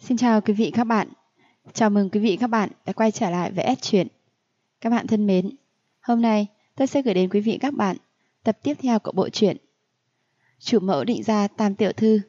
Xin chào quý vị các bạn. Chào mừng quý vị các bạn đã quay trở lại với S Truyện. Các bạn thân mến, hôm nay tôi sẽ gửi đến quý vị các bạn tập tiếp theo của bộ truyện Chủ mẫu định ra Tam tiểu thư.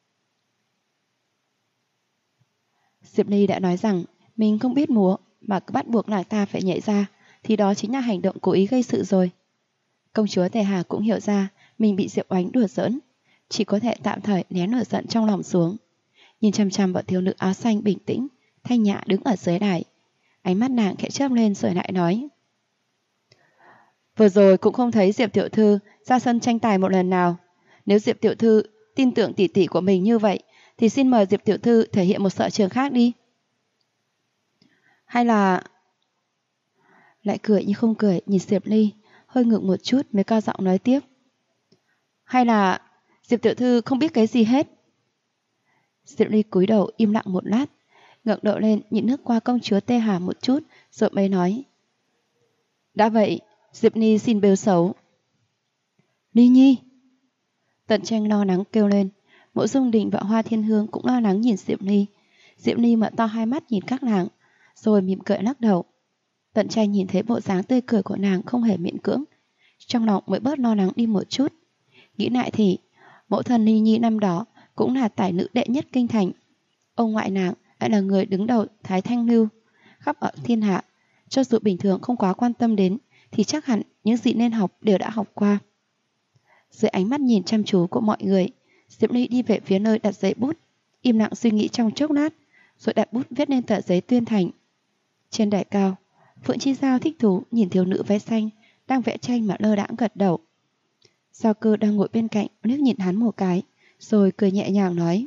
Diệp Ly đã nói rằng mình không biết múa mà cứ bắt buộc nàng ta phải nhảy ra, thì đó chính là hành động cố ý gây sự rồi. Công chúa Tề Hà cũng hiểu ra mình bị Diệp Oánh đùa giỡn, chỉ có thể tạm thời nén nổi giận trong lòng xuống, nhìn chăm chăm vào thiếu nữ áo xanh bình tĩnh, thanh nhã đứng ở dưới đài. Ánh mắt nàng khẽ chớp lên rồi lại nói: Vừa rồi cũng không thấy Diệp tiểu thư ra sân tranh tài một lần nào. Nếu Diệp tiểu thư tin tưởng tỷ tỷ của mình như vậy, thì xin mời Diệp tiểu thư thể hiện một sở trường khác đi. Hay là... Lại cười như không cười nhìn Diệp Ly, hơi ngượng một chút mới cao giọng nói tiếp: Hay là Diệp tiểu thư không biết cái gì hết? Diệp Ly cúi đầu im lặng một lát, ngẩng đầu lên nhìn nước qua công chúa Tê Hà một chút, rồi mới nói: Đã vậy, Diệp Nhi xin bêu xấu. Ly Nhi! Tận Tranh lo lắng kêu lên. Mộ Dung Đình và Hoa Thiên Hương cũng lo lắng nhìn Diệp Ly. Diệp Ly mở to hai mắt nhìn các nàng, rồi mỉm cười lắc đầu. Tận Tranh nhìn thấy bộ dáng tươi cười của nàng không hề miễn cưỡng, trong lòng mới bớt lo lắng đi một chút. Nghĩ lại thì mẫu thân Ly Nhi năm đó cũng là tài nữ đệ nhất kinh thành. Ông ngoại nàng lại là người đứng đầu Thái Thanh Lưu khắp ở thiên hạ. Cho dù bình thường không quá quan tâm đến, thì chắc hẳn những gì nên học đều đã học qua. Dưới ánh mắt nhìn chăm chú của mọi người, Diệp Ly đi về phía nơi đặt giấy bút, im lặng suy nghĩ trong chốc lát, rồi đặt bút viết lên tờ giấy tuyên thành. Trên đài cao, Phượng Chi Giao thích thú nhìn thiếu nữ váy xanh đang vẽ tranh mà lơ đãng gật đầu. Giao Cơ đang ngồi bên cạnh liếc nhìn hắn một cái, rồi cười nhẹ nhàng nói: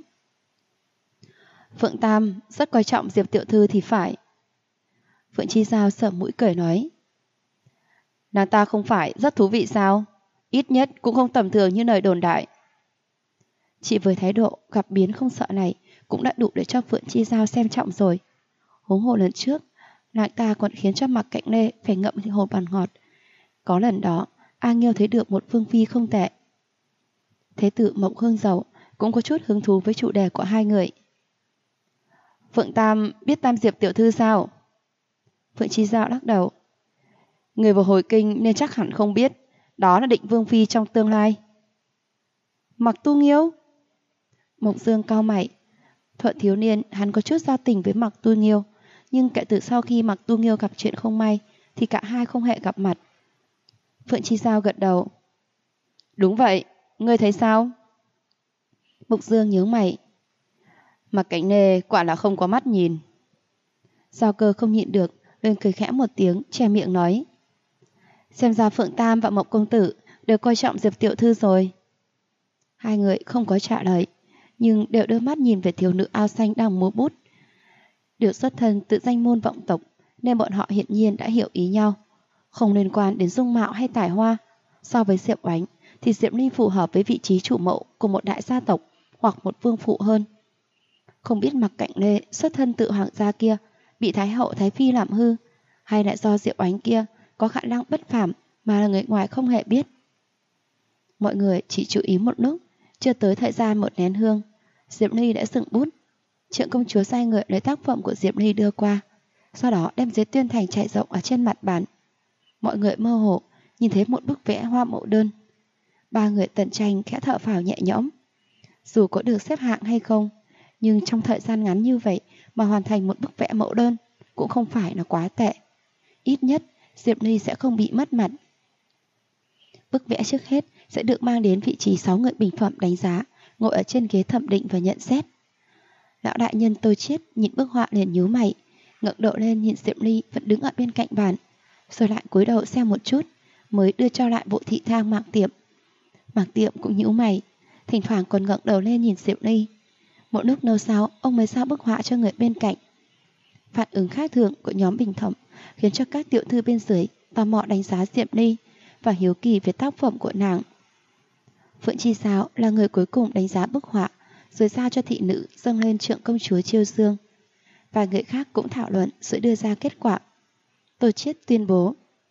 Phượng Tam rất coi trọng Diệp tiểu thư thì phải. Phượng Chi Giao sờ mũi cười nói: Nàng ta không phải rất thú vị sao? Ít nhất cũng không tầm thường như lời đồn đại. Chỉ với thái độ gặp biến không sợ này cũng đã đủ để cho Phượng Chi Giao xem trọng rồi. Huống hồ lần trước, nàng ta còn khiến cho Mạc Cạnh Lê phải ngậm hồ bàn ngọt. Có lần đó, A Nghiêu thấy được một vương phi không tệ. Thế tử Mộng Hương Dầu cũng có chút hứng thú với chủ đề của hai người. Phượng Tam biết Tam Diệp tiểu thư sao? Phượng Chi Giao lắc đầu. Người vào hồi kinh nên chắc hẳn không biết, đó là định vương phi trong tương lai. Mặc Tu Nghiêu? Mộc Dương cau mày. Thuận thiếu niên hắn có chút giao tình với Mặc Tu Nghiêu, nhưng kể từ sau khi Mặc Tu Nghiêu gặp chuyện không may thì cả hai không hề gặp mặt. Phượng Chi Giao gật đầu. Đúng vậy, ngươi thấy sao? Mộc Dương nhướng mày. Mặc Cảnh Nê quả là không có mắt nhìn. Giao Cơ không nhịn được, lên cười khẽ một tiếng, che miệng nói: Xem ra Phượng Tam và Mộc công tử đều coi trọng Diệp tiểu thư rồi. Hai người không có trả lời, nhưng đều đưa mắt nhìn về thiếu nữ áo xanh đang múa bút. Đều xuất thân tự danh môn vọng tộc, nên bọn họ hiển nhiên đã hiểu ý nhau, không liên quan đến dung mạo hay tài hoa. So với Diệp Oánh thì Diệp Ly phù hợp với vị trí chủ mẫu của một đại gia tộc hoặc một vương phụ hơn. Không biết Mạc Cạnh Lê xuất thân tự hoàng gia kia bị Thái hậu Thái phi làm hư, hay lại do Diệp Oánh kia có khả năng bất phàm mà là người ngoài không hề biết. Mọi người chỉ chú ý một lúc, chưa tới thời gian một nén hương, Diệp Ly đã dựng bút. Trượng công chúa sai người lấy tác phẩm của Diệp Ly đưa qua, sau đó đem giấy tuyên thành trải rộng ở trên mặt bàn. Mọi người mơ hồ nhìn thấy một bức vẽ hoa mẫu đơn. Ba người Tần Tranh khẽ thở phào nhẹ nhõm. Dù có được xếp hạng hay không, nhưng trong thời gian ngắn như vậy mà hoàn thành một bức vẽ mẫu đơn cũng không phải là quá tệ. Ít nhất Diệp Ly sẽ không bị mất mặt. Bức vẽ trước hết sẽ được mang đến vị trí 6 người bình phẩm đánh giá, ngồi ở trên ghế thẩm định và nhận xét. Lão đại nhân Tô Chiết nhìn bức họa liền nhíu mày, ngẩng đầu lên nhìn Diệp Ly vẫn đứng ở bên cạnh bàn, rồi lại cúi đầu xem một chút, mới đưa cho lại bộ thị thang Mạc Tiệm. Mạc Tiệm cũng nhíu mày, thỉnh thoảng còn ngẩng đầu lên nhìn Diệp Ly. Một lúc lâu sau, ông mới giao bức họa cho người bên cạnh. Phản ứng khác thường của nhóm bình thẩm khiến cho các tiểu thư bên dưới tò mò đánh giá Diệp Ly và hiếu kỳ về tác phẩm của nàng. Phượng Chi Giao là người cuối cùng đánh giá bức họa, rồi giao cho thị nữ dâng lên trượng công chúa Chiêu Dương. Và người khác cũng thảo luận rồi đưa ra kết quả. Tô Chiết tuyên bố: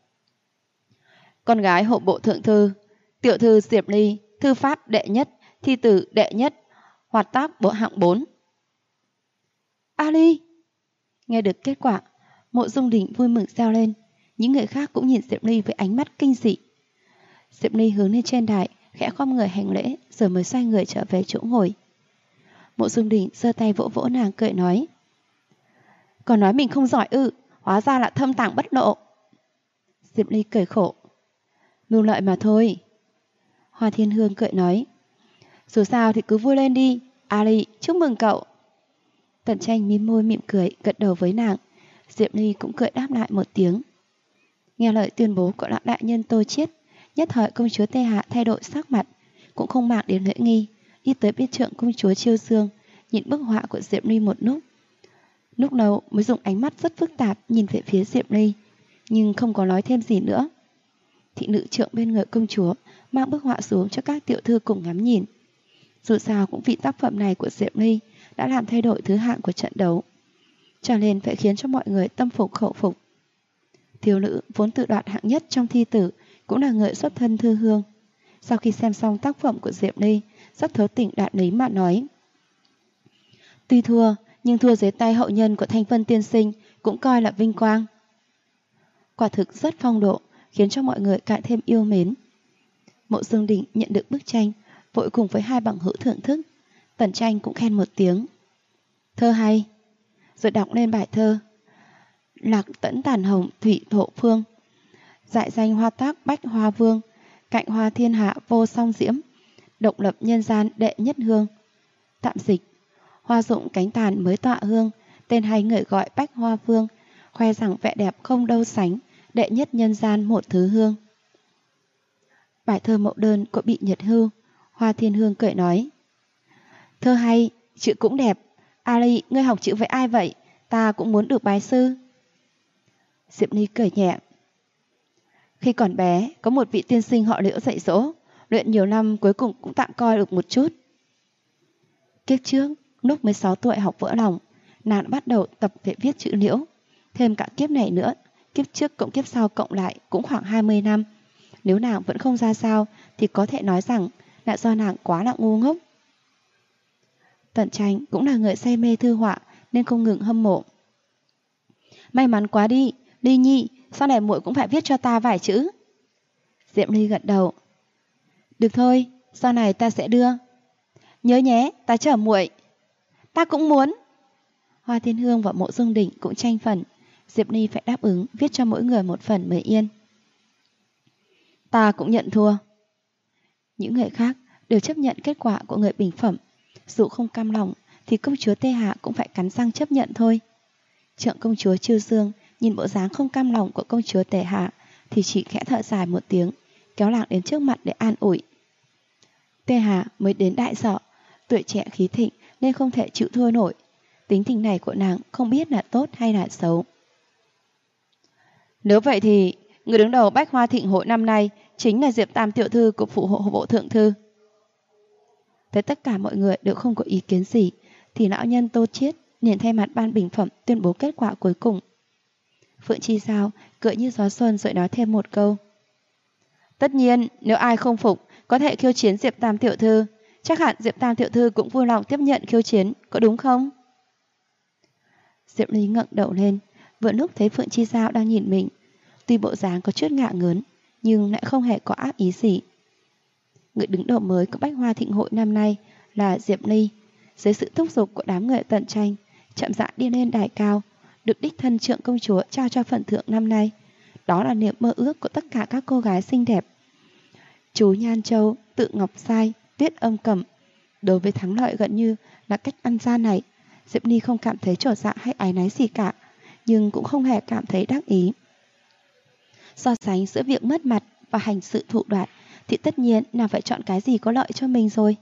Con gái hộ bộ thượng thư, tiểu thư Diệp Ly, thư pháp đệ nhất, thi tử đệ nhất, hoạt tác bộ hạng 4. Ali! Nghe được kết quả, Mộ Dung Đình vui mừng reo lên. Những người khác cũng nhìn Diệp Ly với ánh mắt kinh dị. Diệp Ly hướng lên trên đài, khẽ khom người hành lễ, rồi mới xoay người trở về chỗ ngồi. Mộ Dung Đình giơ tay vỗ vỗ nàng cười nói: Còn nói mình không giỏi ư? Hóa ra là thâm tàng bất lộ. Diệp Ly cười khổ: Mưu lợi mà thôi. Hoa Thiên Hương cười nói: Dù sao thì cứ vui lên đi. Ali, chúc mừng cậu. Tần Tranh mím môi mỉm cười, gật đầu với nàng. Diệp Ly cũng cười đáp lại một tiếng. Nghe lời tuyên bố của lão đại nhân Tô Chiết, nhất thời công chúa Tê Hạ thay đổi sắc mặt, cũng không màng đến lễ nghi, đi tới bên trượng công chúa Chiêu Dương, nhìn bức họa của Diệp Ly một lúc lâu mới dùng ánh mắt rất phức tạp nhìn về phía Diệp Ly, nhưng không có nói thêm gì nữa. Thị nữ trượng bên người công chúa mang bức họa xuống cho các tiểu thư cùng ngắm nhìn. Dù sao cũng vì tác phẩm này của Diệp Ly đã làm thay đổi thứ hạng của trận đấu, cho nên phải khiến cho mọi người tâm phục khẩu phục. Thiếu nữ vốn tự đoạt hạng nhất trong thi tử cũng là người xuất thân thư hương. Sau khi xem xong tác phẩm của Diệp Ly, rất thấu tình đạt lý mà nói: Tuy thua, nhưng thua dưới tay hậu nhân của Thanh Vân tiên sinh cũng coi là vinh quang. Quả thực rất phong độ, khiến cho mọi người càng thêm yêu mến. Mộ Dương Đình nhận được bức tranh, vội cùng với hai bằng hữu thưởng thức. Tần Tranh cũng khen một tiếng: Thơ hay. Rồi đọc lên bài thơ: Lạc tẫn tàn hồng thủy thổ phương, dại danh hoa tác bách hoa vương, cạnh hoa thiên hạ vô song diễm, độc lập nhân gian đệ nhất hương. Tạm dịch: Hoa rụng cánh tàn mới tọa hương, tên hay người gọi bách hoa vương, khoe rằng vẻ đẹp không đâu sánh, đệ nhất nhân gian một thứ hương. Bài thơ mẫu đơn của Bị Nhật Hưu. Hoa Thiên Hương cười nói: Thơ hay, chữ cũng đẹp. Ali, ngươi học chữ với ai vậy? Ta cũng muốn được bái sư. Diệp Ly cười nhẹ: Khi còn bé, có một vị tiên sinh họ Liễu dạy dỗ, luyện nhiều năm cuối cùng cũng tạm coi được một chút. Kiếp trước, lúc 16 tuổi học vỡ lòng, nàng bắt đầu tập về viết chữ Liễu. Thêm cả kiếp này nữa, kiếp trước cộng kiếp sau cộng lại cũng khoảng 20 năm. Nếu nàng vẫn không ra sao thì có thể nói rằng là do nàng quá là ngu ngốc. Tần Tranh cũng là người say mê thư họa nên không ngừng hâm mộ. May mắn quá đi, Ly Nhi, sau này muội cũng phải viết cho ta vài chữ. Diệp Ly gật đầu: Được thôi, sau này ta sẽ đưa. Nhớ nhé, ta chờ muội. Ta cũng muốn. Hoa Thiên Hương và Mộ Dung Đình cũng tranh phần. Diệp Ly phải đáp ứng viết cho mỗi người một phần mới yên. Ta cũng nhận thua. Những người khác đều chấp nhận kết quả của người bình phẩm. Dù không cam lòng thì công chúa Tê Hạ cũng phải cắn răng chấp nhận thôi. Trượng công chúa Chiêu Dương nhìn bộ dáng không cam lòng của công chúa Tê Hạ thì chỉ khẽ thở dài một tiếng, kéo nàng đến trước mặt để an ủi. Tê Hạ mới đến đại sở, tuổi trẻ khí thịnh nên không thể chịu thua nổi. Tính tình này của nàng không biết là tốt hay là xấu. Nếu vậy thì người đứng đầu Bách Hoa Thịnh hội năm nay chính là Diệp Tam tiểu thư của phụ hộ bộ thượng thư. Thấy tất cả mọi người đều không có ý kiến gì thì lão nhân Tô Chiết liền thay mặt ban bình phẩm tuyên bố kết quả cuối cùng. Phượng Chi Sao cười như gió xuân rồi nói thêm một câu: Tất nhiên, nếu ai không phục có thể khiêu chiến Diệp Tam tiểu thư. Chắc hẳn Diệp Tam tiểu thư cũng vui lòng tiếp nhận khiêu chiến, có đúng không? Diệp Ly ngẩng đầu lên, vừa lúc thấy Phượng Chi Sao đang nhìn mình. Tuy bộ dáng có chút ngạ ngớn, nhưng lại không hề có ác ý gì. Người đứng đầu mới của Bách Hoa Thịnh hội năm nay là Diệp Ly. Dưới sự thúc giục của đám người Tần Tranh, chậm rãi đi lên đài cao, được đích thân trượng công chúa trao cho phần thưởng năm nay. Đó là niềm mơ ước của tất cả các cô gái xinh đẹp. Chú Nhan Châu, Tự Ngọc Sai, Tuyết Âm Cẩm. Đối với thắng lợi gần như là cách ăn gian này, Diệp Ly không cảm thấy chột dạ hay áy náy gì cả, nhưng cũng không hề cảm thấy đắc ý. So sánh giữa việc mất mặt và hành sự thụ đoạt thì tất nhiên nàng phải chọn cái gì có lợi cho mình rồi.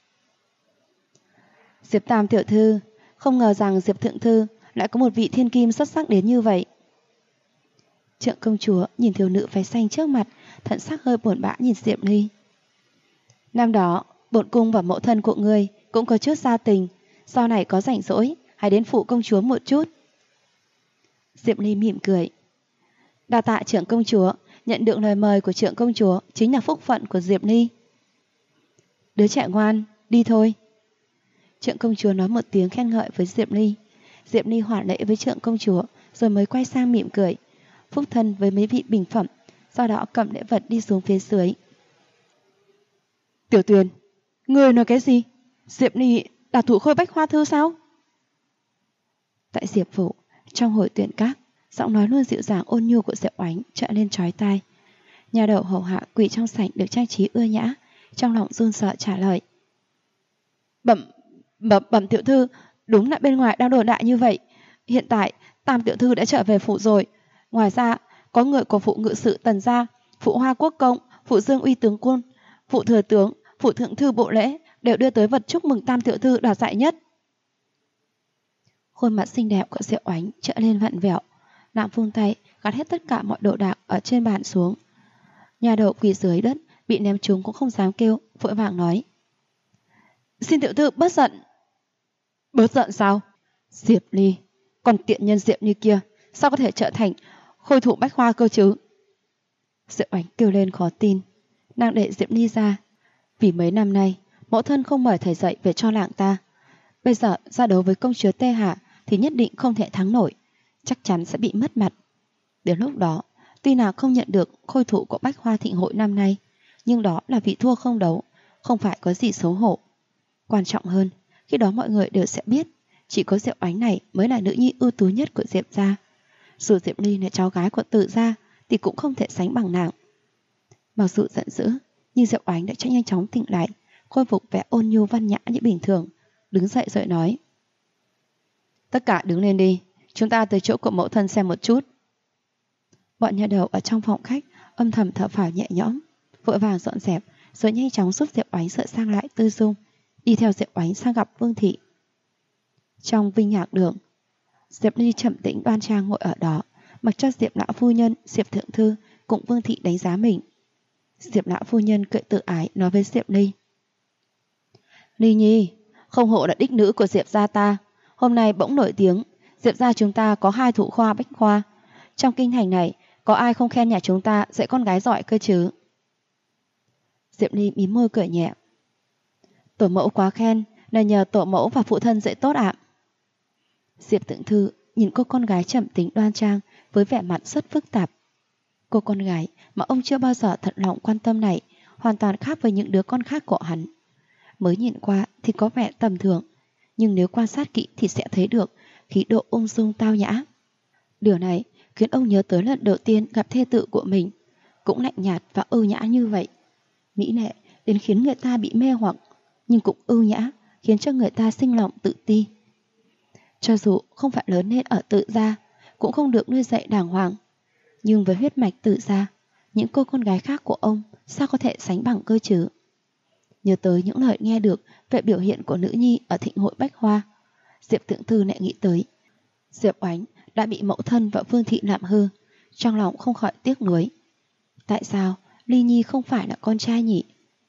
Diệp Tam tiểu thư, không ngờ rằng Diệp thượng thư lại có một vị thiên kim xuất sắc đến như vậy. Trượng công chúa nhìn thiếu nữ váy xanh trước mặt, thần sắc hơi buồn bã nhìn Diệp Ly. Năm đó, bổn cung và mẫu thân của ngươi cũng có chút giao tình, sau này có rảnh rỗi hãy đến phụ công chúa một chút. Diệp Ly mỉm cười. Đa tạ trượng công chúa, nhận được lời mời của trượng công chúa chính là phúc phận của Diệp Ly. Đứa trẻ ngoan, đi thôi. Trượng công chúa nói một tiếng khen ngợi với Diệp Ly. Diệp Ly hoàn lễ với trượng công chúa, rồi mới quay sang mỉm cười, phúc thân với mấy vị bình phẩm, sau đó cầm lễ vật đi xuống phía dưới. Tiểu Tuyền, người nói cái gì? Diệp Ly là thủ khôi bách hoa thư sao? Tại Diệp phủ, trong hội tuyển các, giọng nói luôn dịu dàng ôn nhu của Diệp Oánh trở lên chói tai. Nhà đầu hầu hạ quỳ trong sảnh được trang trí ưa nhã, trong lòng run sợ trả lời. Bẩm tiểu thư, đúng là bên ngoài đang đồn đại như vậy. Hiện tại Tam tiểu thư đã trở về phủ rồi. Ngoài ra có người của phụ ngự sự Tần gia, phụ Hoa Quốc công, phụ Dương Uy tướng quân, phụ thừa tướng, phụ thượng thư bộ lễ đều đưa tới vật chúc mừng Tam tiểu thư đoạt giải nhất. Khuôn mặt xinh đẹp của Diệu Oánh trở lên vặn vẹo, nàng vung tay gạt hết tất cả mọi đồ đạc ở trên bàn xuống. Nhà đầu quỳ dưới đất bị ném trúng cũng không dám kêu, vội vàng nói: Xin tiểu thư bớt giận. Bớt giận sao? Diệp Ly, còn tiện nhân Diệp như kia sao có thể trở thành khôi thủ bách hoa cơ chứ? Diệp Oánh kêu lên khó tin. Nàng đẩy Diệp Ly ra. Vì mấy năm nay mẫu thân không mời thầy dạy về cho làng ta, bây giờ ra đấu với công chúa Tê Hạ thì nhất định không thể thắng nổi, chắc chắn sẽ bị mất mặt. Đến lúc đó, tuy nào không nhận được khôi thủ của bách hoa thịnh hội năm nay, nhưng đó là vị thua không đấu, không phải có gì xấu hổ. Quan trọng hơn, khi đó mọi người đều sẽ biết chỉ có Diệp Oánh này mới là nữ nhi ưu tú nhất của Diệp gia. Dù Diệp Ly là cháu gái của Tự gia thì cũng không thể sánh bằng nàng. Mặc dù giận dữ, nhưng Diệp Oánh đã nhanh chóng tỉnh lại, khôi phục vẻ ôn nhu văn nhã như bình thường, đứng dậy rồi nói: Tất cả đứng lên đi, chúng ta tới chỗ của mẫu thân xem một chút. Bọn nhà đầu ở trong phòng khách âm thầm thở phào nhẹ nhõm, vội vàng dọn dẹp, rồi nhanh chóng giúp Diệp Oánh sửa sang lại tư dung, đi theo Diệp Oánh sang gặp Vương thị. Trong Vinh Nhạc Đường, Diệp Ly trầm tĩnh đoan trang ngồi ở đó, mặc cho Diệp lão phu nhân, Diệp thượng thư cùng Vương thị đánh giá mình. Diệp lão phu nhân cười tự ái nói với Diệp Ly: Ly nhi, không hộ là đích nữ của Diệp gia ta, hôm nay bỗng nổi tiếng, Diệp gia chúng ta có 2 thủ khoa bách khoa, trong kinh thành này có ai không khen nhà chúng ta dạy con gái giỏi cơ chứ? Diệp Ly mím môi cười nhẹ: Tổ mẫu quá khen, là nhờ tổ mẫu và phụ thân dạy tốt ạ. Diệp thượng thư nhìn cô con gái trầm tính đoan trang với vẻ mặt rất phức tạp. Cô con gái mà ông chưa bao giờ thật lòng quan tâm này hoàn toàn khác với những đứa con khác của hắn. Mới nhìn qua thì có vẻ tầm thường, nhưng nếu quan sát kỹ thì sẽ thấy được khí độ ung dung tao nhã. Điều này khiến ông nhớ tới lần đầu tiên gặp thê tử của mình, cũng lạnh nhạt và ưu nhã như vậy. Mỹ lệ đến khiến người ta bị mê hoặc, nhưng cũng ưu nhã khiến cho người ta sinh lòng tự ti. Cho dù không phải lớn lên ở Tự gia, cũng không được nuôi dạy đàng hoàng, nhưng với huyết mạch Tự gia, những cô con gái khác của ông sao có thể sánh bằng cơ chứ? Nhớ tới những lời nghe được về biểu hiện của nữ nhi ở thịnh hội bách hoa, Diệp thượng thư lại nghĩ tới Diệp Oánh đã bị mẫu thân và Vương thị làm hư, trong lòng không khỏi tiếc nuối. Tại sao Ly nhi không phải là con trai nhỉ?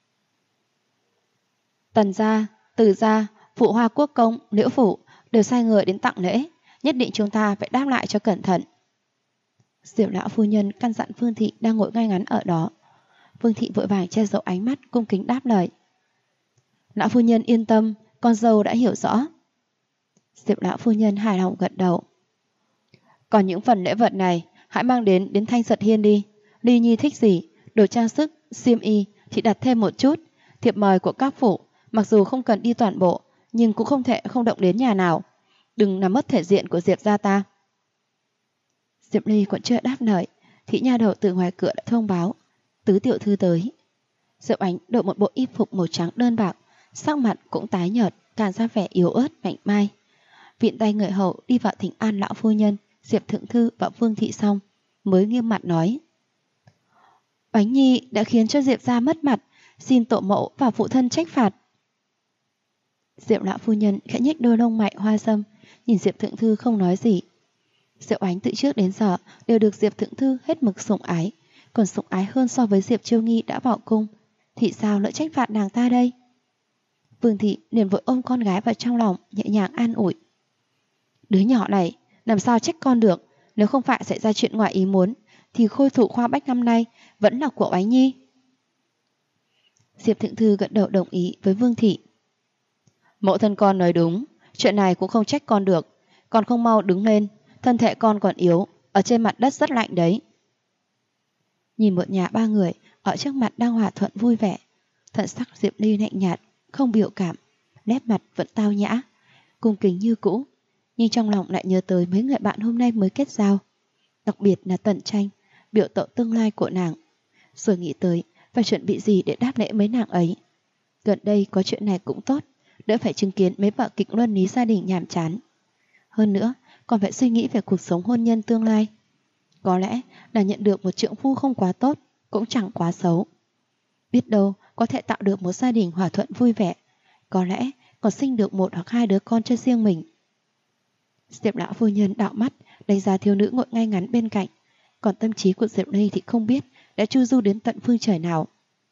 Tần gia, Từ gia, phụ Hoa Quốc công, Liễu phủ đều sai người đến tặng lễ, nhất định chúng ta phải đáp lại cho cẩn thận. Diệp lão phu nhân căn dặn Vương thị đang ngồi ngay ngắn ở đó. Vương thị vội vàng che giấu ánh mắt, cung kính đáp lời: Lão phu nhân yên tâm, con dâu đã hiểu rõ. Diệp lão phu nhân hài lòng gật đầu. Còn những phần lễ vật này hãy mang đến Thanh Giật Hiên đi. Ly nhi thích gì, đồ trang sức, xiêm y thì đặt thêm một chút. Thiệp mời của các phủ mặc dù không cần đi toàn bộ, nhưng cũng không thể không động đến nhà nào. Đừng làm mất thể diện của Diệp gia ta. Diệp Ly còn chưa đáp lời thì nha đầu từ ngoài cửa đã thông báo: Tứ tiểu thư tới. Diệp Oánh đội một bộ y phục màu trắng đơn bạc, sắc mặt cũng tái nhợt, càng ra vẻ yếu ớt mảnh mai. Viện tay người hầu đi vào thỉnh an lão phu nhân, Diệp thượng thư và Vương thị xong, mới nghiêm mặt nói: Oánh nhi đã khiến cho Diệp gia mất mặt, xin tổ mẫu và phụ thân trách phạt. Diệp lão phu nhân khẽ nhếch đôi lông mày hoa râm, nhìn Diệp thượng thư không nói gì. Diệp Oánh từ trước đến giờ đều được Diệp thượng thư hết mực sủng ái, còn sủng ái hơn so với Diệp Chiêu Nghi đã vào cung, thì sao lại trách phạt nàng ta đây? Vương thị liền vội ôm con gái vào trong lòng, nhẹ nhàng an ủi: Đứa nhỏ này làm sao trách con được, nếu không phải xảy ra chuyện ngoài ý muốn thì khôi thủ khoa bách năm nay vẫn là của Oánh nhi. Diệp thượng thư gật đầu đồng ý với Vương thị. Mẫu thân con nói đúng, chuyện này cũng không trách con được, Còn không mau đứng lên, thân thể con còn yếu, ở trên mặt đất rất lạnh đấy. Nhìn một nhà ba người ở trước mặt đang hòa thuận vui vẻ, thần sắc Diệp Ly lạnh nhạt, không biểu cảm, nét mặt vẫn tao nhã, cung kính như cũ, nhưng trong lòng lại nhớ tới mấy người bạn hôm nay mới kết giao, đặc biệt là Tần Tranh, biểu tượng tương lai của nàng. Rồi nghĩ tới phải chuẩn bị gì để đáp lễ mấy nàng ấy. Gần đây có chuyện này cũng tốt, đỡ phải chứng kiến mấy vở kịch luân lý gia đình nhàm chán. Hơn nữa, còn phải suy nghĩ về cuộc sống hôn nhân tương lai. Có lẽ là nhận được một trượng phu không quá tốt, cũng chẳng quá xấu. Biết đâu có thể tạo được một gia đình hòa thuận vui vẻ, có lẽ còn sinh được một hoặc hai đứa con cho riêng mình. Diệp lão phu nhân đảo mắt đánh giá thiếu nữ ngồi ngay ngắn bên cạnh, còn tâm trí của Diệp Ly thì không biết đã chu du đến tận phương trời nào.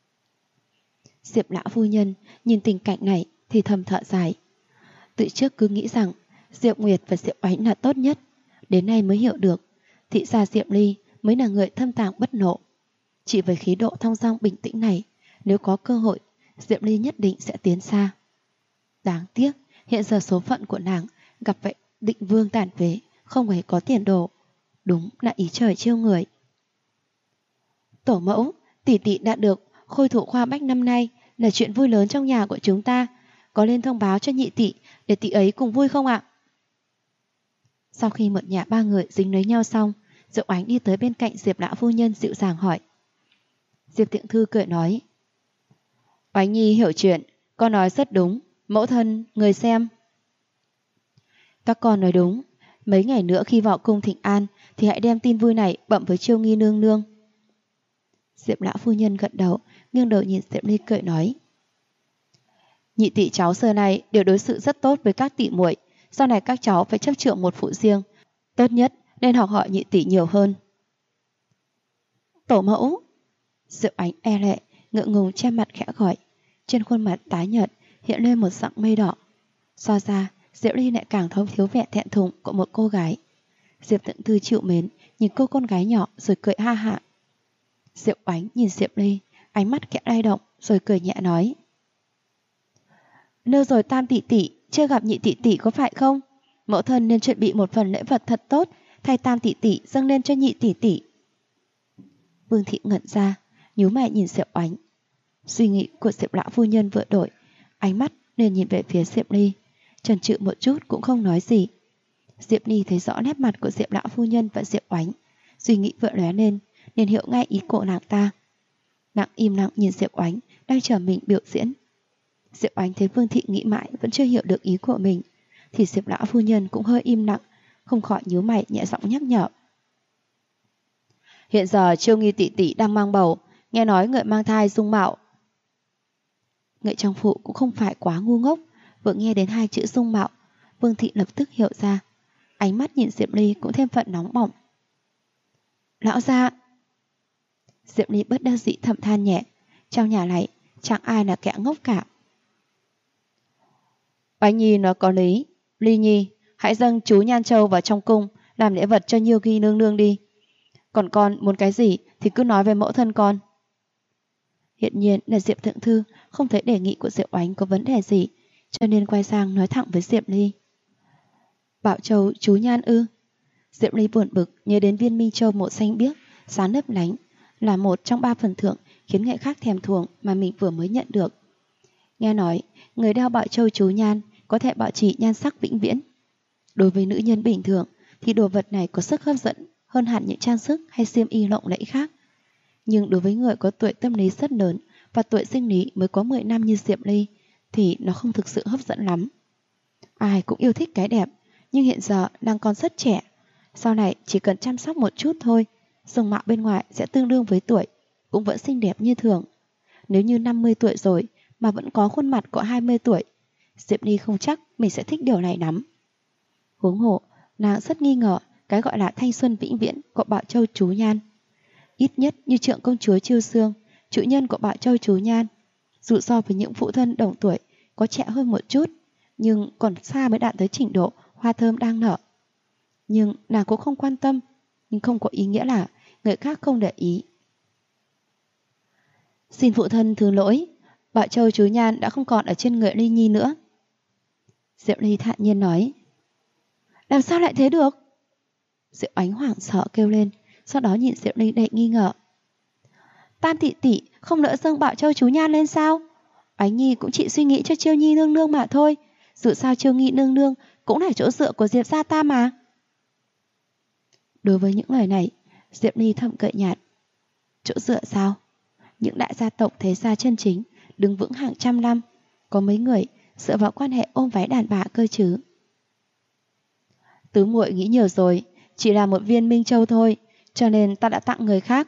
Diệp lão phu nhân nhìn tình cảnh này thì thầm thở dài. Từ trước cứ nghĩ rằng Diệp Nguyệt và Diệp Oánh là tốt nhất, đến nay mới hiểu được thị ra Diệp Ly mới là người thâm tàng bất nộ. Chỉ với khí độ thong dong bình tĩnh này, nếu có cơ hội, Diệp Ly nhất định sẽ tiến xa. Đáng tiếc, hiện giờ số phận của nàng gặp vậy định vương tàn phế, không hề có tiền đồ. Đúng là ý trời trêu người. Tổ mẫu, tỷ tỷ đã được khôi thủ khoa bách năm nay là chuyện vui lớn trong nhà của chúng ta. Có lên thông báo cho nhị tỷ để tỷ ấy cùng vui không ạ? Sau khi một nhà ba người dính lấy nhau xong, Diệu Ánh đi tới bên cạnh Diệp lão phu nhân dịu dàng hỏi. Diệp Tiện Thư cười nói. Oánh nhi hiểu chuyện, con nói rất đúng. Mẫu thân, người xem. Các con nói đúng. Mấy ngày nữa khi vào cung thịnh an thì hãy đem tin vui này bẩm với Chiêu Nghi nương nương. Diệp lão phu nhân gật đầu, nghiêng đầu nhìn Diệp Ly cười nói. Nhị tỷ cháu xưa này đều đối xử rất tốt với các tỷ muội, sau này các cháu phải chấp chưởng một phụ riêng, tốt nhất nên học hỏi nhị tỷ nhiều hơn. Tổ mẫu. Diệu Ánh e lệ, ngượng ngùng che mặt khẽ gọi, trên khuôn mặt tái nhợt hiện lên một dặng mây đỏ. So ra, Diệu Ly lại càng thấu thiếu vẻ thẹn thùng của một cô gái. Diệp Thượng Thư chịu mến nhìn cô con gái nhỏ rồi cười ha hả. Diệu Ánh nhìn Diệp Ly, ánh mắt khẽ lay động rồi cười nhẹ nói. Nơ rồi Tam tỷ tỷ chưa gặp nhị tỷ tỷ có phải không? Mẫu thân nên chuẩn bị một phần lễ vật thật tốt thay Tam tỷ tỷ dâng lên cho nhị tỷ tỷ. Vương thị ngẩn ra, nhíu mày nhìn Diệp Ánh. Suy nghĩ của Diệp lão phu nhân vừa đổi, ánh mắt nên nhìn về phía Diệp Ly, chần chừ một chút cũng không nói gì. Diệp Ly thấy rõ nét mặt của Diệp lão phu nhân và Diệp Ánh, suy nghĩ vừa lóe lên, nên hiểu ngay ý của nàng ta. Nàng im lặng nhìn Diệp Ánh đang chờ mình biểu diễn. Diệp Ánh thấy Vương thị nghĩ mãi vẫn chưa hiểu được ý của mình, thì Diệp lão phu nhân cũng hơi im lặng, không khỏi nhíu mày nhẹ giọng nhắc nhở. Hiện giờ Chiêu Nghi tỷ tỷ đang mang bầu, nghe nói người mang thai dung mạo. Người trong phụ cũng không phải quá ngu ngốc, vừa nghe đến hai chữ dung mạo, Vương thị lập tức hiểu ra, ánh mắt nhìn Diệp Ly cũng thêm phần nóng bỏng. Lão gia. Diệp Ly bất đắc dĩ thầm than nhẹ, trong nhà này chẳng ai là kẻ ngốc cả. Oánh nhi nói có lý, Ly nhi, hãy dâng chú Nhan Châu vào trong cung làm lễ vật cho Nhiêu Ghi nương nương đi. Còn con muốn cái gì thì cứ nói với mẫu thân con. Hiện nhiên là Diệp Thượng Thư không thấy đề nghị của Diệp Oánh có vấn đề gì, cho nên quay sang nói thẳng với Diệp Ly. Bảo Châu chú Nhan ư? Diệp Ly buồn bực nhớ đến viên minh châu màu xanh biếc, sáng lấp lánh, là một trong 3 phần thưởng khiến người khác thèm thuồng mà mình vừa mới nhận được. Nghe nói, người đeo Bảo Châu chú Nhan có thể bảo trì nhan sắc vĩnh viễn. Đối với nữ nhân bình thường thì đồ vật này có sức hấp dẫn hơn hẳn những trang sức hay xiêm y lộng lẫy khác. Nhưng đối với người có tuổi tâm lý rất lớn và tuổi sinh lý mới có 10 năm như Diệp Ly thì nó không thực sự hấp dẫn lắm. Ai cũng yêu thích cái đẹp, nhưng hiện giờ đang còn rất trẻ. Sau này chỉ cần chăm sóc một chút thôi, dung mạo bên ngoài sẽ tương đương với tuổi, cũng vẫn xinh đẹp như thường. Nếu như 50 tuổi rồi mà vẫn có khuôn mặt của 20 tuổi, Diệp Ly không chắc mình sẽ thích điều này lắm. Huống hồ, nàng rất nghi ngờ cái gọi là thanh xuân vĩnh viễn của Bảo Châu chú Nhan. Ít nhất như trượng công chúa Chiêu Xương, chủ nhân của Bảo Châu chú Nhan, dù so với những phụ thân đồng tuổi có trẻ hơn một chút, nhưng còn xa mới đạt tới trình độ hoa thơm đang nở. Nhưng nàng cũng không quan tâm, nhưng không có ý nghĩa là người khác không để ý. Xin phụ thân thứ lỗi, Bảo Châu chú Nhan đã không còn ở trên người Ly Nhi nữa. Diệp Ly thản nhiên nói. Làm sao lại thế được? Diệu Ánh hoảng sợ kêu lên, sau đó nhìn Diệu Ly đầy nghi ngờ. Tam tỷ tỷ không nỡ dâng Bảo Châu chú nhan lên sao? Ánh Nhi cũng chỉ suy nghĩ cho Chiêu Nhi nương nương mà thôi. Dù sao Chiêu Nhi nương nương cũng là chỗ dựa của Diệp gia ta mà. Đối với những lời này, Diệp Ly thầm cười nhạt. Chỗ dựa sao? Những đại gia tộc thế gia chân chính đứng vững hàng trăm năm, có mấy người dựa vào quan hệ ôm váy đàn bà cơ chứ? Tứ muội nghĩ nhiều rồi, chỉ là một viên Minh Châu thôi, cho nên ta đã tặng người khác.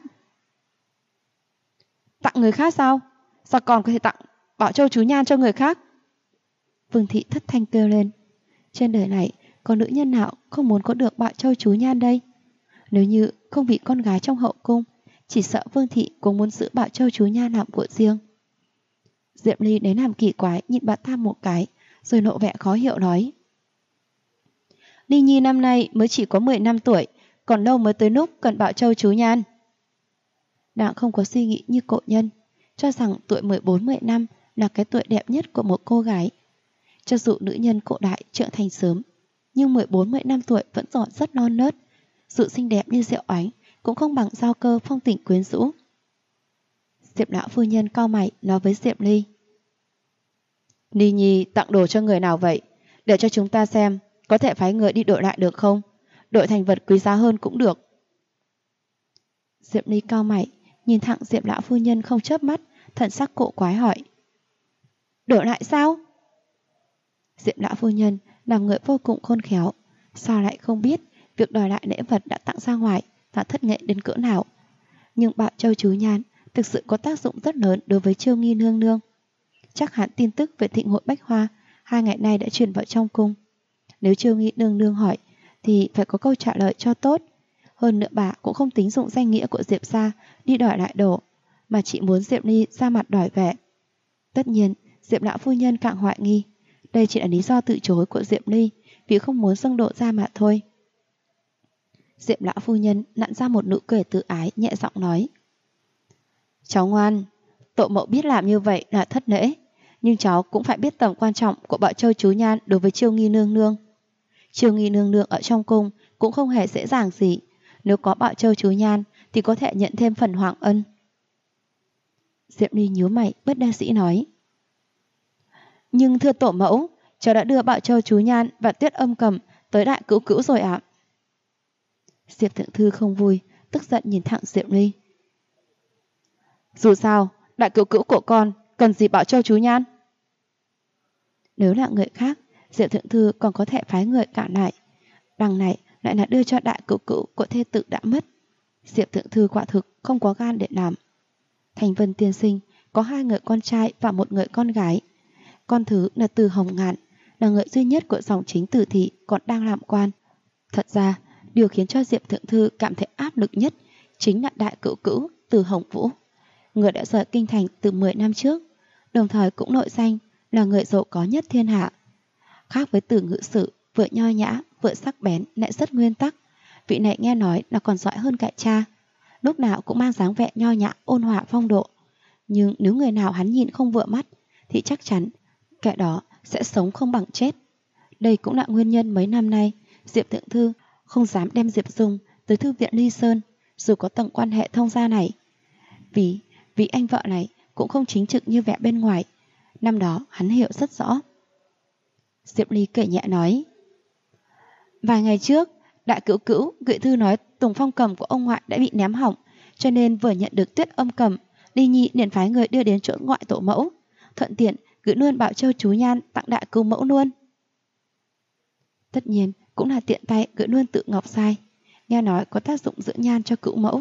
Tặng người khác sao? Sao còn có thể tặng Bảo Châu chú nhan cho người khác? Vương thị thất thanh kêu lên. Trên đời này có nữ nhân nào không muốn có được Bảo Châu chú nhan đây? Nếu như không bị con gái trong hậu cung, chỉ sợ Vương thị cũng muốn giữ Bảo Châu chú nhan làm của riêng. Diệp Ly đến làm kỳ quái nhìn bà ta một cái, rồi nộ vẻ khó hiểu nói. Ly Nhi năm nay mới chỉ có 10 năm tuổi, còn lâu mới tới lúc cần Bảo Châu chú nhan. Nàng không có suy nghĩ như Cổ Nhân, cho rằng tuổi 14-10 năm là cái tuổi đẹp nhất của một cô gái. Cho dù nữ nhân cổ đại trưởng thành sớm, nhưng 14-10 năm tuổi vẫn còn rất non nớt. Sự xinh đẹp như Diệu Ánh cũng không bằng Giao Cơ phong tình quyến rũ. Diệp lão phu nhân cau mày nói với Diệp Ly. Ly Nhi tặng đồ cho người nào vậy? Để cho chúng ta xem, có thể phái người đi đổi lại được không? Đổi thành vật quý giá hơn cũng được. Diệp Ly cau mày, nhìn thẳng Diệp lão phu nhân không chớp mắt, thần sắc cổ quái hỏi. Đổi lại sao? Diệp lão phu nhân là người vô cùng khôn khéo, sao lại không biết việc đòi lại lễ vật đã tặng ra ngoài và thất nghệ đến cỡ nào. Nhưng Bảo Châu chú nhan thực sự có tác dụng rất lớn đối với Chiêu Nghi nương nương. Chắc hẳn tin tức về thịnh hội Bách Hoa 2 ngày nay đã truyền vào trong cung. Nếu Chiêu Nghi nương nương hỏi thì phải có câu trả lời cho tốt. Hơn nữa bà cũng không tính dụng danh nghĩa của Diệp gia đi đòi lại đồ, mà chỉ muốn Diệp Ly ra mặt đòi về. Tất nhiên Diệp lão phu nhân càng hoài nghi đây chỉ là lý do từ chối của Diệp Ly vì không muốn dâng độ ra mà thôi. Diệp lão phu nhân nặn ra một nụ cười tự ái, nhẹ giọng nói. Cháu ngoan, tổ mẫu biết làm như vậy là thất lễ, nhưng cháu cũng phải biết tầm quan trọng của Bảo Châu chú nhan đối với Chiêu Nghi nương nương. Chiêu Nghi nương nương ở trong cung cũng không hề dễ dàng gì, nếu có Bảo Châu chú nhan thì có thể nhận thêm phần hoàng ân. Diệp Ly nhíu mày bất đắc dĩ nói. Nhưng thưa tổ mẫu, cháu đã đưa Bảo Châu chú nhan và Tuyết Âm Cầm tới đại cữu cữu rồi ạ. Diệp thượng thư không vui, tức giận nhìn thẳng Diệp Ly. Dù sao, đại cữu cữu của con cần gì Bảo Châu chú nhan? Nếu là người khác, Diệp thượng thư còn có thể phái người cản lại. Đằng này lại là đưa cho đại cữu cữu của thê tử đã mất. Diệp thượng thư quả thực không có gan để làm. Thành Vân tiên sinh có 2 người con trai và 1 người con gái. Con thứ là Từ Hồng Ngạn, là người duy nhất của dòng chính Từ thị còn đang làm quan. Thật ra, điều khiến cho Diệp thượng thư cảm thấy áp lực nhất chính là đại cữu cữu Từ Hồng Vũ, người đã rời kinh thành từ 10 năm trước, đồng thời cũng nội danh là người giàu có nhất thiên hạ. Khác với Từ ngự sử vừa nho nhã vừa sắc bén lại rất nguyên tắc, vị này nghe nói là còn giỏi hơn cả cha, lúc nào cũng mang dáng vẻ nho nhã ôn hòa phong độ. Nhưng nếu người nào hắn nhìn không vừa mắt thì chắc chắn kẻ đó sẽ sống không bằng chết. Đây cũng là nguyên nhân mấy năm nay Diệp thượng thư không dám đem Diệp Dung tới thư viện Ly Sơn, dù có tầng quan hệ thông gia này. Vì anh vợ này cũng không chính trực như vẻ bên ngoài. Năm đó hắn hiểu rất rõ. Diệp Ly cười nhẹ nói. Vài ngày trước, đại cữu cữu gửi thư nói Tùng Phong Cầm của ông ngoại đã bị ném hỏng, cho nên vừa nhận được Tuyết Âm Cầm, Ly Nhi liền phái người đưa đến chỗ ngoại tổ mẫu, thuận tiện gửi luôn Bảo Châu chú nhan tặng đại cữu mẫu luôn. Tất nhiên cũng là tiện tay gửi luôn Tự Ngọc Sai, nghe nói có tác dụng dưỡng nhan cho cữu mẫu.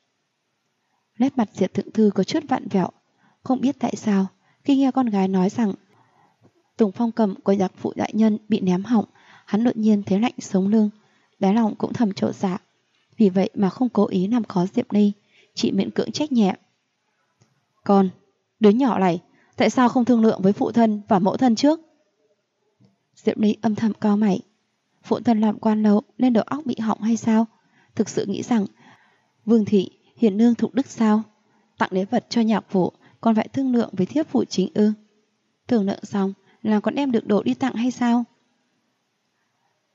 Nét mặt Diệp thượng thư có chút vặn vẹo, không biết tại sao khi nghe con gái nói rằng Tùng Phong Cầm của giặc phụ đại nhân bị ném hỏng, hắn đột nhiên thấy lạnh sống lưng, đáy lòng cũng thầm trột dạ. Vì vậy mà không cố ý làm khó Diệp Ly, chỉ miễn cưỡng trách nhẹ. Con, đứa nhỏ này, tại sao không thương lượng với phụ thân và mẫu thân trước? Diệp Ly âm thầm cau mày. Phụ thân làm quan lâu nên đầu óc bị hỏng hay sao? Thực sự nghĩ rằng Vương thị hiền nương thục đức sao? Tặng lễ vật cho nhạc phụ còn phải thương lượng với thiếp phụ chính ư? Thương lượng xong là còn đem được đồ đi tặng hay sao?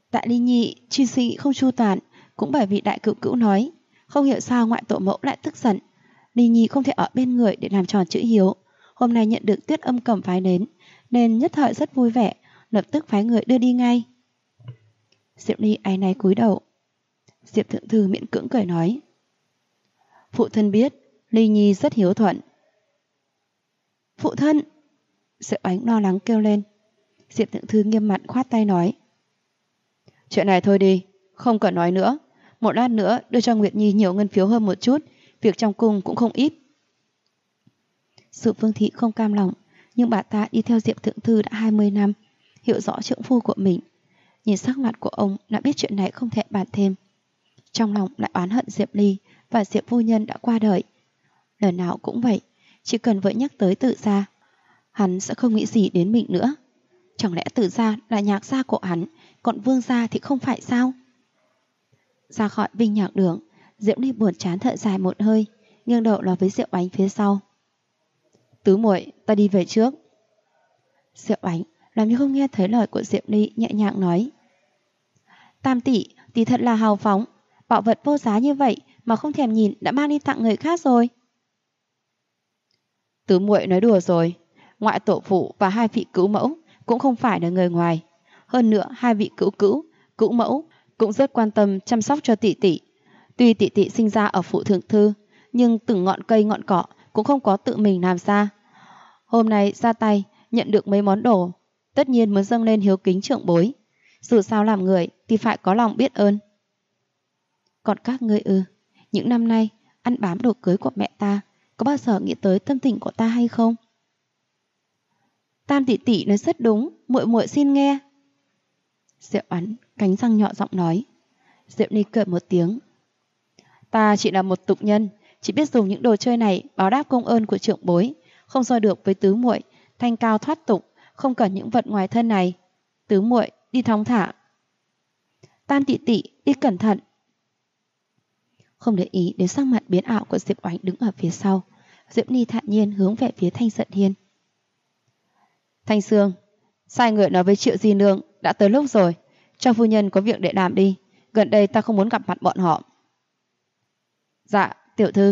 Tại Ly Nhi chi suy nghĩ không chu toàn, cũng bởi vì đại cữu cữu nói, không hiểu sao ngoại tổ mẫu lại tức giận. Ly Nhi không thể ở bên người để làm tròn chữ hiếu. Hôm nay nhận được Tuyết Âm Cầm phái đến, nên nhất thời rất vui vẻ, lập tức phái người đưa đi ngay. Diệp Ly áy náy cúi đầu. Diệp Thượng Thư miễn cưỡng cười nói, phụ thân biết Ly Nhi rất hiếu thuận. Phụ thân! Diệp Ánh lo lắng kêu lên. Diệp Thượng Thư nghiêm mặt khoát tay nói, chuyện này thôi đi, không cần nói nữa. Một lát nữa đưa cho Nguyệt Nhi nhiều ngân phiếu hơn một chút, việc trong cung cũng không ít. Sự Vương Thị không cam lòng, nhưng bà ta đi theo Diệp Thượng Thư đã 20 năm, hiểu rõ trượng phu của mình. Nhìn sắc mặt của ông đã biết chuyện này không thể bàn thêm. Trong lòng lại oán hận Diệp Ly và Diệp phu nhân đã qua đời. Lần nào cũng vậy, chỉ cần vợ nhắc tới Tự gia, hắn sẽ không nghĩ gì đến mình nữa. Chẳng lẽ Tự gia là nhạc gia của hắn, còn Vương gia thì không phải sao? Ra khỏi Vinh Nhạc Đường, Diệp Ly buồn chán thở dài một hơi, nghiêng đầu nói với Diệp Ánh phía sau, tứ muội, ta đi về trước. Diệp Ánh làm như không nghe thấy lời của Diệp Ly, nhẹ nhàng nói, Tam tỷ, tỷ thật là hào phóng, bảo vật vô giá như vậy mà không thèm nhìn đã mang đi tặng người khác rồi. Tứ muội nói đùa rồi, ngoại tổ phụ và hai vị cứu mẫu cũng không phải là người ngoài. Hơn nữa hai vị cứu mẫu cũng rất quan tâm chăm sóc cho tỷ tỷ. Tuy tỷ tỷ sinh ra ở phủ thượng thư, nhưng từng ngọn cây ngọn cỏ cũng không có tự mình làm ra. Hôm nay ra tay nhận được mấy món đồ, tất nhiên muốn dâng lên hiếu kính trưởng bối. Dù sao làm người thì phải có lòng biết ơn. Còn các ngươi những năm nay ăn bám đồ cưới của mẹ ta, có bao giờ nghĩ tới tâm tình của ta hay không? Tam tỷ tỷ nói rất đúng, muội muội xin nghe. Diệp Ánh cánh răng nhọ giọng nói. Diệp Ly cười một tiếng. Ta chỉ là một tục nhân, chỉ biết dùng những đồ chơi này báo đáp công ơn của trưởng bối, không so được với tứ muội thanh cao thoát tục, không cần những vật ngoài thân này. Tứ muội đi thong thả. Tam tỷ tỷ đi cẩn thận. Không để ý đến sắc mặt biến ảo của Diệp Oánh đứng ở phía sau, Diệp Ly thản nhiên hướng về phía Thanh Giận Hiên. Thanh Sương, sai người nói với Triệu Di Nương đã tới lúc rồi, cho phu nhân có việc để làm đi, gần đây ta không muốn gặp mặt bọn họ. Dạ, tiểu thư.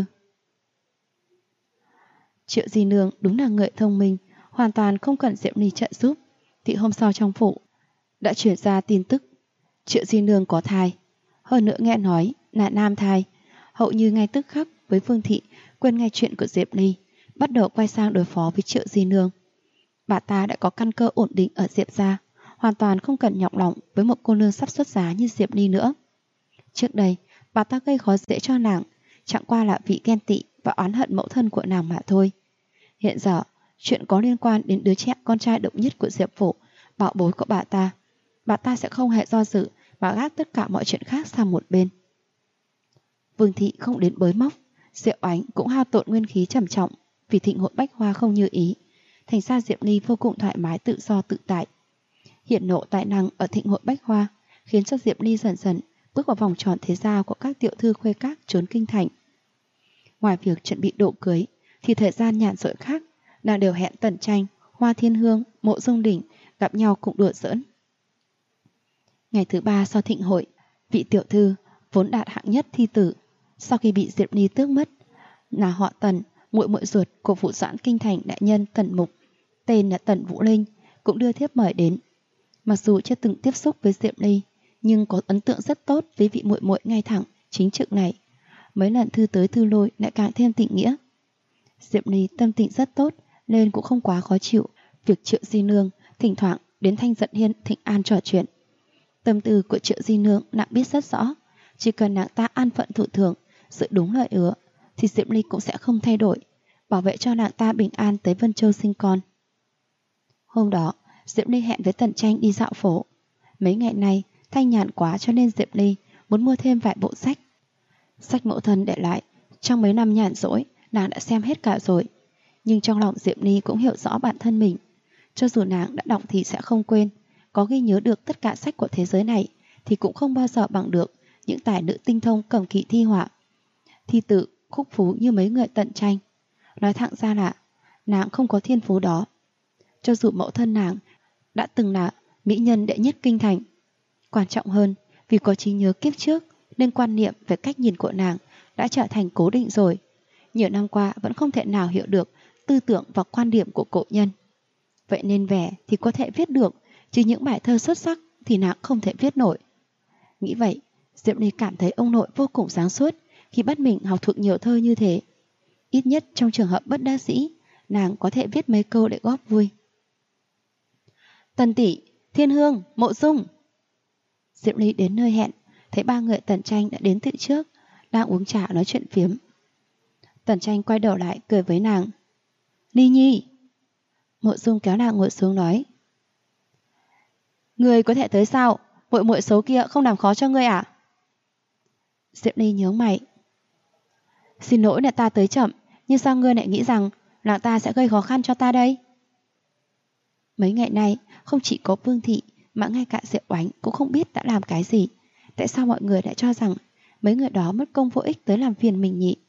Triệu Di Nương đúng là người thông minh, hoàn toàn không cần Diệp Ly trợ giúp. Thì hôm sau trong phủ đã chuyển ra tin tức Triệu Di Nương có thai, hơn nữa nghe nói là nam thai. Hậu Như ngay tức khắc với Vương Thị quên ngay chuyện của Diệp Ly, bắt đầu quay sang đối phó với Triệu Di Nương. Bà ta đã có căn cơ ổn định ở Diệp gia, hoàn toàn không cần nhọc lòng với một cô nương sắp xuất giá như Diệp Ly nữa. Trước đây bà ta gây khó dễ cho nàng, chẳng qua là vì ghen tị và oán hận mẫu thân của nàng mà thôi. Hiện giờ chuyện có liên quan đến đứa trẻ con trai độc nhất của Diệp phủ, bảo bối của bà ta sẽ không hề do dự mà gác tất cả mọi chuyện khác sang một bên. Vương Thị không đến bới móc, Diệp Ánh cũng hao tổn nguyên khí trầm trọng vì thịnh hội bách hoa không như ý, thành ra Diệp Ly vô cùng thoải mái tự do tự tại. Hiển nộ tài năng ở thịnh hội bách hoa khiến cho Diệp Ly dần dần bước vào vòng tròn thế gia của các tiểu thư khuê các trốn kinh thành. Ngoài việc chuẩn bị độ cưới thì thời gian nhàn rỗi khác, nàng đều hẹn Tần Tranh, Hoa Thiên Hương, Mộ Dung Đỉnh gặp nhau cùng đùa giỡn. Ngày thứ 3 sau thịnh hội, vị tiểu thư vốn đạt hạng nhất thi tử, sau khi bị Diệp Ly tước mất, là họ Tần, muội muội ruột của vụ doãn kinh thành đại nhân Tần Mục, tên là Tần Vũ Linh, cũng đưa thiếp mời đến. Mặc dù chưa từng tiếp xúc với Diệp Ly, nhưng có ấn tượng rất tốt với vị muội muội ngay thẳng, chính trực này. Mấy lần thư tới thư lui lại càng thêm tình nghĩa. Diệp Ly tâm tình rất tốt, nên cũng không quá khó chịu việc Triệu Di Nương thỉnh thoảng đến Thanh Giận Hiên thịnh an trò chuyện. Tâm tư của Triệu Di Nương nàng biết rất rõ, chỉ cần nàng ta an phận thủ thường, giữ đúng lời hứa, thì Diệp Ly cũng sẽ không thay đổi, bảo vệ cho nàng ta bình an tới Vân Châu sinh con. Hôm đó, Diệp Ly hẹn với Tần Tranh đi dạo phố. Mấy ngày nay thanh nhàn quá cho nên Diệp Ly muốn mua thêm vài bộ sách. Sách mẫu thân để lại trong mấy năm nhàn rỗi, nàng đã xem hết cả rồi. Nhưng trong lòng Diệp Ly cũng hiểu rõ bản thân mình, cho dù nàng đã đọc thì sẽ không quên, có ghi nhớ được tất cả sách của thế giới này thì cũng không bao giờ bằng được những tài nữ tinh thông cầm kỵ thi họa, thi tự, khúc phú như mấy người Tần Tranh. Nói thẳng ra là nàng không có thiên phú đó. Cho dù mẫu thân nàng đã từng là mỹ nhân đệ nhất kinh thành, Quan trọng hơn, vì có trí nhớ kiếp trước nên quan niệm về cách nhìn của nàng đã trở thành cố định rồi. Nhiều năm qua vẫn không thể nào hiểu được tư tưởng và quan điểm của cổ nhân. Vậy nên vẻ thì có thể viết được, chứ những bài thơ xuất sắc thì nàng không thể viết nổi. Nghĩ vậy, Diệp Ly cảm thấy ông nội vô cùng sáng suốt khi bắt mình học thuộc nhiều thơ như thế. Ít nhất trong trường hợp bất đắc dĩ, nàng có thể viết mấy câu để góp vui. Tần tỷ, Thiên Hương, Mộ Dung. Diệp Ly đến nơi hẹn, thấy ba người Tần Tranh đã đến từ trước, đang uống trà nói chuyện phiếm. Tần Tranh quay đầu lại cười với nàng. Ly Nhi. Mộ Dung kéo nàng ngồi xuống nói. Ngươi có thể tới sao? Muội muội xấu kia không làm khó cho ngươi à? Diệp Ly nhướng mày. Xin lỗi là ta tới chậm, nhưng sao ngươi lại nghĩ rằng nàng ta sẽ gây khó khăn cho ta đây? Mấy ngày nay, không chỉ có Vương Thị mà ngay cả Diệp Oánh cũng không biết đã làm cái gì. Tại sao mọi người lại cho rằng mấy người đó mất công vô ích tới làm phiền mình nhỉ?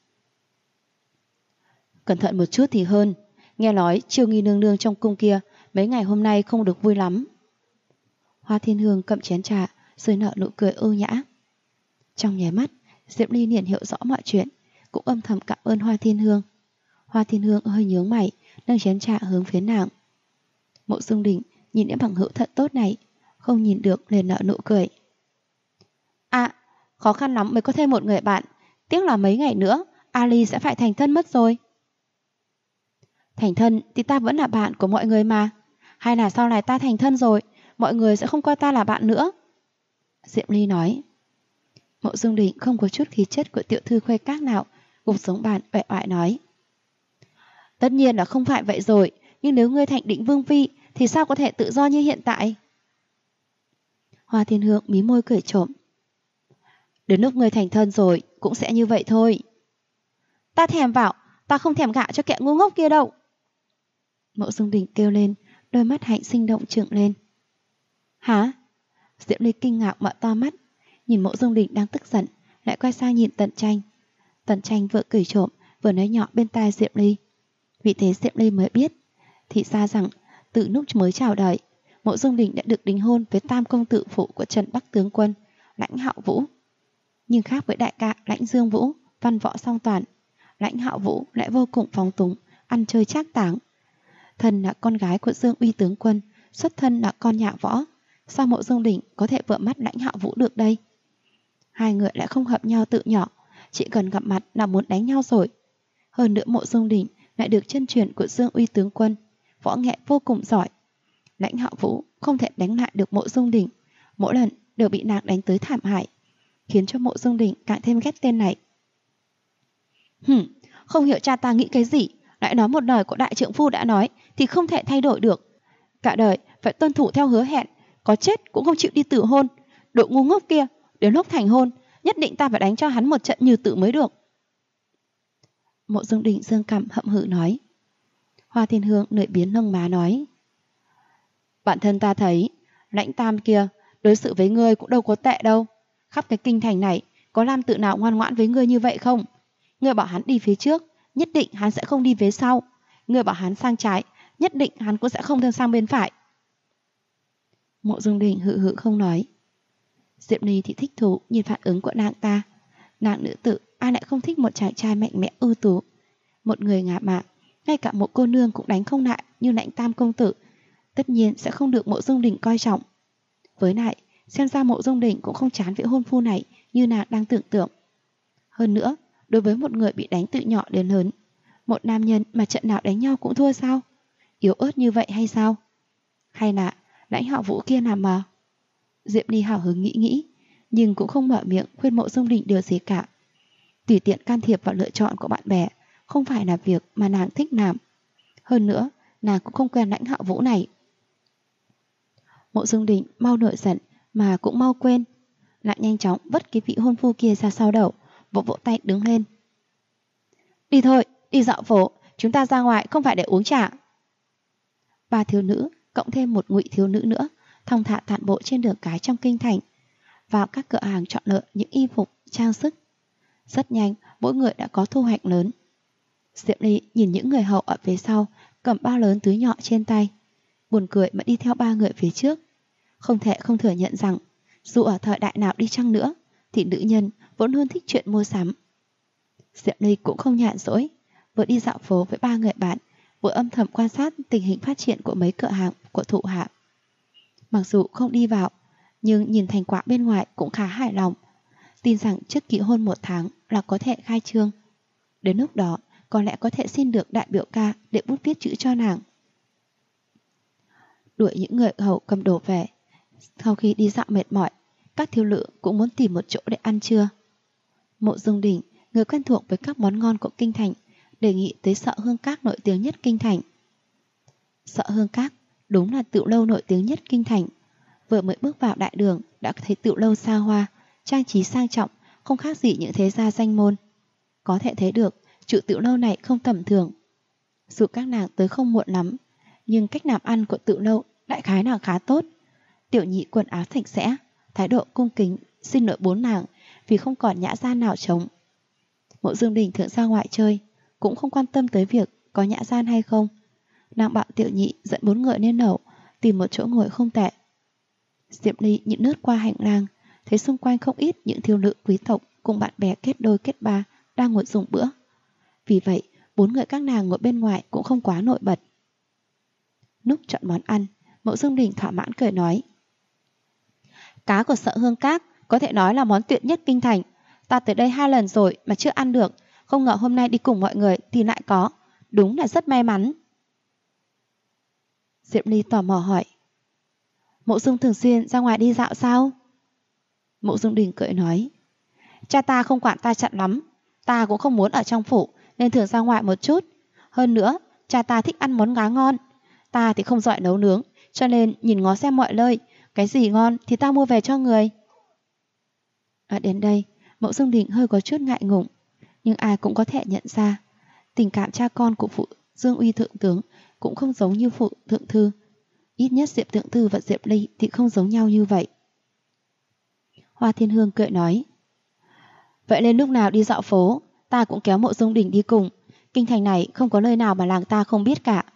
Cẩn thận một chút thì hơn. Nghe nói Chiêu Nghi nương nương trong cung kia mấy ngày hôm nay không được vui lắm. Hoa Thiên Hương cầm chén trà rồi nở nụ cười ưu nhã. Trong nháy mắt, Diệp Ly liền hiểu rõ mọi chuyện, cũng âm thầm cảm ơn Hoa Thiên Hương. Hoa Thiên Hương hơi nhướng mày, nâng chén trà hướng phía nàng. Mộ Dung Đình nhìn những bằng hữu thật tốt này, không nhìn được liền nở nụ cười. À, khó khăn lắm mới có thêm một người bạn, tiếc là mấy ngày nữa Ali sẽ phải thành thân mất rồi. Thành thân thì ta vẫn là bạn của mọi người mà. Hay là sau này ta thành thân rồi, mọi người sẽ không coi ta là bạn nữa? Diệp Ly nói. Mộ Dung Đình không có chút khí chất của tiểu thư khuê các nào, gục xuống bàn uể oải nói. Tất nhiên là không phải vậy rồi, nhưng nếu ngươi thành định vương phi thì sao có thể tự do như hiện tại? Hoa Thiên Hương mí môi cười trộm. Đến lúc ngươi thành thân rồi cũng sẽ như vậy thôi. Ta thèm vào, ta không thèm gả cho kẻ ngu ngốc kia đâu. Mộ Dung Đình kêu lên, đôi mắt hạnh sinh động trừng lên. Hả? Diệp Ly kinh ngạc mở to mắt, nhìn Mộ Dung Đình đang tức giận, lại quay sang nhìn Tần Tranh. Tần Tranh vừa cười trộm, vừa nói nhỏ bên tai Diệp Ly. Vì thế Diệp Ly mới biết, thì ra rằng từ lúc mới chào đời, Mộ Dung Đình đã được đính hôn với tam công tử phụ của Trần Bắc tướng quân, Lãnh Hạo Vũ. Nhưng khác với đại ca Lãnh Dương Vũ, văn võ song toàn, Lãnh Hạo Vũ lại vô cùng phóng túng, ăn chơi trác táng. Thân là con gái của Dương Uy tướng quân, xuất thân là con nhà võ, sao Mộ Dung Đình có thể vợ mắt Lãnh Hạo Vũ được đây? Hai người lại không hợp nhau tự nhỏ, chỉ cần gặp mặt là muốn đánh nhau rồi. Hơn nữa Mộ Dung Đình lại được chân truyền của Dương Uy tướng quân, võ nghệ vô cùng giỏi. Lãnh Hạo Vũ không thể đánh lại được Mộ Dung Đình, mỗi lần đều bị nàng đánh tới thảm hại, khiến cho Mộ Dung Đình càng thêm ghét tên này. Không hiểu cha ta nghĩ cái gì, lại nói một lời của đại trượng phu đã nói thì không thể thay đổi được. Cả đời phải tuân thủ theo hứa hẹn, có chết cũng không chịu đi tử hôn. Độ ngu ngốc kia, đến lúc thành hôn, nhất định ta phải đánh cho hắn một trận như tử mới được. Mộ Dung Đình dương cằm hậm hự nói. Hoa Thiên Hương nửa biến lông má nói. Bản thân ta thấy, Lãnh Tam kia đối xử với ngươi cũng đâu có tệ đâu. Khắp cái kinh thành này, có nam tử nào ngoan ngoãn với ngươi như vậy không? Ngươi bảo hắn đi phía trước, nhất định hắn sẽ không đi phía sau. Ngươi bảo hắn sang trái, nhất định hắn cũng sẽ không thân sang bên phải. Mộ Dung Đình hự hự không nói. Diệp Ly thì thích thú nhìn phản ứng của nàng ta. Nàng nữ tử ai lại không thích một chàng trai mạnh mẽ ưu tú. Một người ngạ mạn, ngay cả một cô nương cũng đánh không lại như Lãnh Tam công tử, tất nhiên sẽ không được Mộ Dung Đình coi trọng. Với lại, xem ra Mộ Dung Đình cũng không chán vị hôn phu này như nàng đang tưởng tượng. Hơn nữa, đối với một người bị đánh từ nhỏ đến lớn, một nam nhân mà trận nào đánh nhau cũng thua sao? Yếu ớt như vậy hay sao? Hay là Lãnh Hạo Vũ kia làm mờ? Diệp Ly hào hứng nghĩ, nhưng cũng không mở miệng khuyên Mộ Dung Đình điều gì cả. Tùy tiện can thiệp vào lựa chọn của bạn bè không phải là việc mà nàng thích làm. Hơn nữa, nàng cũng không quen Lãnh Hạo Vũ này. Mộ Dung Đình mau nổi giận mà cũng mau quên, lại nhanh chóng vứt cái vị hôn phu kia ra sau đầu, vỗ vỗ tay đứng lên. Đi thôi, đi dạo phố, chúng ta ra ngoài không phải để uống trà. Ba thiếu nữ cộng thêm một ngụy thiếu nữ nữa thong thả tản bộ trên đường cái trong kinh thành, vào các cửa hàng chọn lựa những y phục, trang sức. Rất nhanh, mỗi người đã có thu hoạch lớn. Diệp Ly nhìn những người hầu ở phía sau cầm bao lớn túi nhỏ trên tay, buồn cười mà đi theo ba người phía trước. Không thể không thừa nhận rằng Dù ở thời đại nào đi chăng nữa thì nữ nhân vẫn luôn thích chuyện mua sắm. Diệp Ly cũng không nhàn rỗi, vừa đi dạo phố với 3 người bạn, vừa âm thầm quan sát tình hình phát triển của mấy cửa hàng của thụ hạ. Mặc dù không đi vào, nhưng nhìn thành quả bên ngoài cũng khá hài lòng. Tin rằng trước kỳ hôn 1 tháng là có thể khai trương. Đến lúc đó, có lẽ có thể xin được đại biểu ca để bút viết chữ cho nàng. Đuổi những người hầu cầm đồ về. Sau khi đi dạo mệt mỏi, các thiếu nữ cũng muốn tìm một chỗ để ăn trưa. Mộ Dung Đình, người quen thuộc với các món ngon của Kinh Thành, đề nghị tới Sợ Hương Các nổi tiếng nhất Kinh Thành. Sợ Hương Các đúng là tựu lâu nổi tiếng nhất Kinh Thành. Vừa mới bước vào đại đường đã thấy tựu lâu xa hoa, trang trí sang trọng, không khác gì những thế gia danh môn. Có thể thấy được chủ tựu lâu này không tầm thường. Dù các nàng tới không muộn lắm, nhưng cách làm ăn của tựu lâu đại khái là khá tốt. Tiểu nhị quần áo sạch sẽ, thái độ cung kính, xin lỗi 4 nàng vì không còn nhã gian nào trống. Mộ Dung Đình thường ra ngoại chơi, cũng không quan tâm tới việc có nhã gian hay không. Nàng bảo tiểu nhị dẫn 4 người lên lầu, tìm một chỗ ngồi không tệ. Diệp Ly nhìn lướt qua hành lang, thấy xung quanh không ít những thiếu nữ quý tộc cùng bạn bè kết đôi kết ba đang ngồi dùng bữa. Vì vậy, 4 người các nàng ngồi bên ngoài cũng không quá nổi bật. Lúc chọn món ăn, Mộ Dung Đình thỏa mãn cười nói: cá của Sợ Hương Các có thể nói là món tuyệt nhất Kinh Thành. Ta tới đây 2 lần rồi mà chưa ăn được, không ngờ hôm nay đi cùng mọi người thì lại có. Đúng là rất may mắn. Diệp Ly tò mò hỏi: Mộ Dung thường xuyên ra ngoài đi dạo sao? Mộ Dung Đình cười nói: cha ta không quản ta chặt lắm, ta cũng không muốn ở trong phủ nên thường ra ngoài một chút. Hơn nữa, cha ta thích ăn món cá ngon, ta thì không giỏi nấu nướng, cho nên nhìn ngó xem mọi nơi, cái gì ngon thì ta mua về cho người. Ở đến đây, Mộ Dung Đình hơi có chút ngại ngùng, nhưng ai cũng có thể nhận ra tình cảm cha con của phụ Dương Uy thượng tướng cũng không giống như phụ thượng thư. Ít nhất Diệp thượng thư và Diệp Ly thì không giống nhau như vậy. Hoa Thiên Hương cười nói: vậy nên lúc nào đi dạo phố, ta cũng kéo Mộ Dung Đình đi cùng. Kinh thành này không có nơi nào mà làng ta không biết cả.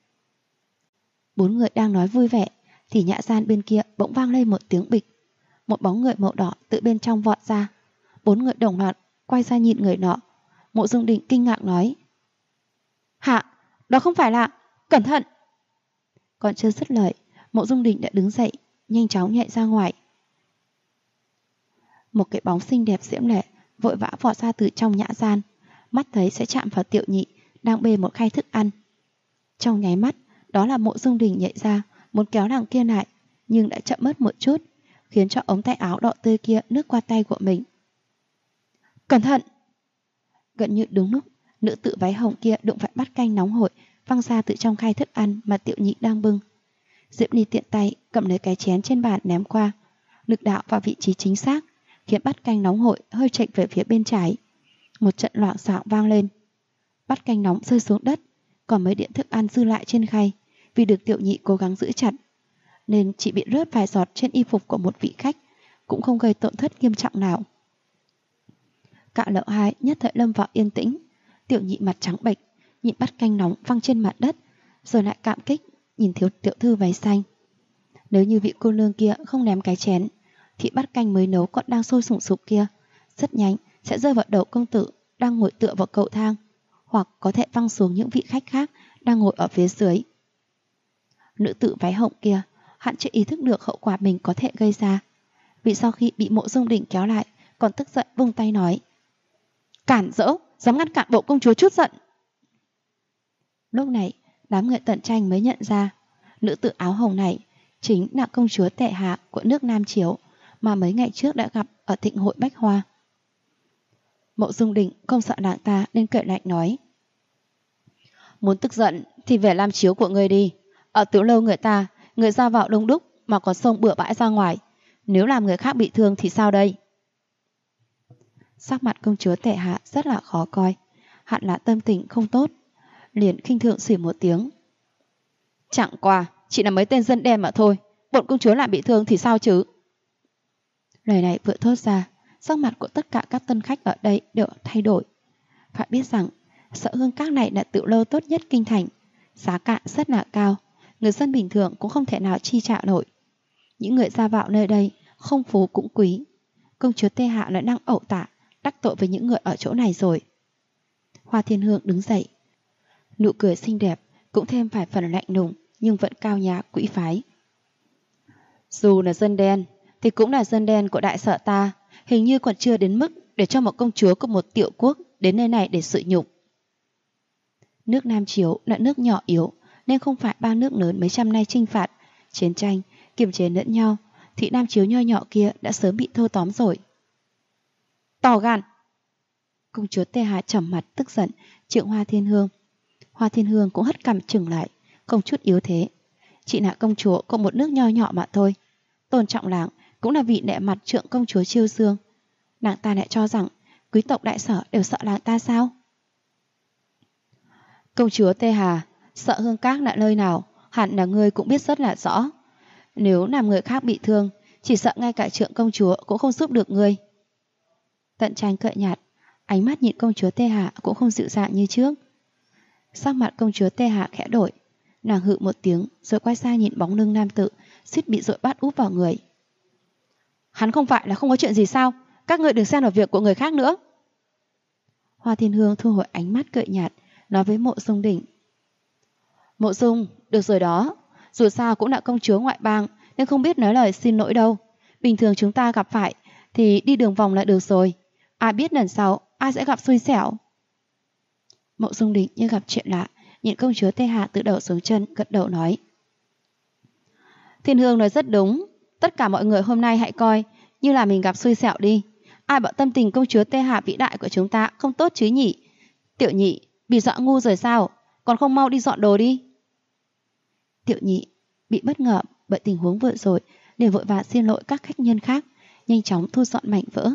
4 người đang nói vui vẻ thì nhã gian bên kia bỗng vang lên một tiếng bịch. Một bóng người màu đỏ từ bên trong vọt ra. 4 người đồng loạt quay ra nhìn người nọ. Mộ Dung Đình kinh ngạc nói: hạ, đó không phải là... cẩn thận! Còn chưa dứt lời, Mộ Dung Đình đã đứng dậy, nhanh chóng nhảy ra ngoài. Một cái bóng xinh đẹp diễm lệ vội vã vọt ra từ trong nhã gian, mắt thấy sẽ chạm vào tiểu nhị đang bê một khay thức ăn. Trong nháy mắt, đó là Mộ Dung Đình nhảy ra, muốn kéo nàng kia lại, nhưng đã chậm mất một chút, khiến cho ống tay áo đỏ tươi kia lướt qua tay của mình. Cẩn thận! Gần như đúng lúc, nữ tử váy hồng kia đụng phải bát canh nóng hổi văng ra từ trong khay thức ăn mà tiểu nhị đang bưng. Diệp Ly tiện tay cầm lấy cái chén trên bàn ném qua, lực đạo vào vị trí chính xác, khiến bát canh nóng hổi hơi chệch về phía bên trái. Một trận loạng xoạng vang lên, bát canh nóng rơi xuống đất, còn mấy đĩa thức ăn dư lại trên khay vì được tiểu nhị cố gắng giữ chặt, nên chỉ bị rớt vài giọt trên y phục của một vị khách, cũng không gây tổn thất nghiêm trọng nào. Cả lậu hai nhất thời lâm vào yên tĩnh. Tiểu nhị mặt trắng bệch, nhìn bát canh nóng văng trên mặt đất, rồi lại cảm kích nhìn thiếu tiểu thư váy xanh. Nếu như vị cô nương kia không ném cái chén, thì bát canh mới nấu còn đang sôi sùng sục kia rất nhanh sẽ rơi vào đầu công tử đang ngồi tựa vào cầu thang, hoặc có thể văng xuống những vị khách khác đang ngồi ở phía dưới. Nữ tử váy hồng kia hẳn chưa ý thức được hậu quả mình có thể gây ra, vì sau khi bị Mộ Dung Đình kéo lại, còn tức giận vung tay nói: cản rỡ, dám ngăn cản bộ công chúa chút giận. Lúc này, đám người Tần Tranh mới nhận ra nữ tử áo hồng này chính là công chúa Tệ Hạ của nước Nam Chiếu mà mấy ngày trước đã gặp ở thịnh hội Bách Hoa. Mộ Dung Đình không sợ nàng ta nên cười lạnh nói: muốn tức giận thì về làm chiếu của người đi. Ở tiểu lâu người ta, người ra vào đông đúc mà còn xông bừa bãi ra ngoài, nếu làm người khác bị thương thì sao đây? Sắc mặt công chúa Tệ Hạ rất là khó coi, hẳn là tâm tình không tốt, liền khinh thường xỉ một tiếng: chẳng qua chỉ là mấy tên dân đen mà thôi, bọn công chúa làm bị thương thì sao chứ? Lời này vừa thốt ra, sắc mặt của tất cả các tân khách ở đây đều thay đổi. Phải biết rằng Sợ Hương Các này là tiểu lâu tốt nhất kinh thành, giá cả rất là cao, người dân bình thường cũng không thể nào chi trả nổi. Những người ra vào nơi đây không phú cũng quý. Công chúa Tê Hạ lại đang ẩu tả, đắc tội với những người ở chỗ này rồi. Hoa Thiên Hương đứng dậy. Nụ cười xinh đẹp, cũng thêm vài phần lạnh lùng, nhưng vẫn cao nhã quý phái. Dù là dân đen, thì cũng là dân đen của đại sở ta, hình như còn chưa đến mức để cho một công chúa của một tiểu quốc đến nơi này để sự nhục. Nước Nam Chiếu là nước nhỏ yếu, nên không phải ba nước lớn mấy trăm nay chinh phạt, chiến tranh, kiềm chế lẫn nhau, thì Nam Chiếu nho nhỏ kia đã sớm bị thâu tóm rồi. Tỏ gan! Công chúa Tê Hạ trầm mặt tức giận, trượng Hoa Thiên Hương. Hoa Thiên Hương cũng hất cằm chừng lại, không chút yếu thế. Chị là công chúa của một nước nho nhỏ mà thôi. Tôn trọng làng cũng là vị nệ mặt trượng công chúa Chiêu Dương. Nàng ta lại cho rằng quý tộc đại sở đều sợ làng ta sao? Công chúa Tê Hà, sợ Hương Các là nơi nào, hẳn là ngươi cũng biết rất là rõ. Nếu làm người khác bị thương, chỉ sợ ngay cả trượng công chúa cũng không giúp được ngươi. Tận Tranh cợt nhạt, ánh mắt nhìn công chúa Tê Hà cũng không dịu dàng như trước. Sắc mặt công chúa Tê Hà khẽ đổi, nàng hự một tiếng rồi quay sang nhìn bóng lưng nam tử, suýt bị dội bát úp vào người. Hắn không phải là không có chuyện gì sao? Các ngươi đừng xen vào việc của người khác nữa. Hoa Thiên Hương thu hồi ánh mắt cợt nhạt, nói với Mộ Dung Đỉnh. Mộ Dung, được rồi đó. Dù sao cũng là công chúa ngoại bang, nên không biết nói lời xin lỗi đâu. Bình thường chúng ta gặp phải thì đi đường vòng là được rồi. Ai biết lần sau ai sẽ gặp xui xẻo. Mộ Dung Đỉnh như gặp chuyện lạ, nhìn công chúa Tê Hạ từ đầu xuống chân, gật đầu nói. Thiên Hương nói rất đúng. Tất cả mọi người hôm nay hãy coi như là mình gặp xui xẻo đi. Ai bảo tâm tình công chúa Tê Hạ vĩ đại của chúng ta không tốt chứ nhỉ? Tiểu Nhị, bị dọa ngu rồi sao? Còn không mau đi dọn đồ đi. Tiểu Nhị bị bất ngờ bởi tình huống vừa rồi, liền vội vã xin lỗi các khách nhân khác, nhanh chóng thu dọn mảnh vỡ.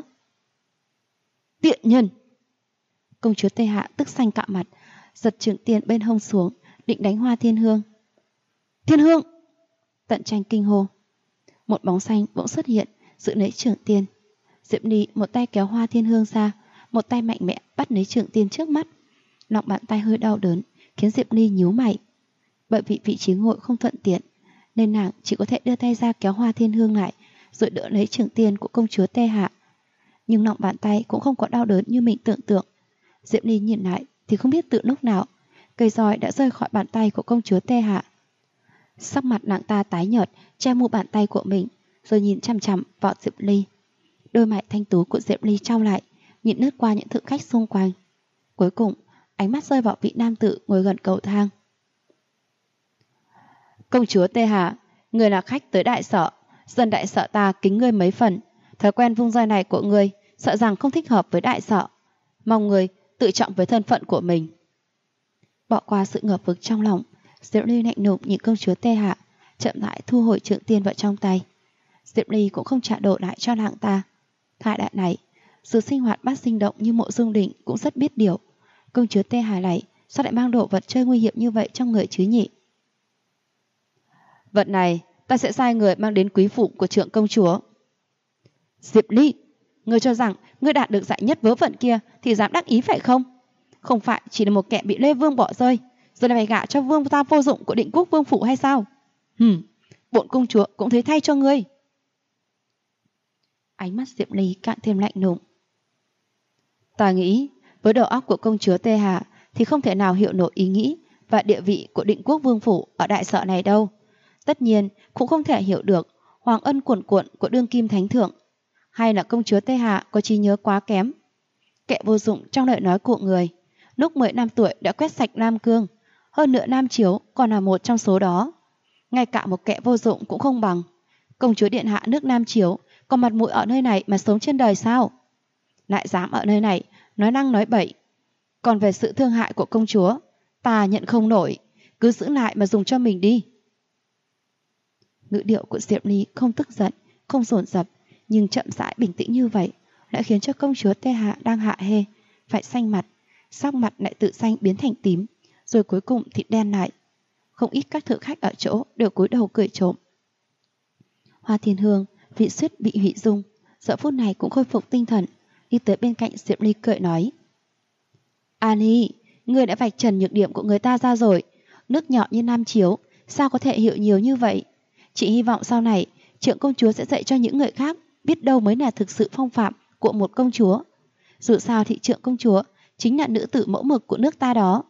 Tiện nhân! Công chúa Tê Hạ tức xanh cạ mặt, giật trượng tiên bên hông xuống, định đánh Hoa Thiên Hương. Thiên Hương! Tận Tranh kinh hô. Một bóng xanh bỗng xuất hiện, giữ lấy trượng tiên. Diệp Ly một tay kéo Hoa Thiên Hương ra, một tay mạnh mẽ bắt lấy trượng tiên trước mắt. Lòng bàn tay hơi đau đớn, khiến Diệp Ly nhíu mày. Bởi vì vị trí ngồi không thuận tiện, nên nàng chỉ có thể đưa tay ra kéo Hoa Thiên Hương lại, rồi đỡ lấy trượng tiên của công chúa Tê Hạ. Nhưng lòng bàn tay cũng không có đau đớn như mình tưởng tượng. Diệp Ly nhìn lại thì không biết từ lúc nào cây roi đã rơi khỏi bàn tay của công chúa Tê Hạ. Sắc mặt nàng ta tái nhợt, che mu bàn tay của mình, rồi nhìn chằm chằm vào Diệp Ly. Đôi mày thanh tú của Diệp Ly trao lại, nhìn lướt qua những thực khách xung quanh. Cuối cùng, ánh mắt rơi vào vị nam tử ngồi gần cầu thang. Công chúa Tê Hà, người là khách tới đại sở, dân đại sở ta kính ngươi mấy phần. Thói quen vung roi này của ngươi sợ rằng không thích hợp với đại sở. Mong ngươi tự trọng với thân phận của mình. Bỏ qua sự ngờ vực trong lòng, Diệp Ly lạnh lùng nhìn công chúa Tê Hạ, chậm rãi thu hồi trượng tiên vào trong tay. Diệp Ly cũng không trả đồ lại cho nàng ta. Thời đại này, sự sinh hoạt bát sinh động như Mộ Dung Đỉnh cũng rất biết điều. Công chúa Tê Hà này sao lại mang đồ vật chơi nguy hiểm như vậy trong người chứ nhỉ? Vật này ta sẽ sai người mang đến quý phủ của trượng công chúa. Diệp Ly, ngươi cho rằng ngươi đạt được giải nhất vớ vẩn kia thì dám đắc ý phải không? Không phải chỉ là một kẻ bị Lê Vương bỏ rơi, rồi lại phải gả cho vương ta vô dụng của Định Quốc vương phủ hay sao? Bổn công chúa cũng thấy thay cho ngươi. Ánh mắt Diệp Ly càng thêm lạnh lùng. Ta nghĩ với đầu óc của công chúa Tê Hà thì không thể nào hiểu nổi ý nghĩ và địa vị của Định Quốc vương phủ ở đại sở này đâu. Tất nhiên cũng không thể hiểu được hoàng ân cuồn cuộn của đương kim thánh thượng, hay là công chúa Tê Hà có trí nhớ quá kém. Kẻ vô dụng trong lời nói của người, lúc 10 năm tuổi đã quét sạch Nam Cương, hơn nữa Nam Chiếu còn là một trong số đó. Ngay cả một kẻ vô dụng cũng không bằng. Công chúa điện hạ nước Nam Chiếu còn mặt mũi ở nơi này mà sống trên đời sao? Lại dám ở nơi này nói năng nói bậy. Còn về sự thương hại của công chúa, ta nhận không nổi, cứ giữ lại mà dùng cho mình đi. Ngữ điệu của Diệp Ly không tức giận, không dồn dập, nhưng chậm rãi bình tĩnh như vậy đã khiến cho công chúa Tê Hạ đang hạ hê phải xanh mặt, sắc mặt lại tự xanh biến thành tím, rồi cuối cùng thì đen lại. Không ít các thực khách ở chỗ đều cúi đầu cười trộm. Hoa Thiên Hương vị suýt bị hủy dung, giờ phút này cũng khôi phục tinh thần, đi tới bên cạnh Diệp Ly cười nói: Ani, ngươi đã vạch trần nhược điểm của người ta ra rồi. Nước nhỏ như Nam Chiếu sao có thể hiểu nhiều như vậy? Chị hy vọng sau này Trượng công chúa sẽ dạy cho những người khác, biết đâu mới là thực sự phong phạm của một công chúa. Dù sao thì trượng công chúa chính là nữ tử mẫu mực của nước ta đó.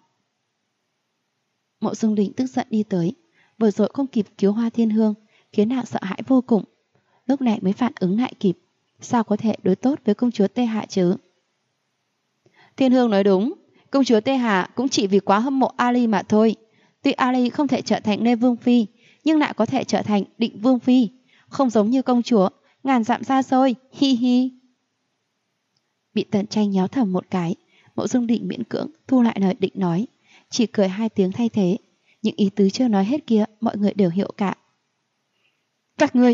Mộ Dung Đình tức giận đi tới, vừa rồi không kịp cứu Hoa Thiên Hương, khiến nàng sợ hãi vô cùng. Lúc này mới phản ứng lại kịp, sao có thể đối tốt với công chúa Tê Hạ chứ? Thiên Hương nói đúng, công chúa Tê Hạ cũng chỉ vì quá hâm mộ Ali mà thôi. Tuy Ali không thể trở thành Lê Vương Phi, nhưng lại có thể trở thành Định Vương Phi, không giống như công chúa ngàn dặm xa xôi, hi hi. Bị Tần Tranh nhéo thầm một cái, Mộ Dung Định miễn cưỡng thu lại lời định nói, chỉ cười 2 tiếng thay thế. Những ý tứ chưa nói hết kia mọi người đều hiểu cả. Các ngươi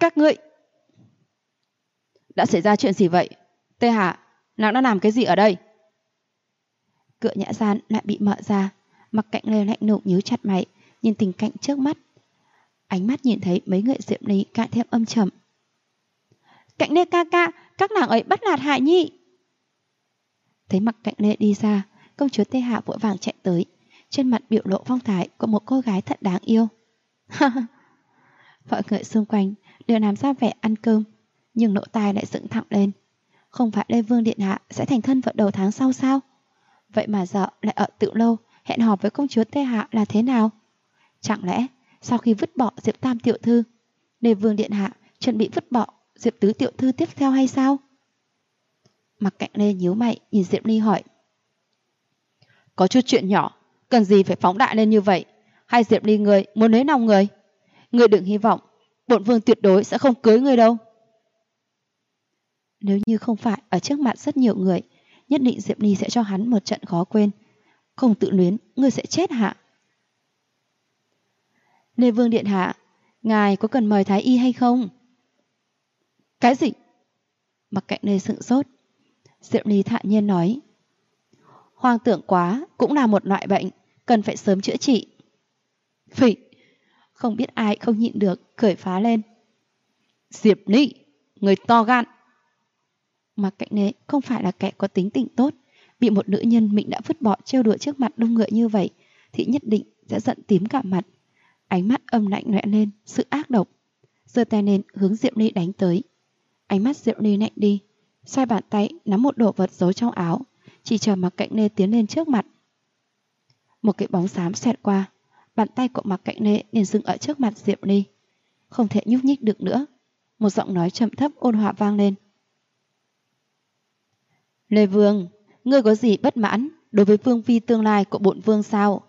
đã xảy ra chuyện gì vậy? Tê Hạ, nàng đã làm cái gì ở đây? Cửa nhã gian lại bị mở ra. Mặc Cạnh Lê lạnh lùng nhíu chặt mày, nhìn tình cảnh trước mắt. Ánh mắt nhìn thấy mấy người Diệp Ly càng thêm âm trầm. Cạnh Lê ca ca, các nàng ấy bắt nạt Hải Nhi. Thấy Mặc Cạnh Lê đi ra, công chúa Tê Hạ vội vàng chạy tới, trên mặt biểu lộ phong thái của một cô gái thật đáng yêu. Mọi người xung quanh đều làm ra vẻ ăn cơm, nhưng lỗ tai lại dựng thẳng lên. Không phải Lê Vương Điện Hạ sẽ thành thân vào đầu tháng sau sao? Vậy mà giờ lại ở Tự Lâu hẹn hò với công chúa Tê Hạ là thế nào? Chẳng lẽ sau khi vứt bỏ Diệp Tam tiểu thư, Lê Vương Điện Hạ chuẩn bị vứt bỏ Diệp Tứ tiểu thư tiếp theo hay sao? Mặc Cạnh Lê nhíu mày nhìn Diệp Ly hỏi. Có chút chuyện nhỏ, cần gì phải phóng đại lên như vậy? Hay Diệp Ly người muốn lấy lòng người? Người đừng hy vọng bổn vương tuyệt đối sẽ không cưới người đâu. Nếu như không phải ở trước mặt rất nhiều người, nhất định Diệp Ly sẽ cho hắn một trận khó quên. Không tự luyến, người sẽ chết hạ. Lê Vương Điện Hạ, ngài có cần mời Thái Y hay không? Cái gì? Mặc Cạnh Lê sững sốt. Diệp Ly thản nhiên nói. Hoang tưởng quá cũng là một loại bệnh, cần phải sớm chữa trị. Phỉ! Không biết ai không nhịn được, cười phá lên. Diệp Ly, người to gan. Mặc Cạnh Lê không phải là kẻ có tính tình tốt, bị một nữ nhân mình đã vứt bỏ trêu đùa trước mặt đông người như vậy thì nhất định sẽ giận tím cả mặt. Ánh mắt âm lạnh lóe lên sự ác độc, giơ tay lên hướng Diệp Ly đánh tới. Ánh mắt Diệp Ly lạnh đi, xoay bàn tay nắm một đồ vật giấu trong áo, chỉ chờ Mặc Cạnh Lê tiến lên trước mặt. Một cái bóng xám xẹt qua, bàn tay của Mặc Cạnh Lê liền dừng ở trước mặt Diệp Ly, không thể nhúc nhích được nữa. Một giọng nói trầm thấp ôn hòa vang lên. Lê Vương, ngươi có gì bất mãn đối với vương phi tương lai của bổn vương sao?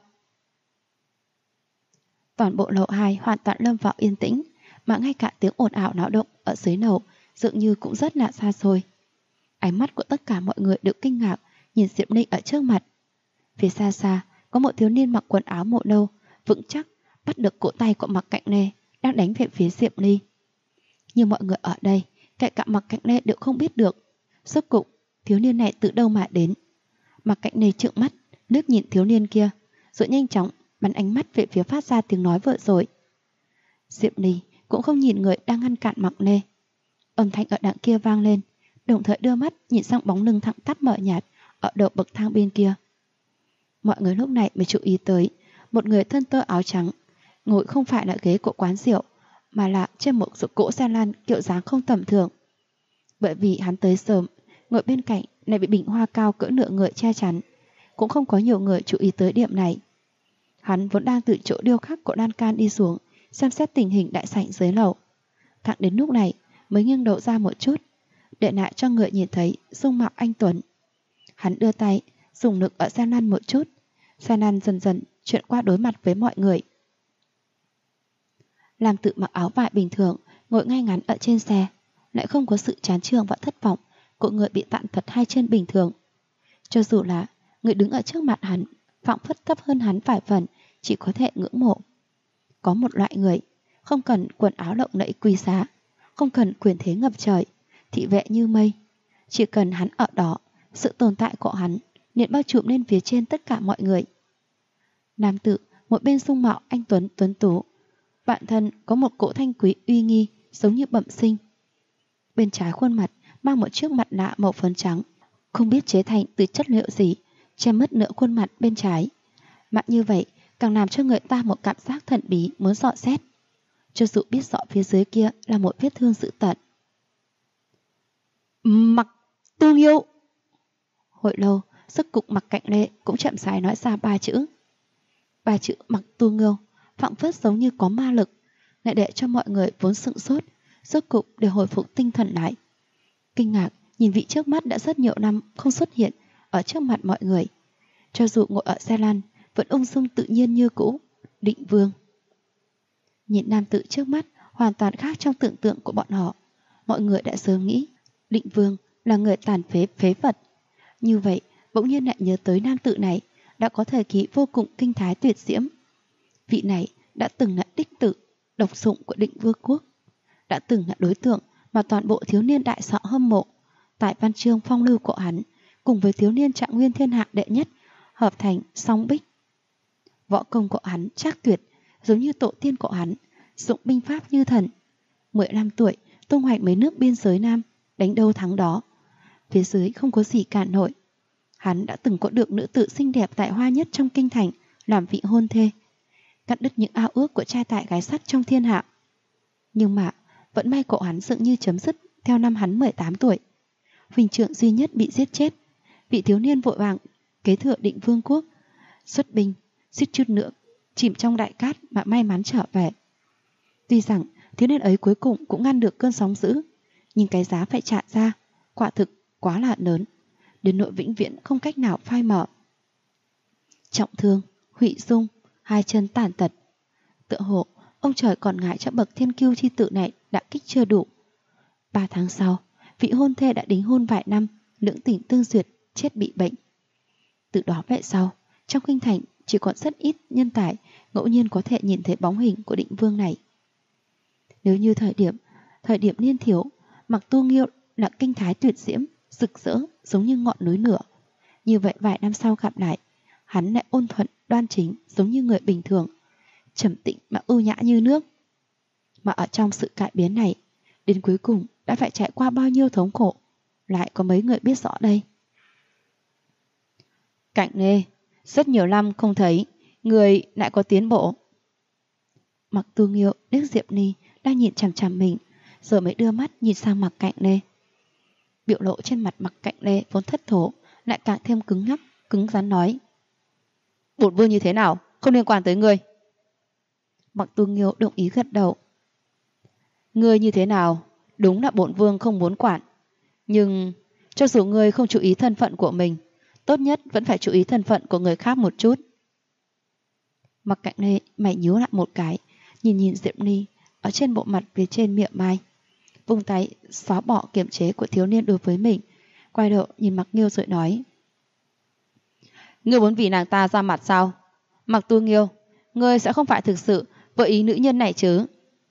Toàn bộ lầu 2 hoàn toàn lâm vào yên tĩnh, mà ngay cả tiếng ồn ào náo động ở dưới lầu dường như cũng rất là xa xôi. Ánh mắt của tất cả mọi người đều kinh ngạc nhìn Diệp Ly ở trước mặt. Phía xa xa có một thiếu niên mặc quần áo mộ nâu vững chắc bắt được cổ tay của Mặc Cạnh Lê đang đánh về phía Diệp Ly. Nhưng mọi người ở đây, kể cả Mặc Cạnh Lê đều không biết được rốt cục thiếu niên này từ đâu mà đến. Mặc Cạnh Lê trợn mắt liếc nhìn thiếu niên kia, rồi nhanh chóng bắn ánh mắt về phía phát ra tiếng nói vừa rồi. Diệp Ly cũng không nhìn người đang ngăn cản Mặc Lê. Âm thanh ở đằng kia vang lên, đồng thời đưa mắt nhìn sang bóng lưng thẳng tắp mờ nhạt ở đầu bậc thang bên kia. Mọi người lúc này mới chú ý tới một người thân tơ áo trắng ngồi không phải là ghế của quán rượu, mà là trên một cỗ xe lăn kiểu dáng không tầm thường. Bởi vì hắn tới sớm, ngồi bên cạnh lại bị bình hoa cao cỡ nửa người che chắn, cũng không có nhiều người chú ý tới điểm này. Hắn vốn đang từ chỗ điêu khắc của lan can đi xuống xem xét tình hình đại sảnh dưới lầu, thẳng đến lúc này mới nghiêng đầu ra một chút để lại cho người nhìn thấy dung mạo anh tuấn. Hắn đưa tay dùng lực ở xe lăn một chút, xe lăn dần dần chuyển qua đối mặt với mọi người. Làm Tự mặc áo vải bình thường ngồi ngay ngắn ở trên xe, lại không có sự chán chường và thất vọng của người bị tàn tật 2 chân bình thường. Cho dù là người đứng ở trước mặt hắn phảng phất thấp hơn hắn vài phần, chỉ có thể ngưỡng mộ. Có một loại người không cần quần áo lộng lẫy quý giá, không cần quyền thế ngập trời, thị vệ như mây, chỉ cần hắn ở đó, sự tồn tại của hắn liền bao trùm lên phía trên tất cả mọi người. Nam tử một bên dung mạo anh tuấn tuấn tú, bản thân có một cỗ thanh quý uy nghi giống như bẩm sinh. Bên trái khuôn mặt mang một chiếc mặt nạ màu phấn trắng, không biết chế thành từ chất liệu gì, che mất nửa khuôn mặt bên trái. Mặt như vậy càng làm cho người ta một cảm giác thần bí muốn dò xét. cho dù biết rõ phía dưới kia là một vết thương dữ tợn. Mặc Tương Yêu! Hồi lâu, rốt cục Mặc Cạnh Lê cũng chậm rãi nói ra ba chữ. Ba chữ Mặc Tương Yêu phảng phất giống như có ma lực, lại để cho mọi người vốn sững sốt, rốt cục để hồi phục tinh thần lại. Kinh ngạc nhìn vị trước mắt đã rất nhiều năm không xuất hiện ở trước mặt mọi người. Cho dù ngồi ở xe lăn, vẫn ung dung tự nhiên như cũ. Định Vương. Nhìn nam tử trước mắt hoàn toàn khác trong tưởng tượng của bọn họ. Mọi người đã sớm nghĩ Định Vương là người tàn phế phế vật. Như vậy bỗng nhiên lại nhớ tới nam tử này đã có thời kỳ vô cùng kinh thái tuyệt diễm. Vị này đã từng là đích tử độc dụng của Định Vương quốc, đã từng là đối tượng mà toàn bộ thiếu niên đại sọ hâm mộ. Tại văn chương phong lưu của hắn cùng với thiếu niên trạng nguyên thiên hạ đệ nhất hợp thành song bích. Võ công của hắn trác tuyệt, giống như tổ tiên của hắn, dụng binh pháp như thần. 15 tuổi tung hoành mấy nước biên giới Nam, đánh đâu thắng đó. Phía dưới không có gì cản nổi. Hắn đã từng có được nữ tử xinh đẹp tại hoa nhất trong kinh thành làm vị hôn thê, cắt đứt những ao ước của trai tài gái sắc trong thiên hạ. Nhưng mà vận may của hắn dường như chấm dứt theo năm hắn 18 tuổi. Huynh trưởng duy nhất bị giết chết, vị thiếu niên vội vàng kế thừa Định Vương quốc, xuất binh suýt chút nữa chìm trong đại cát mà may mắn trở về. Tuy rằng thiếu niên ấy cuối cùng cũng ngăn được cơn sóng dữ, nhưng cái giá phải trả ra quả thực quá là lớn, đến nỗi vĩnh viễn không cách nào phai mở. Trọng thương, hủy dung, hai chân tàn tật. Tựa hồ ông trời còn ngại cho bậc thiên kiêu chi tử này đã kích chưa đủ. 3 tháng sau, vị hôn thê đã đính hôn vài năm, lưỡng tình tương duyệt, chết bị bệnh. Từ đó về sau, trong kinh thành chỉ còn rất ít nhân tài ngẫu nhiên có thể nhìn thấy bóng hình của Định Vương này. Nếu như thời điểm niên thiếu, Mặc Tu Nghiêu là kinh thái tuyệt diễm, rực rỡ giống như ngọn núi lửa. Như vậy vài năm sau gặp lại, hắn lại ôn thuận đoan chính giống như người bình thường, trầm tĩnh mà ưu nhã như nước. Mà ở trong sự cải biến này, đến cuối cùng đã phải trải qua bao nhiêu thống khổ, lại có mấy người biết rõ đây. Cạnh Lê, rất nhiều năm không thấy, người lại có tiến bộ. Mặc Tu Nghiêu liếc Diệp Ni đang nhìn chằm chằm mình, rồi mới đưa mắt nhìn sang Mặc Cạnh Lê. Biểu lộ trên mặt Mặc Cạnh Lê vốn thất thố lại càng thêm cứng ngắc, cứng rắn nói: Bổn vương như thế nào, không liên quan tới ngươi. Mặc Tu Nghiêu đồng ý gật đầu. Ngươi như thế nào, đúng là bổn vương không muốn quản. Nhưng cho dù ngươi không chú ý thân phận của mình, tốt nhất vẫn phải chú ý thân phận của người khác một chút. Mặc Cạnh Lê mày nhíu lại một cái, nhìn Diệp Ni ở trên bộ mặt phía trên miệng mai, vung tay xóa bỏ kiềm chế của thiếu niên đối với mình, quay đầu nhìn Mặc Nghiêu rồi nói: Ngươi muốn vì nàng ta ra mặt sao? Mặc Tu Nghiêu, ngươi sẽ không phải thực sự với ý nữ nhân này chứ?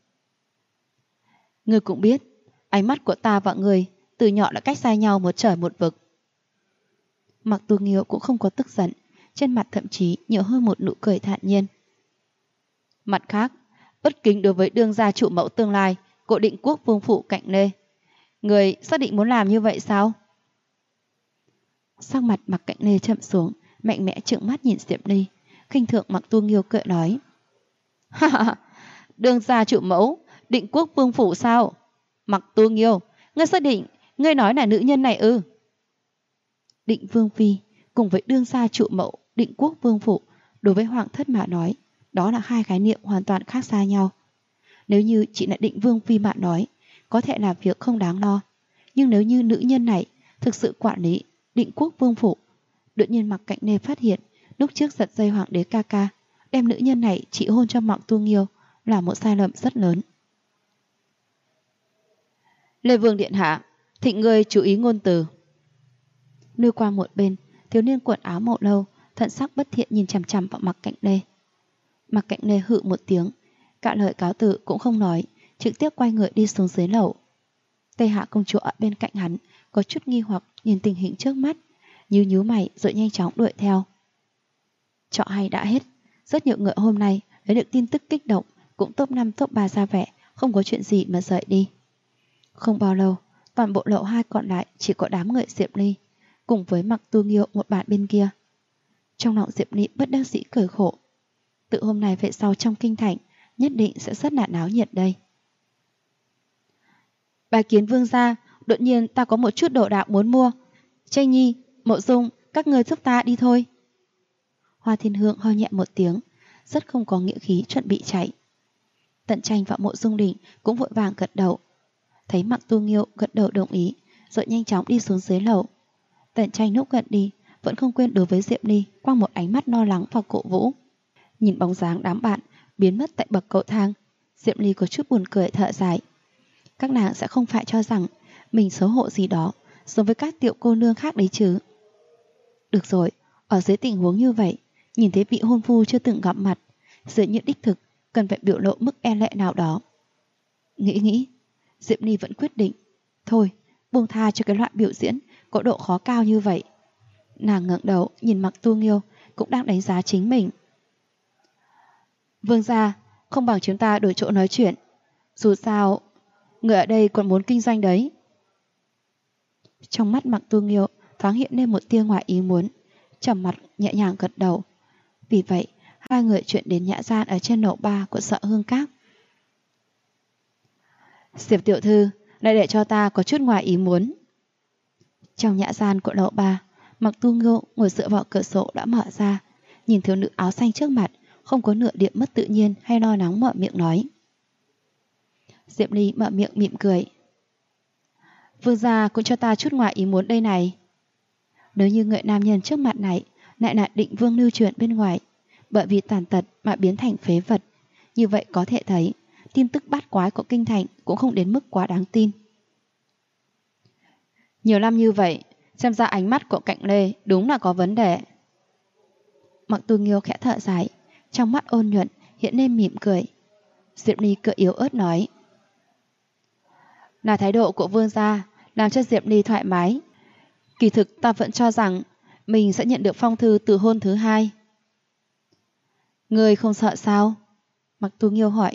Ngươi cũng biết, ánh mắt của ta và ngươi từ nhỏ đã cách xa nhau một trời một vực. Mặc Tu Nghiêu cũng không có tức giận, trên mặt thậm chí nhiều hơn một nụ cười thản nhiên. Mặt khác, bất kính đối với đương gia chủ mẫu tương lai của Định Quốc vương phủ Cạnh Lê, người xác định muốn làm như vậy sao? Sắc mặt Mặc Cạnh Lê chậm xuống, mạnh mẽ trợn mắt nhìn Diệp Ni, khinh thường Mặc Tu Nghiêu cười nói: Ha ha, đương gia chủ mẫu Định Quốc vương phủ sao? Mặc Tu Nghiêu, ngươi xác định ngươi nói là nữ nhân này ư? Định Vương phi cùng với đương gia trụ mẫu Định Quốc vương phủ đối với hoàng thất mà nói, đó là hai khái niệm hoàn toàn khác xa nhau. Nếu như chỉ là Định Vương phi mà nói, có thể là việc không đáng lo. Nhưng nếu như nữ nhân này thực sự quản lý Định Quốc vương phủ, đột nhiên Mặc Cạnh Lê phát hiện lúc trước giật dây hoàng đế ca ca đem nữ nhân này trị hôn cho Mặc Tu Nghiêu là một sai lầm rất lớn. Lê Vương điện hạ, thỉnh ngươi chú ý ngôn từ. Lưu qua một bên, thiếu niên quần áo màu nâu, thận sắc bất thiện nhìn chằm chằm vào Mặc Cạnh Lê. Mặc Cạnh Lê hự một tiếng, cả lời cáo từ cũng không nói, trực tiếp quay người đi xuống dưới lầu. Tây Hạ công chúa ở bên cạnh hắn có chút nghi hoặc nhìn tình hình trước mắt, nhíu mày rồi nhanh chóng đuổi theo. Trọ hay đã hết, rất nhiều người hôm nay lấy được tin tức kích động cũng top 5 top 3 ra vẻ không có chuyện gì mà rời đi. Không bao lâu, toàn bộ lầu 2 còn lại chỉ có đám người Diệp Ni cùng với Mặc Tu Nghiêu một bạn bên kia. Trong lòng Diệp Ni bất đắc dĩ cười khổ. Từ hôm nay về sau trong kinh thành, nhất định sẽ rất là náo nhiệt đây. Bái kiến vương gia, đột nhiên ta có một chút đồ đạc muốn mua. Tranh Nhi, Mộ Dung, các ngươi giúp ta đi thôi. Hoa Thiên Hương ho nhẹ một tiếng, rất không có nghĩa khí chuẩn bị chạy. Tận Tranh và Mộ Dung Đình cũng vội vàng gật đầu. Thấy Mặc Tu Nghiêu gật đầu đồng ý, rồi nhanh chóng đi xuống dưới lầu. Tận Tranh lúc gần đi vẫn không quên đối với Diệp Ly quăng một ánh mắt lo lắng và cổ vũ. Nhìn bóng dáng đám bạn biến mất tại bậc cầu thang, Diệp Ly có chút buồn cười thở dài. Các nàng sẽ không phải cho rằng mình xấu hổ gì đó giống với các tiểu cô nương khác đấy chứ. Được rồi, ở dưới tình huống như vậy, nhìn thấy vị hôn phu chưa từng gặp mặt, dường như đích thực cần phải biểu lộ mức e lệ nào đó. Nghĩ, Diệp Ly vẫn quyết định, thôi, buông tha cho cái loại biểu diễn có độ khó cao như vậy. Nàng ngẩng đầu nhìn Mặc Tu Nghiêu cũng đang đánh giá chính mình. Vương gia, không bằng chúng ta đổi chỗ nói chuyện. Dù sao, người ở đây còn muốn kinh doanh đấy. Trong mắt Mặc Tu Nghiêu thoáng hiện lên một tia ngoài ý muốn, trầm mặt nhẹ nhàng gật đầu. Vì vậy, hai người chuyển đến nhã gian ở trên lầu 3 của Sợ Hương Các. Diệp tiểu thư, lại để cho ta có chút ngoài ý muốn. Trong nhã gian của lầu 3, Mặc Tu Nghiêu ngồi dựa vào cửa sổ đã mở ra, nhìn thiếu nữ áo xanh trước mặt, không có nửa điểm mất tự nhiên hay lo lắng mở miệng nói. Diệp Ly mở miệng mỉm cười. Vương gia cũng cho ta chút ngoại ý muốn đây này. Nếu như người nam nhân trước mặt này lại là định vương lưu truyền bên ngoài, bởi vì tàn tật mà biến thành phế vật, như vậy có thể thấy tin tức bát quái của kinh thành cũng không đến mức quá đáng tin. Nhiều năm như vậy, xem ra ánh mắt của Cạnh Lê đúng là có vấn đề. Mặc Tu Nghiêu khẽ thở dài, trong mắt ôn nhuận hiện lên mỉm cười. Diệp Ly cười yếu ớt nói. Là thái độ của vương gia làm cho Diệp Ly thoải mái. Kỳ thực ta vẫn cho rằng mình sẽ nhận được phong thư từ hôn thứ hai. Ngươi không sợ sao? Mặc Tu Nghiêu hỏi.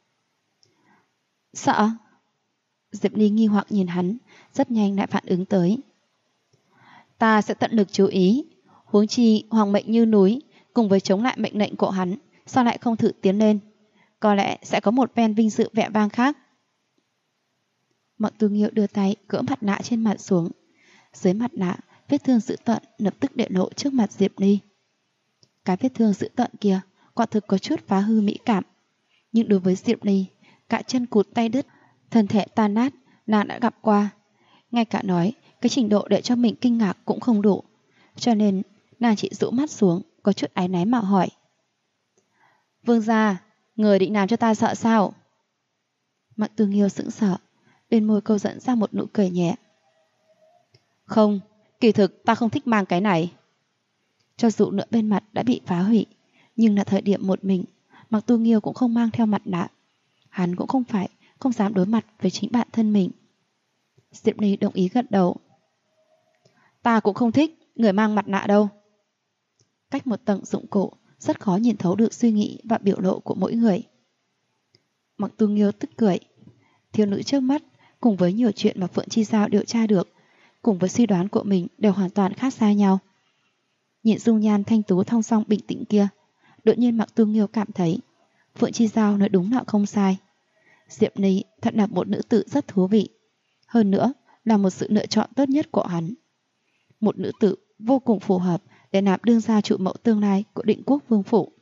Sợ? Diệp Ly nghi hoặc nhìn hắn, rất nhanh lại phản ứng tới. Ta sẽ tận lực chú ý, huống chi hoàng mệnh như núi, cùng với chống lại mệnh lệnh của hắn, sao lại không thử tiến lên? Có lẽ sẽ có một phen vinh dự vẻ vang khác. Mặc Tu Nghiêu đưa tay gỡ mặt nạ trên mặt xuống. Dưới mặt nạ, vết thương dữ tợn lập tức để lộ trước mặt Diệp Ly. Cái vết thương dữ tợn kia quả thực có chút phá hư mỹ cảm. Nhưng đối với Diệp Ly, cả chân cụt tay đứt, thân thể tan nát, nàng đã gặp qua. Ngay cả nói, cái trình độ để cho mình kinh ngạc cũng không đủ. Cho nên, nàng chỉ rũ mắt xuống, có chút áy náy mà hỏi. Vương gia, người định làm cho ta sợ sao? Mặc Tu Nghiêu sững sờ, bên môi câu dẫn ra một nụ cười nhẹ. Không, kỳ thực ta không thích mang cái này. Cho dù nửa bên mặt đã bị phá hủy, nhưng là thời điểm một mình, Mặc Tu Nghiêu cũng không mang theo mặt nạ. Hắn cũng không dám đối mặt với chính bản thân mình. Diệp Ly đồng ý gật đầu. Ta cũng không thích người mang mặt nạ đâu. Cách một tầng dụng cụ, rất khó nhìn thấu được suy nghĩ và biểu lộ của mỗi người. Mặc Tu Nghiêu tức cười. Thiếu nữ trước mắt, cùng với nhiều chuyện mà Phượng Chi Giao điều tra được, cùng với suy đoán của mình đều hoàn toàn khác xa nhau. Nhìn dung nhan thanh tú thong song bình tĩnh kia, đột nhiên Mặc Tu Nghiêu cảm thấy Phượng Chi Giao nói đúng là không sai. Diệp Ly thật là một nữ tử rất thú vị. Hơn nữa là một sự lựa chọn tốt nhất của hắn. Một nữ tử vô cùng phù hợp để làm đương gia trụ mẫu tương lai của Định Quốc Vương phủ.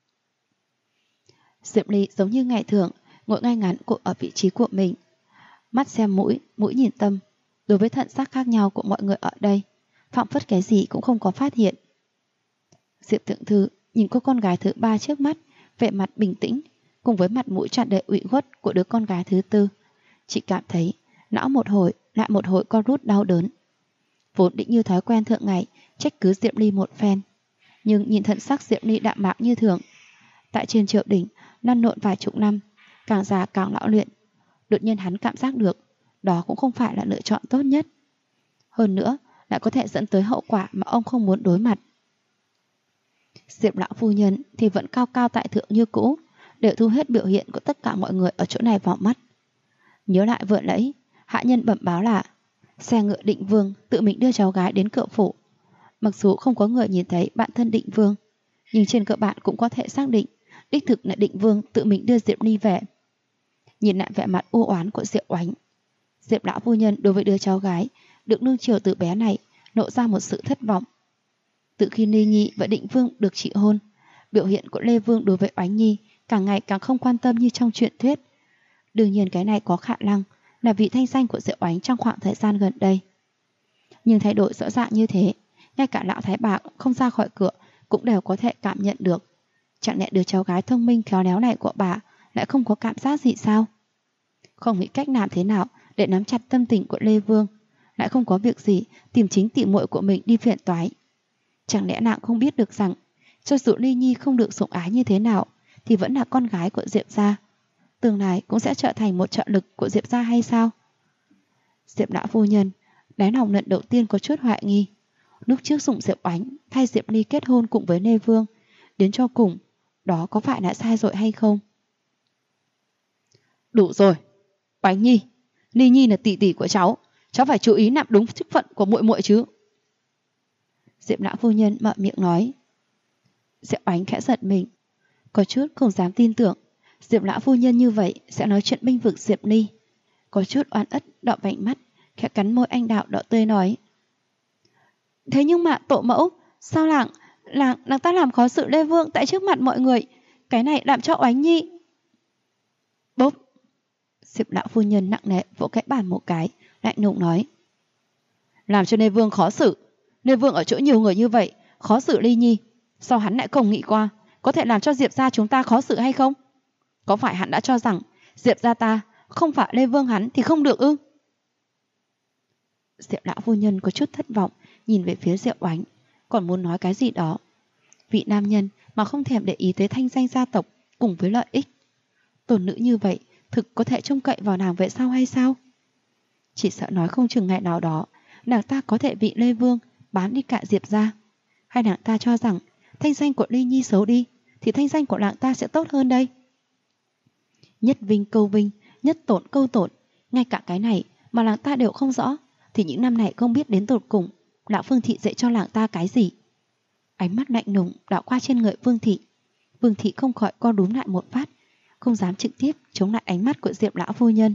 Diệp Ly giống như ngày thường ngồi ngay ngắn ở vị trí của mình, mắt xem mũi, mũi nhìn tâm. Đối với thận sắc khác nhau của mọi người ở đây, phảng phất cái gì cũng không có phát hiện. Diệp Thượng Thư nhìn cô con gái thứ ba trước mắt, vẻ mặt bình tĩnh, cùng với mặt mũi tràn đầy ủy khuất của đứa con gái thứ tư, chỉ cảm thấy não một hồi lại một hồi co rút đau đớn. Vốn định như thói quen thường ngày trách cứ Diệp Ly một phen, nhưng nhìn thận sắc Diệp Ly đạm mạc như thường, tại trên triều đình lăn lộn vài chục năm, càng già càng lão luyện, đột nhiên hắn cảm giác được đó cũng không phải là lựa chọn tốt nhất. Hơn nữa lại có thể dẫn tới hậu quả mà ông không muốn đối mặt. Diệp lão phu nhân thì vẫn cao cao tại thượng như cũ, đều thu hết biểu hiện của tất cả mọi người ở chỗ này vào mắt. Nhớ lại vừa nãy, hạ nhân bẩm báo là xe ngựa Định Vương tự mình đưa cháu gái đến cửa phủ. Mặc dù không có người nhìn thấy bạn thân Định Vương, nhưng trên cơ bản cũng có thể xác định đích thực là Định Vương tự mình đưa Diệp Ly về. Nhìn lại vẻ mặt u oán của Diệp Oánh, Diệp lão phu nhân đối với đứa cháu gái được nương chiều từ bé này nộ ra một sự thất vọng. Từ khi Ly Nhi và Định Vương được trị hôn, biểu hiện của Lê Vương đối với Oánh Nhi càng ngày càng không quan tâm như trong truyện thuyết. Đương nhiên cái này có khả năng là vì thanh danh của Diệp Oánh trong khoảng thời gian gần đây. Nhưng thay đổi rõ ràng như thế, ngay cả lão thái bà không ra khỏi cửa cũng đều có thể cảm nhận được. Chẳng lẽ đứa cháu gái thông minh khéo léo này của bà lại không có cảm giác gì sao? Không nghĩ cách làm thế nào để nắm chặt tâm tình của Lê Vương, lại không có việc gì tìm chính tỉ muội của mình đi phiền toái. Chẳng lẽ nàng không biết được rằng cho dù Ly Nhi không được sủng ái như thế nào thì vẫn là con gái của Diệp gia, tương lai cũng sẽ trở thành một trợ lực của Diệp gia hay sao? Diệp lão phu nhân đáy lòng lần đầu tiên có chút hoài nghi. Lúc trước dùng Diệp Oánh thay Diệp Ly kết hôn cùng với Lê Vương, đến cho cùng đó có phải là sai rồi hay không? Đủ rồi, Oánh Nhi, Ly Nhi là tỷ tỷ của cháu phải chú ý nạp đúng chức phận của muội muội chứ. Diệp lão phu nhân mở miệng nói. Diệp Oánh khẽ giật mình, có chút không dám tin tưởng Diệp lão phu nhân như vậy sẽ nói chuyện bênh vực Diệp Ly. Có chút oan ức đỏ vành mắt, khẽ cắn môi anh đào đỏ tươi nói. Thế nhưng mà tổ mẫu, sao nàng ta làm khó xử Lê Vương tại trước mặt mọi người, cái này làm cho Oánh Nhi. Bốp! Diệp lão phu nhân nặng nề vỗ cái bàn một cái, lạnh lùng nói. Làm cho Lê Vương khó xử. Lê Vương ở chỗ nhiều người như vậy, khó xử Ly Nhi, sao hắn lại không nghĩ qua có thể làm cho Diệp gia chúng ta khó xử hay không? Có phải hắn đã cho rằng Diệp gia ta không phải Lê Vương hắn thì không được ư? Diệp lão phu nhân có chút thất vọng, nhìn về phía Diệp Oánh, còn muốn nói cái gì đó. Vị nam nhân mà không thèm để ý tới thanh danh gia tộc cùng với lợi ích, tôn nữ như vậy thực có thể trông cậy vào nàng vậy sao hay sao? Chỉ sợ nói không chừng ngày nào đó nàng ta có thể bị Lê Vương bán đi cả Diệp gia. Hay nàng ta cho rằng thanh danh của Ly Nhi xấu đi thì thanh danh của nàng ta sẽ tốt hơn đây? Nhất vinh câu vinh, nhất tổn câu tổn, ngay cả cái này mà nàng ta đều không rõ thì những năm này không biết đến tột cùng lão Phương Thị dạy cho nàng ta cái gì. Ánh mắt lạnh lùng đảo qua trên người Vương Thị. Vương Thị không khỏi co đúm lại một phát, không dám trực tiếp chống lại ánh mắt của Diệp lão phu nhân.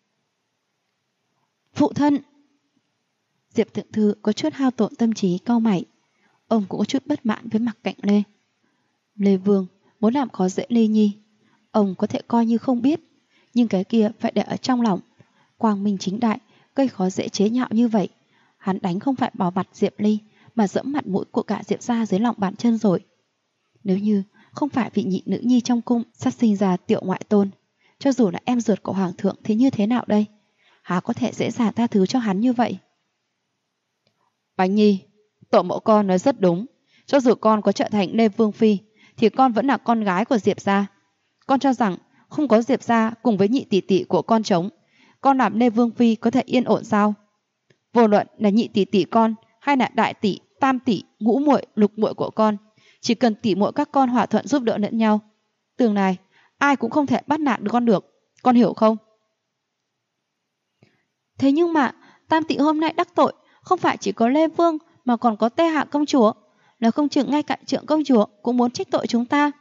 Phụ thân! Diệp Thượng Thư có chút hao tổn tâm trí, cau mày. Ông cũng có chút bất mãn với mặt cạnh Lê. Lê Vương muốn làm khó dễ Lê Nhi, ông có thể coi như không biết, nhưng cái kia phải để ở trong lòng. Quang minh chính đại, gây khó dễ chế nhạo như vậy, hắn đánh không phải bỏ mặt Diệp Ly mà dẫm mặt mũi của cả Diệp gia dưới lòng bàn chân rồi. Nếu như không phải vị nhị nữ nhi trong cung sát sinh ra Tiệu ngoại tôn, cho dù là em ruột của hoàng thượng thì như thế nào đây? Há có thể dễ dàng tha thứ cho hắn như vậy? Oánh Nhi, tổ mẫu con nói rất đúng. Cho dù con có trở thành Lê Vương phi thì con vẫn là con gái của Diệp gia. Con cho rằng không có Diệp gia cùng với nhị tỷ tỷ của con chống, con làm Lê Vương phi có thể yên ổn sao? Vô luận là nhị tỷ tỷ con hay là đại tỷ, tam tỷ, ngũ muội, lục muội của con, chỉ cần tỷ muội các con hòa thuận giúp đỡ lẫn nhau, tương lai ai cũng không thể bắt nạt con được, con hiểu không? Thế nhưng mà tam tỷ hôm nay đắc tội không phải chỉ có Lê Vương mà còn có Tê Hạ công chúa, là không chừng ngay cả Trượng công chúa cũng muốn trách tội chúng ta.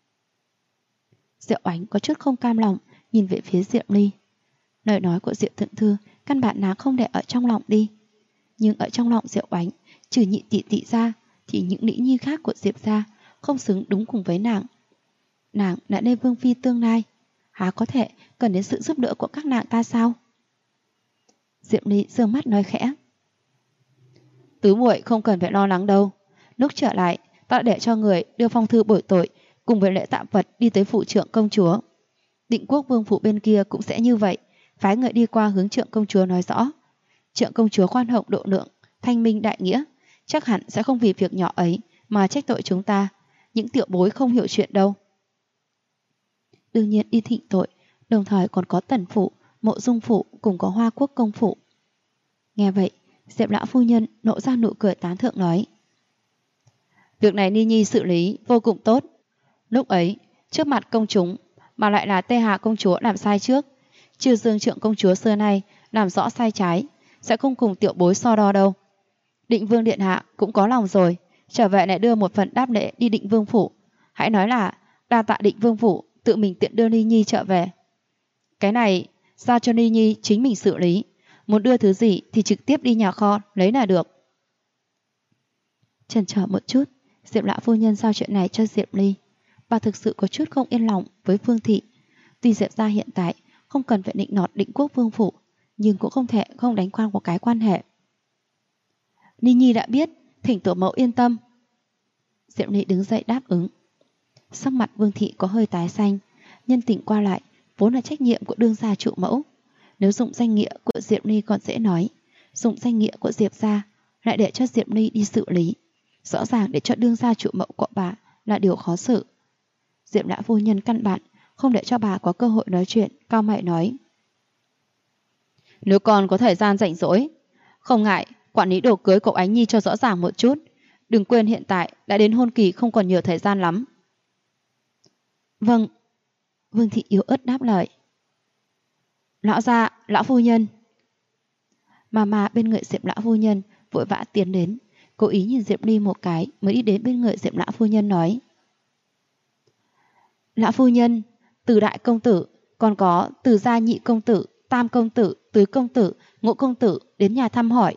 Diệu Oánh có chút không cam lòng nhìn về phía Diệp Ly. Lời nói của Diệp Thượng Thư căn bản nàng không để ở trong lòng đi, nhưng ở trong lòng Diệu Oánh, trừ nhị tỷ tỷ ra thì những nữ nhi khác của Diệp gia không xứng đúng cùng với nàng. Nàng đã Lê Vương phi tương lai, há có thể cần đến sự giúp đỡ của các nàng ta sao? Diệp Ly giương mắt nói khẽ. Tứ muội không cần phải lo lắng đâu. Lúc trở lại, ta để cho người đưa phong thư bồi tội cùng với lễ tạm vật đi tới phủ Trượng công chúa. Định Quốc vương phủ bên kia cũng sẽ như vậy, phái người đi qua hướng Trượng công chúa nói rõ. Trượng công chúa khoan hậu độ lượng, thanh minh đại nghĩa, chắc hẳn sẽ không vì việc nhỏ ấy mà trách tội chúng ta, những tiểu bối không hiểu chuyện đâu. Đương nhiên đi thịnh tội, đồng thời còn có Tần phủ, Mộ Dung phủ cùng có Hoa Quốc công phủ. Nghe vậy, Diệp lão phu nhân nộ ra nụ cười tán thưởng nói. Việc này Ni Nhi xử lý vô cùng tốt. Lúc ấy, trước mặt công chúng mà lại là Tê Hà công chúa làm sai trước, Trừ Dương Trượng công chúa xưa nay làm rõ sai trái, sẽ không cùng tiểu bối so đo đâu. Định Vương điện hạ cũng có lòng rồi, trở về lại đưa một phần đáp lễ đi Định Vương phủ. Hãy nói là Đa tạ Định Vương phủ tự mình tiện đưa Ni Nhi trở về. Cái này giao cho Ni Nhi chính mình xử lý. Muốn đưa thứ gì thì trực tiếp đi nhà kho lấy là được. Chần chờ một chút, Diệp lão phu nhân giao chuyện này cho Diệp Ly. Bà thực sự có chút không yên lòng với Vương thị. Tuy Diệp gia hiện tại không cần phải nịnh nọt Định Quốc Vương phủ, nhưng cũng không thể không đánh quan một cái quan hệ. Ni Nhi đã biết, thỉnh tổ mẫu yên tâm. Diệp Ly đứng dậy đáp ứng. Sắc mặt Vương thị có hơi tái xanh. Nhân tình qua lại vốn là trách nhiệm của đương gia trụ mẫu. Nếu dụng danh nghĩa của Diệp Ly còn dễ nói, dụng danh nghĩa của Diệp gia lại để cho Diệp Ly đi xử lý, rõ ràng để cho đương gia trụ mẫu của bà là điều khó xử. Diệp lão phu nhân căn bản không để cho bà có cơ hội nói chuyện, cao mày nói: Nếu con có thời gian rảnh rỗi, không ngại quản lý đồ cưới cậu Ánh Nhi cho rõ ràng một chút. Đừng quên hiện tại đã đến hôn kỳ, không còn nhiều thời gian lắm. Vâng. Vương thị yếu ớt đáp lời. Lão gia, lão phu nhân. Mà bên người Diệp lão phu nhân vội vã tiến đến, cố ý nhìn Diệp Ly một cái mới đi đến bên người Diệp lão phu nhân nói: Lão phu nhân, Từ đại công tử, còn có Từ gia nhị công tử, tam công tử, tứ công tử, ngũ công tử đến nhà thăm hỏi.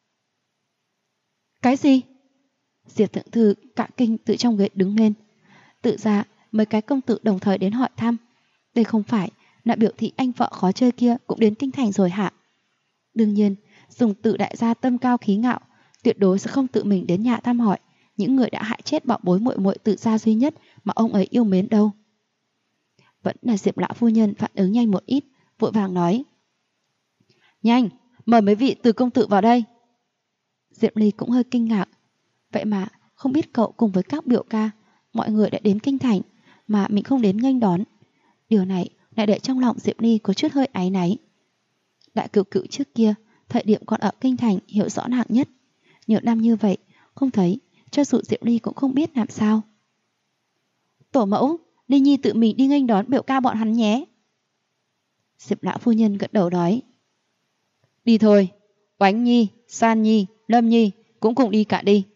Cái gì? Diệp thượng thư cả kinh từ trong ghế đứng lên. Tự ra mấy cái công tử đồng thời đến hỏi thăm. Đây không phải là biểu thị anh vợ khó chơi kia cũng đến kinh thành rồi hả? Đương nhiên, dùng Tự đại gia tâm cao khí ngạo, tuyệt đối sẽ không tự mình đến nhà thăm hỏi những người đã hại chết bảo bối muội muội Tự gia duy nhất mà ông ấy yêu mến đâu. Vẫn là Diệp lão phu nhân phản ứng nhanh một ít, vội vàng nói: Nhanh, mời mấy vị Từ công tử vào đây. Diệp Ly cũng hơi kinh ngạc. Vậy mà không biết cậu cùng với các biểu ca, mọi người đã đến kinh thành mà mình không đến nghênh đón. Điều này lại để trong lòng Diệp Ly có chút hơi áy náy. Đại cựu cựu trước kia, thời điểm còn ở kinh thành hiểu rõ nàng nhất. Nhiều năm như vậy, không thấy, cho dù Diệp Ly cũng không biết làm sao. Tổ mẫu, Ly Nhi tự mình đi nghênh đón biểu ca bọn hắn nhé. Diệp lão phu nhân gật đầu nói: Đi thôi, Oánh Nhi, San Nhi, Lâm Nhi cũng cùng đi cả đi.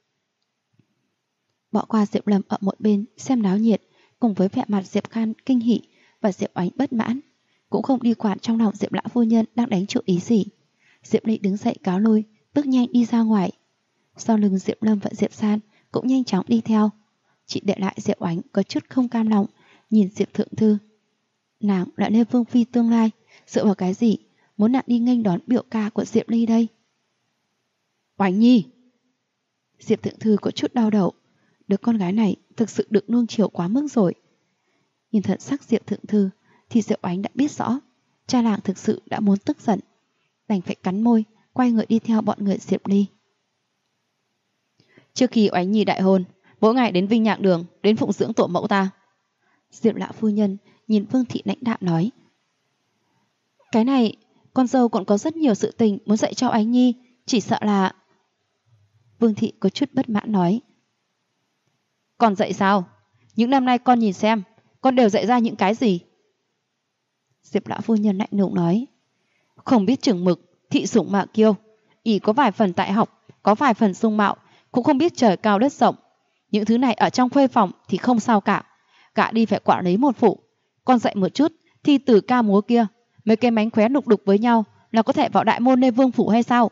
Bỏ qua Diệp Lâm ở một bên xem náo nhiệt, cùng với vẻ mặt Diệp Khan kinh hỉ và Diệp Oánh bất mãn, cũng không đi quản trong lòng Diệp lão phu nhân đang đánh chủ ý gì. Diệp Ly đứng dậy cáo lui, bước nhanh đi ra ngoài. Sau lưng Diệp Lâm và Diệp San cũng nhanh chóng đi theo. Chỉ để lại Diệp Oánh có chút không cam lòng, nhìn Diệp thượng thư. Nàng lại nên vương phi tương lai, dựa vào cái gì muốn nàng đi nghênh đón biểu ca của Diệp Ly đây? Oánh Nhi! Diệp thượng thư có chút đau đầu. Đứa con gái này thực sự được nuông chiều quá mức rồi. Nhìn thật sắc Diệp thượng thư thì Diệp Oánh đã biết rõ cha làng thực sự đã muốn tức giận, đành phải cắn môi quay người đi theo bọn người Diệp Ly. Trước khi Oánh Nhi đại hôn, mỗi ngày đến Vinh Nhạc Đường đến phụng dưỡng tổ mẫu ta. Diệp lão phu nhân nhìn Vương thị lãnh đạm nói: Cái này con dâu còn có rất nhiều sự tình muốn dạy cho Oánh Nhi, chỉ sợ là... Vương thị có chút bất mãn nói: Còn dạy sao? Những năm nay con nhìn xem, con đều dạy ra những cái gì? Diệp lão phu nhân lạnh lùng nói: Không biết chừng mực, thị sủng mạ kiêu, ỷ có vài phần tại học, có vài phần dung mạo, cũng không biết trời cao đất rộng. Những thứ này ở trong khuê phòng thì không sao cả, gã đi phải quản lý một phụ. Con dạy một chút thi từ ca múa kia, mấy cái mánh khóe lục đục với nhau là có thể vào đại môn Lê Vương phủ hay sao?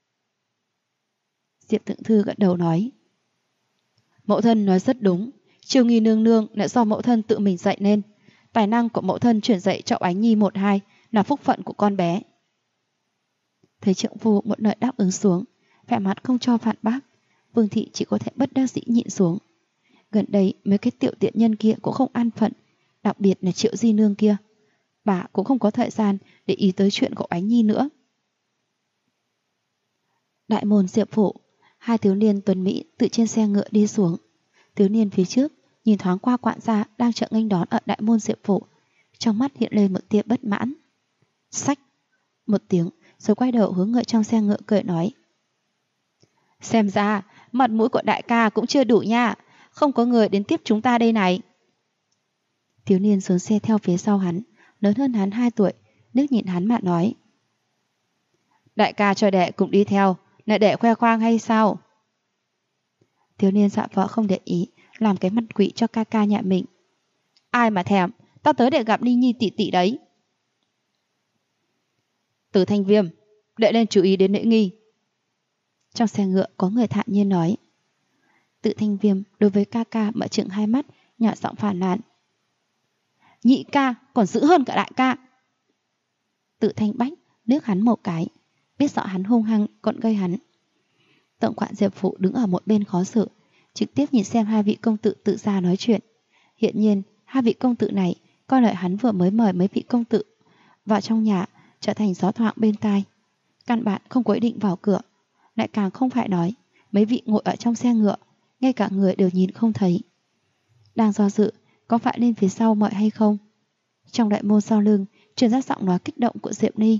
Diệp thượng thư gật đầu nói: Mẫu thân nói rất đúng, Chiêu Nghi nương nương lại do mẫu thân tự mình dạy nên. Tài năng của mẫu thân truyền dạy cho Oánh Nhi 1-2 là phúc phận của con bé. Thấy trượng phu một lời đáp ứng xuống, vẻ mặt không cho phản bác, Vương thị chỉ có thể bất đắc dĩ nhịn xuống. Gần đây mấy cái tiểu tiện nhân kia cũng không an phận, đặc biệt là Triệu Di nương kia. Bà cũng không có thời gian để ý tới chuyện của Oánh Nhi nữa. Đại môn Diệp phủ, hai thiếu niên tuấn mỹ tự trên xe ngựa đi xuống. Thiếu niên phía trước nhìn thoáng qua quản gia đang chờ nghênh đón ở đại môn Diệp phủ, trong mắt hiện lên một tia bất mãn. Xách một tiếng rồi quay đầu hướng người trong xe ngựa cười nói: Xem ra mặt mũi của đại ca cũng chưa đủ nha, không có người đến tiếp chúng ta đây này. Thiếu niên xuống xe theo phía sau hắn, lớn hơn hắn 2 tuổi, nước nhìn hắn mà nói: Đại ca cho đệ cũng đi theo, lại đệ khoe khoang hay sao? Thiếu niên dọa vợ không để ý, làm cái mặt quỷ cho ca ca nhà mình. Ai mà thèm, tao tới để gặp Ni Nhi tỷ tỷ đấy. Từ Thanh Viêm, đệ lên chú ý đến lễ nghi. Trong xe ngựa có người thản nhiên nói. Từ Thanh Viêm đối với ca ca mở trừng hai mắt, nhỏ giọng phàn nàn. Nhị ca còn dữ hơn cả đại ca. Từ Thanh Bách liếc hắn một cái, biết rõ hắn hung hăng còn gây hắn. Tổng quản Diệp Phụ đứng ở một bên khó xử, trực tiếp nhìn xem hai vị công tử tự ra nói chuyện. Hiện nhiên hai vị công tử này coi lợi hắn vừa mới mời mấy vị công tử vào trong nhà trở thành gió thoảng bên tai, căn bản không có ý định vào cửa, lại càng không phải nói mấy vị ngồi ở trong xe ngựa, ngay cả người đều nhìn không thấy. Đang do dự có phải lên phía sau mọi hay không, trong đại môn sau lưng truyền ra giọng nói kích động của Diệp Ni.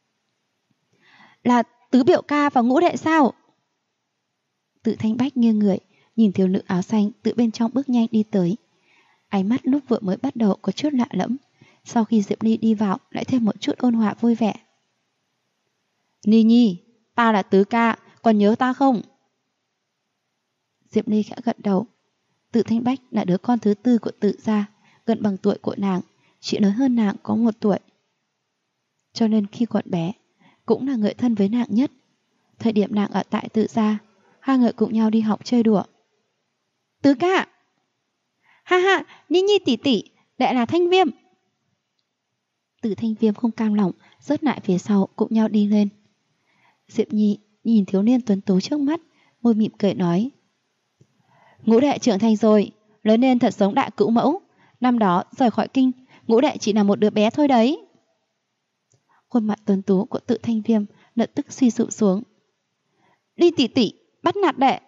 Là tứ biểu ca và Ngũ đệ sao? Tự Thanh Bách nghiêng người nhìn thiếu nữ áo xanh từ bên trong bước nhanh đi tới. Ánh mắt lúc vừa mới bắt đầu có chút lạ lẫm, sau khi Diệp Ni đi vào lại thêm một chút ôn hòa vui vẻ. Ni Nhi, ta là tứ ca, còn nhớ ta không? Diệp Ni khẽ gật đầu. Tự Thanh Bách là đứa con thứ tư của Tự gia, gần bằng tuổi của nàng, chỉ lớn hơn nàng có 1 tuổi. Cho nên khi còn bé, cũng là người thân với nàng nhất. Thời điểm nàng ở tại Tự gia, hai người cùng nhau đi học chơi đùa. Tứ ca! Ha ha, Ni Nhi tỷ tỷ, đệ là Thanh Viêm. Từ Thanh Viêm không cam lòng, rớt lại phía sau cùng nhau đi lên. Diệp Nhi nhìn thiếu niên tuấn tú trước mắt, môi mỉm cười nói. Ngũ đệ trưởng thành rồi, lớn lên thật giống đại cữu mẫu. Năm đó rời khỏi kinh, Ngũ đệ chỉ là một đứa bé thôi đấy. Khuôn mặt tuấn tú của Tự Thanh Viêm lập tức suy sụp xuống. Đi tỷ tỷ, bắt nạt đệ.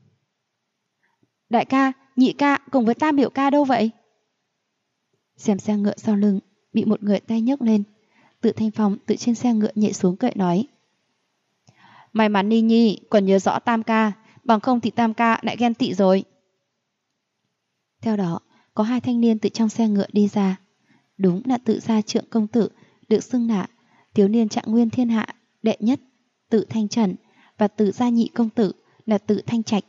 Đại ca, nhị ca cùng với tam biểu ca đâu vậy? Xem xe ngựa sau lưng bị một người tay nhấc lên. Tự Thanh Phong tự trên xe ngựa nhảy xuống cười nói. May mắn Ni Nhi còn nhớ rõ tam ca, bằng không thì tam ca lại ghen tị rồi. Theo đó có 2 thanh niên từ trong xe ngựa đi ra. Đúng là Tự gia trượng công tử, được xưng là thiếu niên trạng nguyên thiên hạ đệ nhất Tự Thanh Trần, và Tự gia nhị công tử là Tự Thanh Trạch.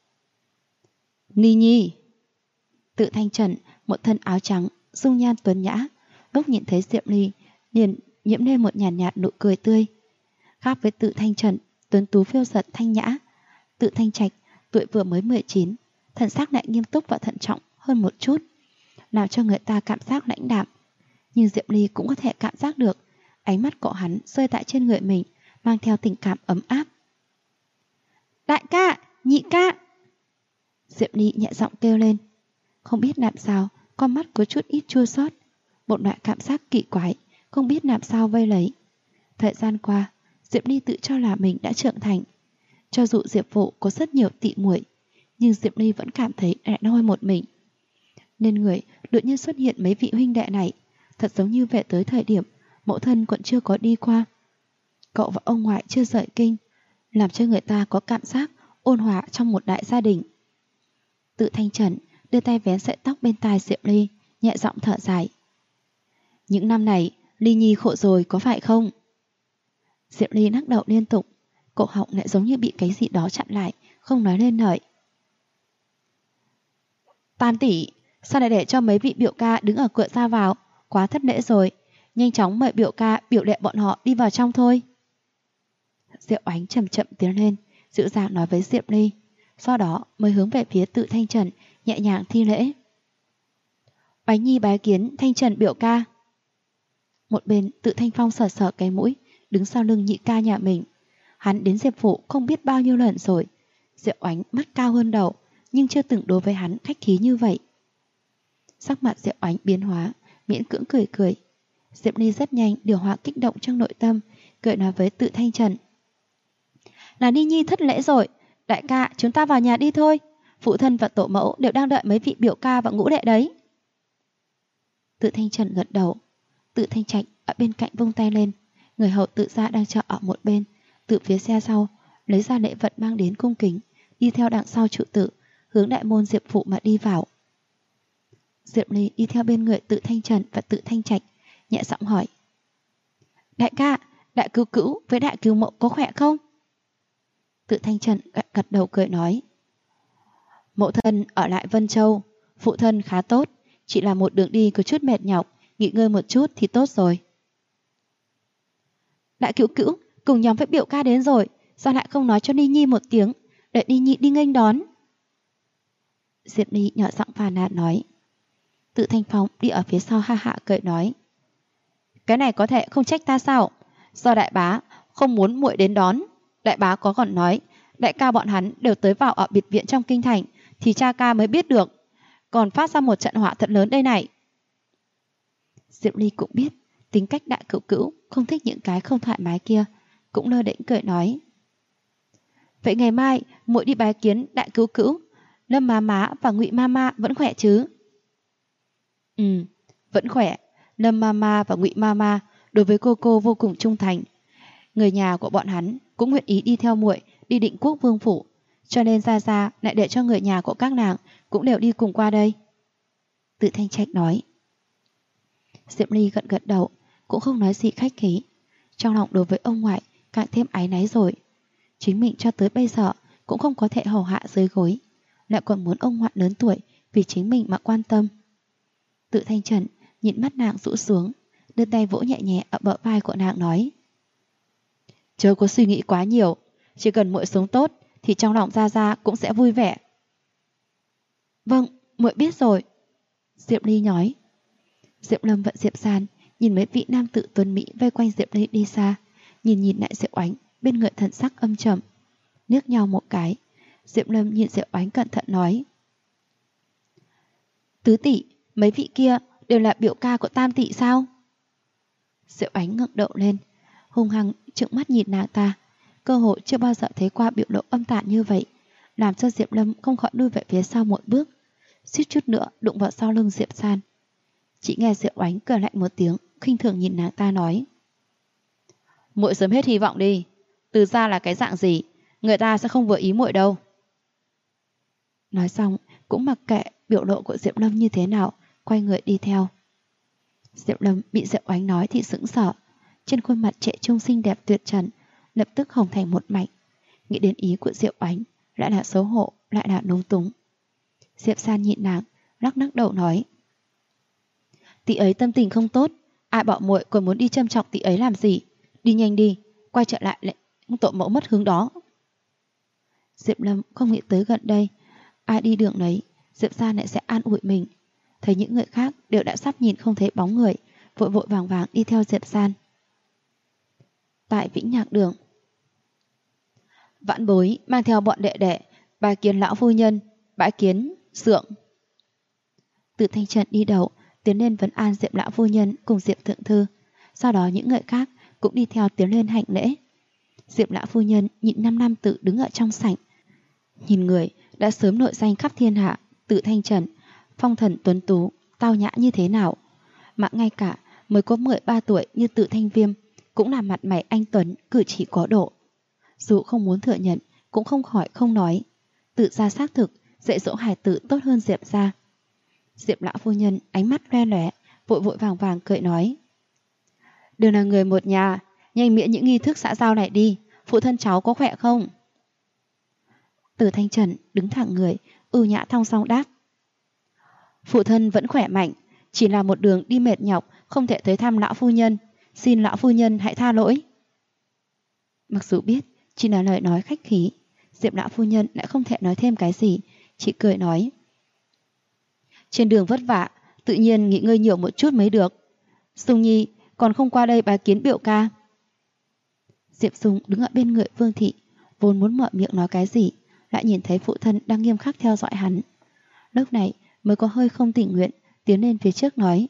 Ni Nhi. Tự Thanh Trần một thân áo trắng, dung nhan tuấn nhã, lúc nhìn thấy Diệp Ly liền nhiễm lên một nhàn nhạt nụ cười tươi. Khác với Tự Thanh Trần tuấn tú phiêu giật thanh nhã, Tự Thanh Trạch tuổi vừa mới 19, thần sắc lại nghiêm túc và thận trọng hơn một chút, làm cho người ta cảm giác lãnh đạm. Nhưng Diệp Ly cũng có thể cảm giác được ánh mắt của hắn rơi tại trên người mình, mang theo tình cảm ấm áp. Đại ca, nhị ca. Diệp Ly nhẹ giọng kêu lên. Không biết làm sao, con mắt có chút ít chua xót, một loại cảm giác kỳ quái, không biết làm sao vây lấy. Thời gian qua, Diệp Ly tự cho là mình đã trưởng thành. Cho dù Diệp Phụ có rất nhiều tị muội, nhưng Diệp Ly vẫn cảm thấy lại noi một mình. Nên người đột nhiên xuất hiện mấy vị huynh đệ này, thật giống như về tới thời điểm mẫu thân còn chưa có đi qua, cậu và ông ngoại chưa rời kinh, làm cho người ta có cảm giác ôn hòa trong một đại gia đình. Tự Thanh Trần đưa tay vén sợi tóc bên tai Diệp Ly, nhẹ giọng thở dài. Những năm này Ly Nhi khổ rồi có phải không? Diệp Ly lắc đầu liên tục, cổ họng lại giống như bị cái gì đó chặn lại, không nói lên lời. Tam tỷ, sao lại để cho mấy vị biểu ca đứng ở cửa ra vào? Quá thất lễ rồi, nhanh chóng mời biểu ca biểu đệ bọn họ đi vào trong thôi. Diệu Ánh chậm chậm tiến lên, dịu dàng nói với Diệp Ly, sau đó mới hướng về phía Tự Thanh Trần, nhẹ nhàng thi lễ. Oánh Nhi bái kiến Thanh Trần biểu ca. Một bên Tự Thanh Phong sờ sờ cái mũi, đứng sau lưng nhị ca nhà mình. Hắn đến Diệp Phụ không biết bao nhiêu lần rồi. Diệu Ánh mắt cao hơn đầu, nhưng chưa từng đối với hắn khách khí như vậy. Sắc mặt Diệu Ánh biến hóa, miễn cưỡng cười cười. Diệp Ly rất nhanh điều hòa kích động trong nội tâm, cười nói với Tự Thanh Trần. Là Ni Nhi thất lễ rồi, đại ca chúng ta vào nhà đi thôi. Phụ thân và tổ mẫu đều đang đợi mấy vị biểu ca và ngũ đệ đấy. Tự Thanh Trần gật đầu. Tự Thanh Trạch ở bên cạnh vung tay lên. Người hầu Tự gia đang chờ ở một bên, từ phía xe sau lấy ra lễ vật mang đến cung kính, đi theo đằng sau trụ Tự, hướng đại môn Diệp Phụ mà đi vào. Diệp Ly đi theo bên người Tự Thanh Trần và Tự Thanh Trạch, nhẹ giọng hỏi. Đại ca, đại cứu cữu với đại cứu mẫu có khỏe không? Tự Thanh Trần gật đầu cười nói. Mẫu thân ở lại Vân Châu, phụ thân khá tốt, chỉ là một đường đi có chút mệt nhọc, nghỉ ngơi một chút thì tốt rồi. Đại cữu cữu, cùng nhóm với biểu ca đến rồi, sao lại không nói cho Ni Nhi một tiếng, để Ni Nhi đi nghênh đón? Diệp Ly nhỏ giọng phàn nàn nói. Tự Thanh Phong đi ở phía sau ha hạ cười nói. Cái này có thể không trách ta sao? Do đại bá không muốn muội đến đón. Đại bá có còn nói, đại ca bọn hắn đều tới vào ở biệt viện trong kinh thành, thì cha ca mới biết được. Còn phát ra một trận họa thật lớn đây này. Diệp Ly cũng biết tính cách đại cữu cữu không thích những cái không thoải mái kia, cũng lơ đễnh cười nói. Vậy ngày mai muội đi bái kiến đại cữu cữu, Lâm má má và Ngụy mama vẫn khỏe chứ? Vẫn khỏe. Lâm mama và Ngụy mama đối với cô vô cùng trung thành. Người nhà của bọn hắn cũng nguyện ý đi theo muội đi Định Quốc vương phủ, cho nên Gia Gia lại để cho người nhà của các nàng cũng đều đi cùng qua đây. Tự Thanh Trạch nói. Diệp Ly gật gật đầu, cũng không nói gì khách khí. Trong lòng đối với ông ngoại càng thêm áy náy rồi. Chính mình cho tới bây giờ cũng không có thể hầu hạ dưới gối, lại còn muốn ông ngoại lớn tuổi vì chính mình mà quan tâm. Tự Thanh Trần nhìn mắt nàng rũ xuống, đưa tay vỗ nhẹ nhẹ ở bờ vai của nàng nói. Chớ có suy nghĩ quá nhiều, chỉ cần muội sống tốt thì trong lòng Gia Gia cũng sẽ vui vẻ. Vâng, muội biết rồi. Diệp Ly nói. Diệp Lâm và Diệp San nhìn mấy vị nam tử tuấn mỹ vây quanh Diệp Ly đi xa, nhìn lại Diệp Oánh bên người thần sắc âm trầm, liếc nhau một cái. Diệp Lâm nhìn Diệp Oánh cẩn thận nói. Tứ tỷ, mấy vị kia đều là biểu ca của Tam tỷ sao? Diệp Oánh ngẩng đầu lên, hung hăng trợn mắt nhìn nàng ta, cơ hội chưa bao giờ thấy qua biểu lộ âm tàn như vậy, làm cho Diệp Lâm không khỏi lui về phía sau một bước, suýt chút nữa đụng vào sau lưng Diệp San. Chỉ nghe Diệp Oánh cười lạnh một tiếng, khinh thường nhìn nàng ta nói. Muội sớm hết hy vọng đi, Từ gia là cái dạng gì, người ta sẽ không vừa ý muội đâu. Nói xong cũng mặc kệ biểu lộ của Diệp Lâm như thế nào, quay người đi theo. Diệp Lâm bị Diệp Oánh nói thì sững sờ, trên khuôn mặt trẻ trung xinh đẹp tuyệt trần lập tức hồng thành một mảnh. Nghĩ đến ý của Diệp Oánh, lại là xấu hổ, lại là núng túng. Diệp San nhịn nàng, lắc đầu nói. Tỷ ấy tâm tình không tốt, ai bảo muội còn muốn đi châm chọc tỷ ấy làm gì? Đi nhanh đi, quay trở lại lại tội mẫu mất hướng đó. Diệp Lâm không nghĩ tới gần đây, ai đi đường đấy, Diệp San lại sẽ an ủi mình. Thấy những người khác đều đã sắp nhìn không thấy bóng người, vội vội vàng vàng đi theo Diệp San. Tại Vĩnh Nhạc Đường, Vãn Bối mang theo bọn đệ đệ bái kiến lão phu nhân, bái kiến Dượng. Từ Thanh Trần đi đầu tiến lên vấn an Diệp lão phu nhân cùng Diệp thượng thư, sau đó những người khác cũng đi theo tiến lên hành lễ. Diệp lão phu nhân nhịn 5 năm tự đứng ở trong sảnh, nhìn người đã sớm nổi danh khắp thiên hạ, Tự Thanh Trần phong thần tuấn tú, tao nhã như thế nào, mà ngay cả mới có 13 tuổi như Tự Thanh Viêm cũng là mặt mày anh tuấn, cử chỉ có độ. Dù không muốn thừa nhận, cũng không khỏi không nói, Tự gia xác thực dạy dỗ hài tử tốt hơn Diệp gia. Diệp lão phu nhân ánh mắt loe lóe, vội vội vàng vàng cười nói. Đều là người một nhà, nhanh miễn những nghi thức xã giao này đi, phụ thân cháu có khỏe không? Từ Thanh Trần đứng thẳng người, ưu nhã thong dong đáp. Phụ thân vẫn khỏe mạnh, chỉ là một đường đi mệt nhọc, không thể tới thăm lão phu nhân, xin lão phu nhân hãy tha lỗi. Mặc dù biết chỉ là lời nói khách khí, Diệp lão phu nhân lại không thể nói thêm cái gì, chỉ cười nói. Trên đường vất vả, tự nhiên nghỉ ngơi nhiều một chút mới được. Dung Nhi còn không qua đây bái kiến biểu ca. Diệp Dung đứng ở bên người Vương thị, vốn muốn mở miệng nói cái gì, lại nhìn thấy phụ thân đang nghiêm khắc theo dõi hắn. Lúc này mới có hơi không tình nguyện tiến lên phía trước nói.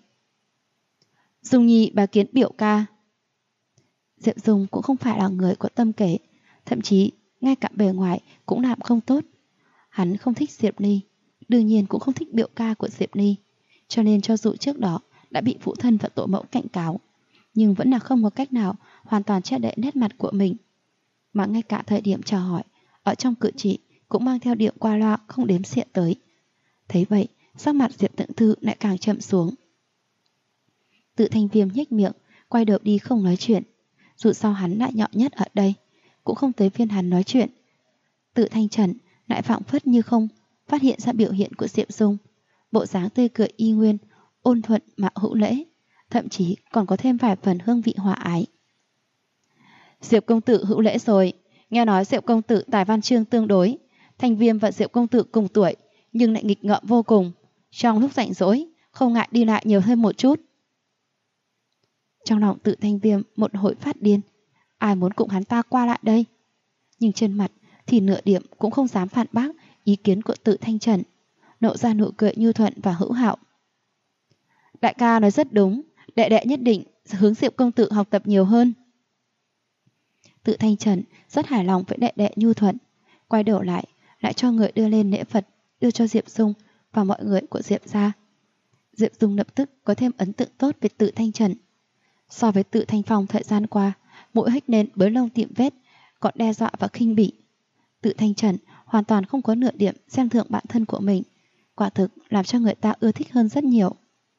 Dung Nhi bái kiến biểu ca. Diệp Dung cũng không phải là người có tâm kế, thậm chí ngay cả bề ngoài cũng làm không tốt. Hắn không thích Diệp Ly, đương nhiên cũng không thích biểu ca của Diệp Ly, cho nên cho dù trước đó đã bị phụ thân và tổ mẫu cảnh cáo, nhưng vẫn là không có cách nào hoàn toàn che đậy nét mặt của mình. Mà ngay cả thời điểm chào hỏi, ở trong cử chỉ cũng mang theo điệu qua loa không đếm xỉa tới. Thấy vậy, sắc mặt Diệp Thượng Thư lại càng chậm xuống. Tự Thanh Viêm nhếch miệng, quay đầu đi không nói chuyện. Dù sao hắn lại nhọn nhất ở đây, cũng không tới phiên hắn nói chuyện. Tự Thanh Trần lại phảng phất như không phát hiện ra biểu hiện của Diệp Dung, bộ dáng tươi cười y nguyên, ôn thuận mà hữu lễ, thậm chí còn có thêm vài phần hương vị hòa ái. Diệp công tử hữu lễ rồi, nghe nói Diệp công tử tài văn chương tương đối, Thanh Viêm và Diệp công tử cùng tuổi, nhưng lại nghịch ngợm vô cùng. Trong lúc rảnh rỗi, không ngại đi lại nhiều thêm một chút. Trong lòng Tự Thanh Viêm một hồi phát điên, ai muốn cùng hắn ta qua lại đây? Nhưng trên mặt thì nửa điểm cũng không dám phản bác ý kiến của Tự Thanh Trần, nộ ra nụ cười nhu thuận và hữu hảo. Đại ca nói rất đúng, đệ đệ nhất định hướng Diệp công tử học tập nhiều hơn. Tự Thanh Trần rất hài lòng với đệ đệ nhu thuận, quay đầu lại cho người đưa lên lễ vật, đưa cho Diệp Dung và mọi người của Diệp gia. Diệp Dung lập tức có thêm ấn tượng tốt về Tự Thanh Trần. So với Tự Thanh Phong thời gian qua, mũi hếch nên bới lông tiệm vết, còn đe dọa và khinh bỉ. Tự Thanh Trần hoàn toàn không có nửa điểm xem thường bản thân của mình, quả thực làm cho người ta ưa thích hơn rất nhiều.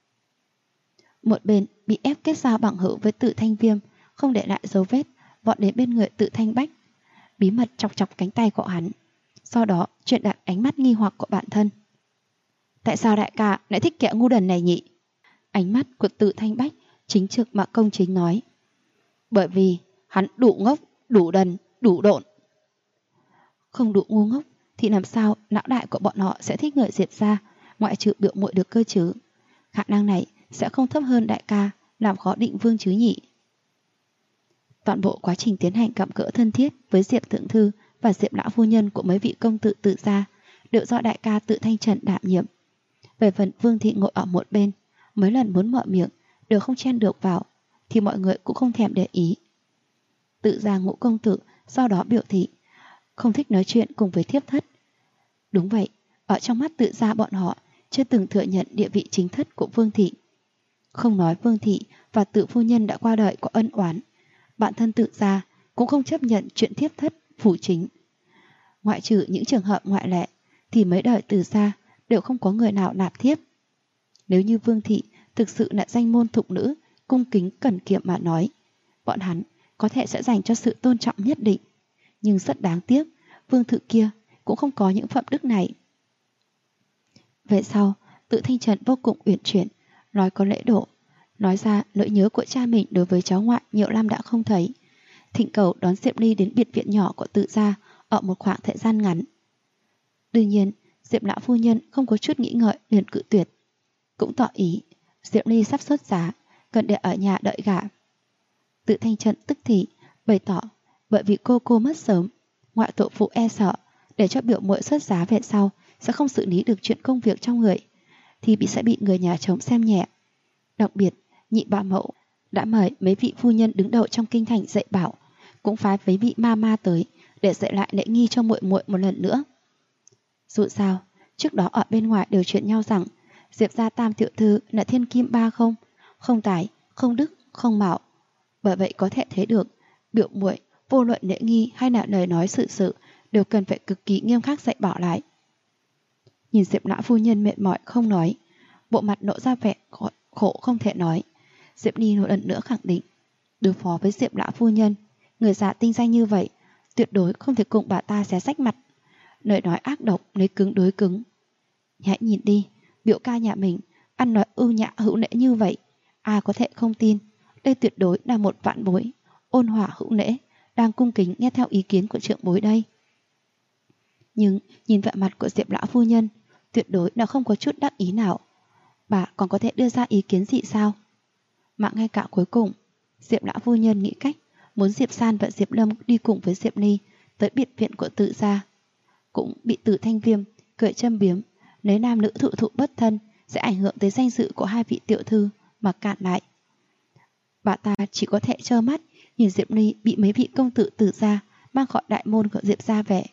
Một bên bị ép kết giao bằng hữu với Tự Thanh Viêm, không để lại dấu vết, vọt đến bên người Tự Thanh Bách, bí mật chọc chọc cánh tay của hắn, sau đó chuyển đặt ánh mắt nghi hoặc của bản thân. Tại sao đại ca lại thích kẻ ngu đần này nhỉ? Ánh mắt của Tự Thanh Bách chính trực mà công chính nói. Bởi vì hắn đủ ngốc, đủ đần, đủ độn. Không đủ ngu ngốc thì làm sao lão đại của bọn họ sẽ thích người Diệp gia, ngoại trừ Biểu muội được cơ chứ? Khả năng này sẽ không thấp hơn đại ca, làm khó Định Vương chứ nhỉ? Toàn bộ quá trình tiến hành gặp gỡ thân thiết với Diệp Thượng Thư và Diệp lão phu nhân của mấy vị công tử Tự gia đều do đại ca Tự Thanh Trần đảm nhiệm. Về phần Vương thị ngồi ở một bên, mấy lần muốn mở miệng đều không chen được vào, thì mọi người cũng không thèm để ý. Tự gia Ngũ công tử sau đó biểu thị không thích nói chuyện cùng với thiếp thất. Đúng vậy, ở trong mắt Tự gia bọn họ chưa từng thừa nhận địa vị chính thất của Vương thị. Không nói Vương thị và Tự phu nhân đã qua đời có ân oán, bản thân Tự gia cũng không chấp nhận chuyện thiếp thất phủ chính. Ngoại trừ những trường hợp ngoại lệ thì mấy đời Tự gia đều không có người nào nạp thiếp. Nếu như Vương thị thực sự là danh môn thục nữ, cung kính cẩn kiệm mà nói, bọn hắn có thể sẽ dành cho sự tôn trọng nhất định. Nhưng rất đáng tiếc, Vương thị kia cũng không có những phẩm đức này. Về sau, Tự Thanh Trần vô cùng uyển chuyển, nói có lễ độ, nói ra nỗi nhớ của cha mình đối với cháu ngoại nhiều năm đã không thấy, thỉnh cầu đón Diệp Ly đến biệt viện nhỏ của Tự gia ở một khoảng thời gian ngắn. Đương nhiên, Diệp lão phu nhân không có chút nghĩ ngợi liền cự tuyệt, cũng tỏ ý Diệp Ly sắp xuất giá, cần để ở nhà đợi gả. Tự Thanh Trần tức thì bày tỏ bởi vì cô mất sớm, ngoại tổ phụ e sợ để cho biểu muội xuất giá về sau sẽ không xử lý được chuyện công việc trong người, thì sẽ bị người nhà chồng xem nhẹ. Đặc biệt, nhị bà mẫu đã mời mấy vị phu nhân đứng đầu trong kinh thành dạy bảo, cũng phái mấy vị ma tới để dạy lại lễ nghi cho muội muội một lần nữa. Dù sao, trước đó ở bên ngoài đều chuyện nhau rằng Diệp gia tam tiểu thư là thiên kim ba không, không tài, không đức, không mạo. Bởi vậy có thể thấy được, biểu muội vô luận lễ nghi hay là lời nói sự đều cần phải cực kỳ nghiêm khắc dạy bảo lại. Nhìn Diệp lão phu nhân mệt mỏi không nói, bộ mặt nộ ra vẻ khổ không thể nói, Diệp Ly một lần nữa khẳng định, đối phó với Diệp lão phu nhân, người già tinh danh như vậy, tuyệt đối không thể cùng bà ta xé rách mặt. Lời nói ác độc lấy cứng đối cứng. Hãy nhìn đi, biểu ca nhà mình ăn nói ưu nhã hữu lễ như vậy, ai có thể không tin? Đây tuyệt đối là một vạn bối, ôn hòa hữu lễ, đang cung kính nghe theo ý kiến của trưởng bối đây. Nhưng nhìn vẻ mặt của Diệp lão phu nhân, tuyệt đối là không có chút đắc ý nào. Bà còn có thể đưa ra ý kiến gì sao? Mà ngay cả cuối cùng, Diệp lão phu nhân nghĩ cách muốn Diệp San và Diệp Lâm đi cùng với Diệp Ly tới biệt viện của Tự gia, cũng bị Tự Thanh Viêm cười châm biếm, lấy nam nữ thụ bất thân sẽ ảnh hưởng tới danh dự của hai vị tiểu thư mà cản lại. Bà ta chỉ có thể trơ mắt nhìn Diệp Ly bị mấy vị công tử Tự gia mang khỏi đại môn của Diệp gia về.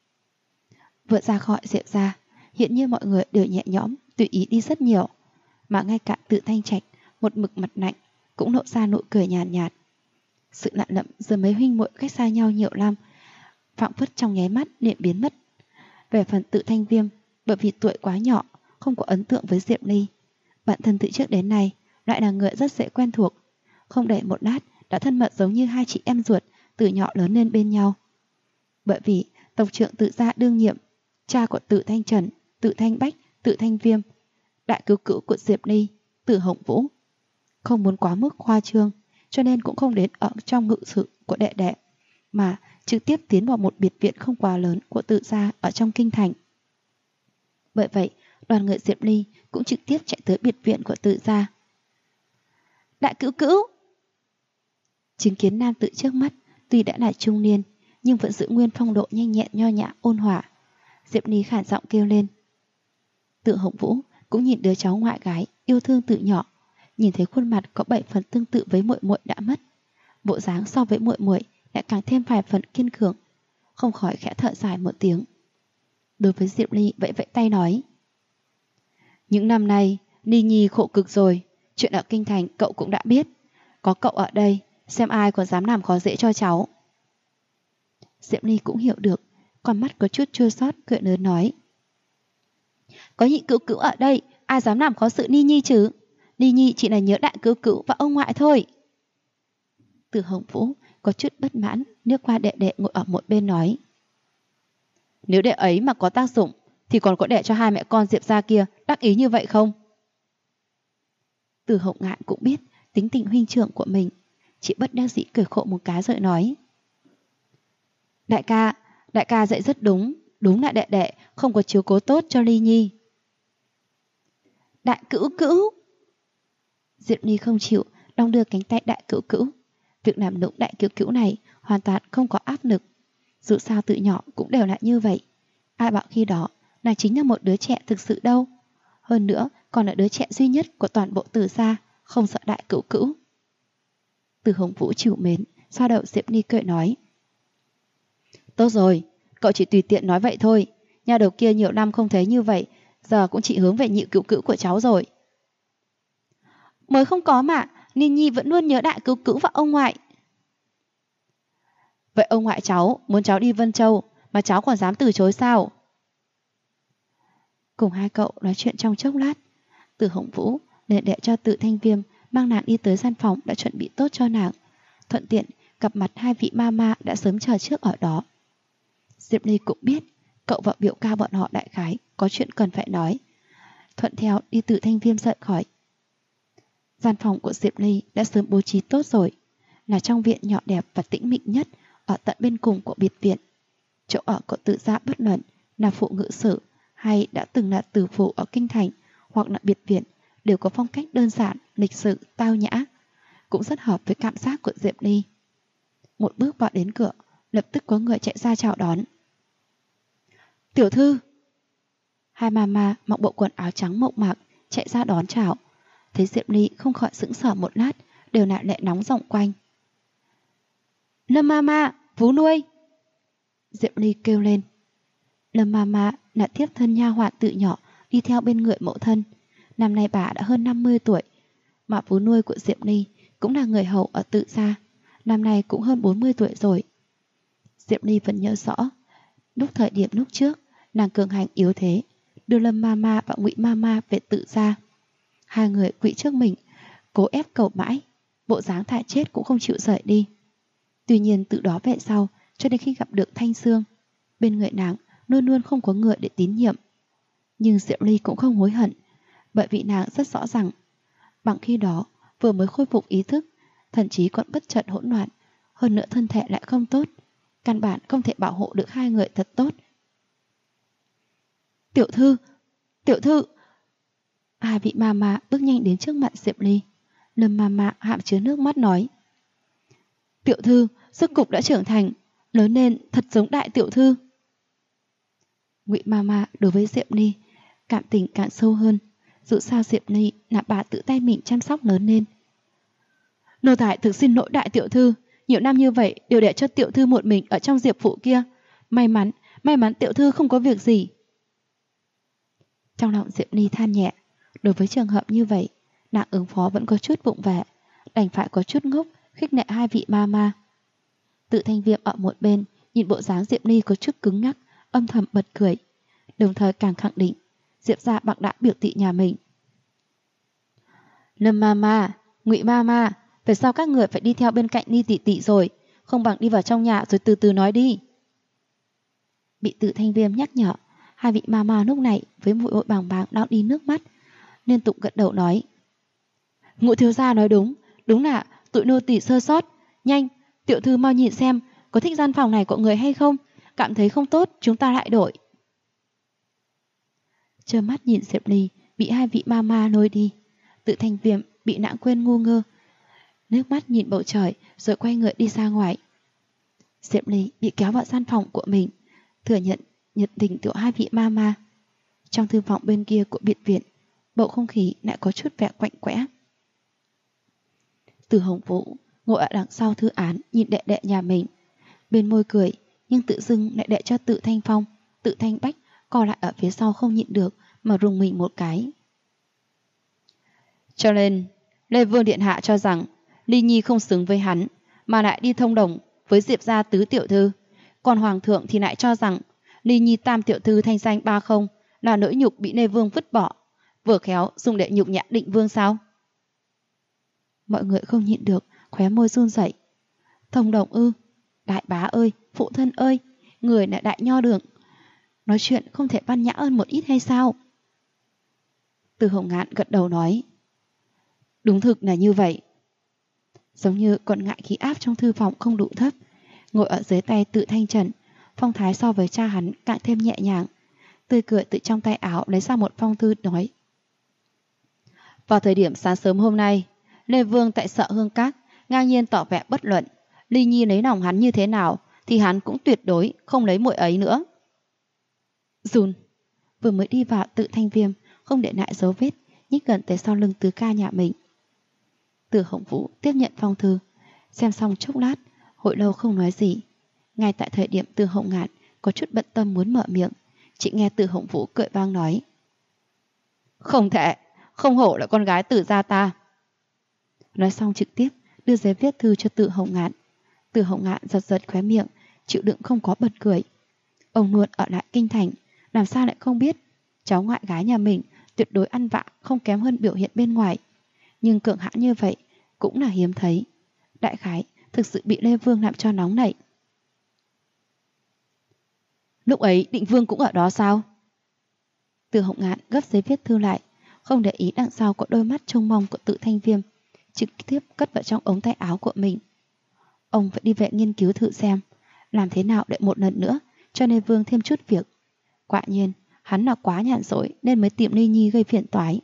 Vừa ra khỏi Diệp gia, hiện nhiên mọi người đều nhẹ nhõm, tùy ý đi rất nhiều, mà ngay cả Tự Thanh Trạch một mực mặt lạnh cũng lộ ra nụ cười nhàn nhạt. Sự lạ lẫm giờ mấy huynh muội cách xa nhau nhiều năm, phảng phất trong nháy mắt liền biến mất. Về phần Tự Thanh Viêm, bởi vì tuổi quá nhỏ, không có ấn tượng với Diệp Ly, bản thân từ trước đến nay lại là người rất dễ quen thuộc, không để một lát đã thân mật giống như hai chị em ruột từ nhỏ lớn lên bên nhau. Bởi vì tộc trưởng Tự gia đương nhiệm, cha của Tự Thanh Trần, Tự Thanh Bách, Tự Thanh Viêm, đại cứu cữu của Diệp Ly, Từ Hồng Vũ. Không muốn quá mức khoa trương, cho nên cũng không đến ở trong ngự sự của đệ đệ, mà trực tiếp tiến vào một biệt viện không quá lớn của Tự gia ở trong kinh thành. Bởi vậy, đoàn người Diệp Ly cũng trực tiếp chạy tới biệt viện của Tự gia. Đại cứu cữu! Chứng kiến nam tử trước mắt, tuy đã là trung niên, nhưng vẫn giữ nguyên phong độ nhanh nhẹn nho nhã ôn hòa. Diệp Ly khản giọng kêu lên. Tự Hồng Vũ cũng nhìn đứa cháu ngoại gái yêu thương từ nhỏ, nhìn thấy khuôn mặt có 7 phần tương tự với muội muội đã mất, bộ dáng so với muội muội lại càng thêm vài phần kiên cường, không khỏi khẽ thở dài một tiếng. Đối với Diệp Ly vẫy vẫy tay nói: những năm nay Ly Nhi khổ cực rồi, chuyện ở kinh thành cậu cũng đã biết, có cậu ở đây, xem ai còn dám làm khó dễ cho cháu. Diệp Ly cũng hiểu được, con mắt có chút chua xót cười lớn nói: có nhị cứu cứu ở đây, ai dám làm khó sự Ly Nhi chứ? Ly Nhi chỉ là nhớ đại cứu cứu và ông ngoại thôi. Từ Hồng Vũ có chút bất mãn, liếc qua đệ đệ ngồi ở một bên nói: nếu đệ ấy mà có tác dụng, thì còn có để cho hai mẹ con Diệp gia kia đắc ý như vậy không? Từ Hồng Ngạn cũng biết tính tình huynh trưởng của mình, chỉ bất đắc dĩ cười khổ một cái rồi nói: đại ca dạy rất đúng, đúng là đệ đệ không có chiếu cố tốt cho Ly Nhi. Đại cữu cữu! Diệp Ly không chịu đong đưa cánh tay đại cữu cữu. Việc làm nũng đại cữu cữu này hoàn toàn không có áp lực, dù sao từ nhỏ cũng đều là như vậy. Ai bảo khi đó nàng chính là một đứa trẻ thực sự đâu, hơn nữa còn là đứa trẻ duy nhất của toàn bộ Từ gia, không sợ đại cữu cữu. Từ Hồng Vũ chịu mến xoa đầu Diệp Ly cười nói: tốt rồi, cậu chỉ tùy tiện nói vậy thôi, nhà đầu kia nhiều năm không thấy như vậy, giờ cũng chỉ hướng về nhị cữu cữu của cháu rồi. Mới không có mà, Ly Nhi vẫn luôn nhớ đại cứu cứu và ông ngoại. Vậy ông ngoại cháu muốn cháu đi Vân Châu, mà cháu còn dám từ chối sao? Cùng hai cậu nói chuyện trong chốc lát, Từ Hồng Vũ liền để cho Tự Thanh Viêm mang nàng đi tới gian phòng đã chuẩn bị tốt cho nàng, thuận tiện gặp mặt hai vị mama đã sớm chờ trước ở đó. Diệp Ly cũng biết cậu và biểu ca bọn họ đại khái có chuyện cần phải nói, thuận theo đi Tự Thanh Viêm rời khỏi. Gian phòng của Diệp Ly đã sớm bố trí tốt rồi, là trong viện nhỏ đẹp và tĩnh mịch nhất ở tận bên cùng của biệt viện. Chỗ ở của Tự gia bất luận là phụ ngự sử hay đã từng là tử phủ ở kinh thành hoặc là biệt viện đều có phong cách đơn giản, lịch sự, tao nhã, cũng rất hợp với cảm giác của Diệp Ly. Một bước vào đến cửa, lập tức có người chạy ra chào đón. Tiểu thư! Hai mama mặc bộ quần áo trắng mộc mạc chạy ra đón chào. Thấy Diệp Ly không khỏi sững sờ một lát, đều lại lệ nóng rộng quanh. Lâm mama, vú nuôi! Diệp Ly kêu lên. Lâm mama là thiếp thân nha hoàn từ nhỏ đi theo bên người mẫu thân. Năm nay bà đã hơn 50 tuổi, mà vú nuôi của Diệp Ly cũng là người hầu ở Tự gia, năm nay cũng hơn 40 tuổi rồi. Diệp Ly vẫn nhớ rõ, thời điểm lúc trước, nàng cường hành yếu thế, đưa Lâm mama và Ngụy mama về Tự gia. Hai người quỵ trước mình, cố ép cầu mãi, bộ dáng thà chết cũng không chịu rời đi. Tuy nhiên từ đó về sau, cho đến khi gặp được Thanh Sương, bên người nàng luôn luôn không có người để tín nhiệm. Nhưng Diệp Ly cũng không hối hận, bởi vì nàng rất rõ ràng, bằng khi đó vừa mới khôi phục ý thức, thậm chí còn bất chợt hỗn loạn, hơn nữa thân thể lại không tốt, căn bản không thể bảo hộ được hai người thật tốt. Tiểu thư! Tiểu thư! Hai vị mama bước nhanh đến trước mặt Diệp Ly. Lâm mama hàm chứa nước mắt nói: tiểu thư rốt cục đã trưởng thành, lớn lên thật giống đại tiểu thư. Ngụy mama đối với Diệp Ly cảm tình càng sâu hơn, dù sao Diệp Ly là bà tự tay mình chăm sóc lớn lên. Nô tài thực xin lỗi đại tiểu thư, nhiều năm như vậy đều để cho tiểu thư một mình ở trong Diệp phủ kia, may mắn tiểu thư không có việc gì. Trong lòng Diệp Ly than nhẹ, đối với trường hợp như vậy, nàng ứng phó vẫn có chút vụng về, đành phải có chút ngốc khích lệ hai vị mama. Tự Thanh Viêm ở một bên nhìn bộ dáng Diệp Ly có chút cứng nhắc, âm thầm bật cười, đồng thời càng khẳng định Diệp gia bằng đã biểu thị nhà mình. Lâm mama, Ngụy mama, về sau các người phải đi theo bên cạnh Ly tỷ tỷ rồi, không bằng đi vào trong nhà rồi từ từ nói đi. Bị Tự Thanh Viêm nhắc nhở, hai vị mama lúc này với vội vội bàng bàng đau đi nước mắt, liên tục gật đầu nói: Ngũ thiếu gia nói đúng, đúng là tụi nô tỳ sơ sót. Nhanh, tiểu thư mau nhìn xem, có thích gian phòng này của người hay không? Cảm thấy không tốt, chúng ta lại đổi. Trơ mắt nhìn Diệp Ly bị hai vị ma ma lôi đi, Tự Thanh Viêm bị lãng quên ngu ngơ, nước mắt nhìn bầu trời rồi quay người đi ra ngoài. Diệp Ly bị kéo vào gian phòng của mình, thừa nhận nhiệt tình của hai vị ma ma. Trong thư phòng bên kia của biệt viện, bầu không khí lại có chút vẻ quạnh quẽ. Từ Hồng Vũ ngồi ở đằng sau thư án nhìn đệ đệ nhà mình, bên môi cười nhưng tự dưng lại đệ cho Tự Thanh Phong, Tự Thanh Bách co lại ở phía sau không nhịn được mà rùng mình một cái. Cho nên Lê Vương điện hạ cho rằng Ly Nhi không xứng với hắn, mà lại đi thông đồng với Diệp gia tứ tiểu thư, còn hoàng thượng thì lại cho rằng Ly Nhi tam tiểu thư thanh danh 30 là nỗi nhục bị Lê Vương vứt bỏ, vừa khéo dùng để nhục nhã Định Vương sao? Mọi người không nhịn được khóe môi run rẩy. Thông đồng ư? Đại bá ơi, phụ thân ơi, người là đại nho đường, nói chuyện không thể văn nhã hơn một ít hay sao? Từ Hồng Ngạn gật đầu nói: Đúng thực là như vậy. Giống như còn ngại khí áp trong thư phòng không đủ thấp, ngồi ở dưới tay Tự Thanh Trần, phong thái so với cha hắn càng thêm nhẹ nhàng, tươi cười từ trong tay áo lấy ra một phong thư nói: Vào thời điểm sáng sớm hôm nay, Lê Vương tại Sợ Hương Các ngang nhiên tỏ vẻ bất luận, Ly Nhi lấy lòng hắn như thế nào thì hắn cũng tuyệt đối không lấy muội ấy nữa. Dùn vừa mới đi vào, Tự Thanh Viêm không để lại dấu vết nhích gần tới sau lưng tứ ca nhà mình. Từ Hồng Vũ tiếp nhận phong thư, xem xong chốc lát, hồi lâu không nói gì. Ngay tại thời điểm Từ Hồng Ngạn có chút bận tâm muốn mở miệng, chỉ nghe Từ Hồng Vũ cười vang nói: Không thể, không hổ là con gái Từ gia ta. Nói xong trực tiếp đưa giấy viết thư cho Từ Hồng Ngạn. Từ Hồng Ngạn giật giật khóe miệng, chịu đựng không có bật cười. Ông luôn ở lại kinh thành, làm sao lại không biết cháu ngoại gái nhà mình tuyệt đối ăn vạ không kém hơn biểu hiện bên ngoài, nhưng cường hãn như vậy cũng là hiếm thấy. Đại khái thực sự bị Lê Vương làm cho nóng nảy. Lúc ấy Định Vương cũng ở đó sao? Từ Hồng Ngạn gấp giấy viết thư lại, không để ý đằng sau có đôi mắt trông mong của Tự Thanh Viêm, trực tiếp cất vào trong ống tay áo của mình. Ông phải đi về nghiên cứu thử xem làm thế nào để một lần nữa cho Lê Vương thêm chút việc. Quả nhiên hắn là quá nhàn rỗi nên mới tìm Ly Nhi gây phiền toái.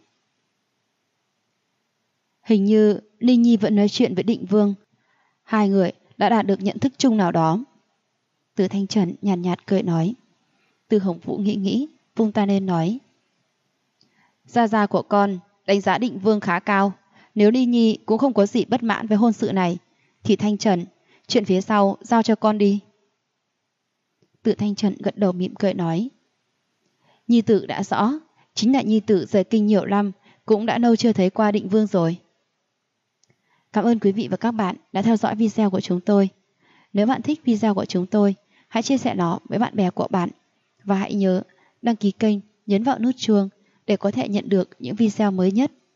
Hình như Ly Nhi vẫn nói chuyện với Định Vương, hai người đã đạt được nhận thức chung nào đó. Từ Thanh Trần nhàn nhạt cười nói. Từ Hồng Vũ nghĩ vung tay lên nói: Gia gia của con đánh giá Định Vương khá cao, nếu Ly Nhi cũng không có gì bất mãn với hôn sự này thì Thanh Trần, chuyện phía sau giao cho con đi. Từ Thanh Trần gật đầu mỉm cười nói: Nhi tử đã rõ, chính là nhi tử rời kinh nhiều năm, cũng đã lâu chưa thấy qua Định Vương rồi. Cảm ơn quý vị và các bạn đã theo dõi video của chúng tôi. Nếu bạn thích video của chúng tôi, hãy chia sẻ nó với bạn bè của bạn. Và hãy nhớ đăng ký kênh, nhấn vào nút chuông để có thể nhận được những video mới nhất.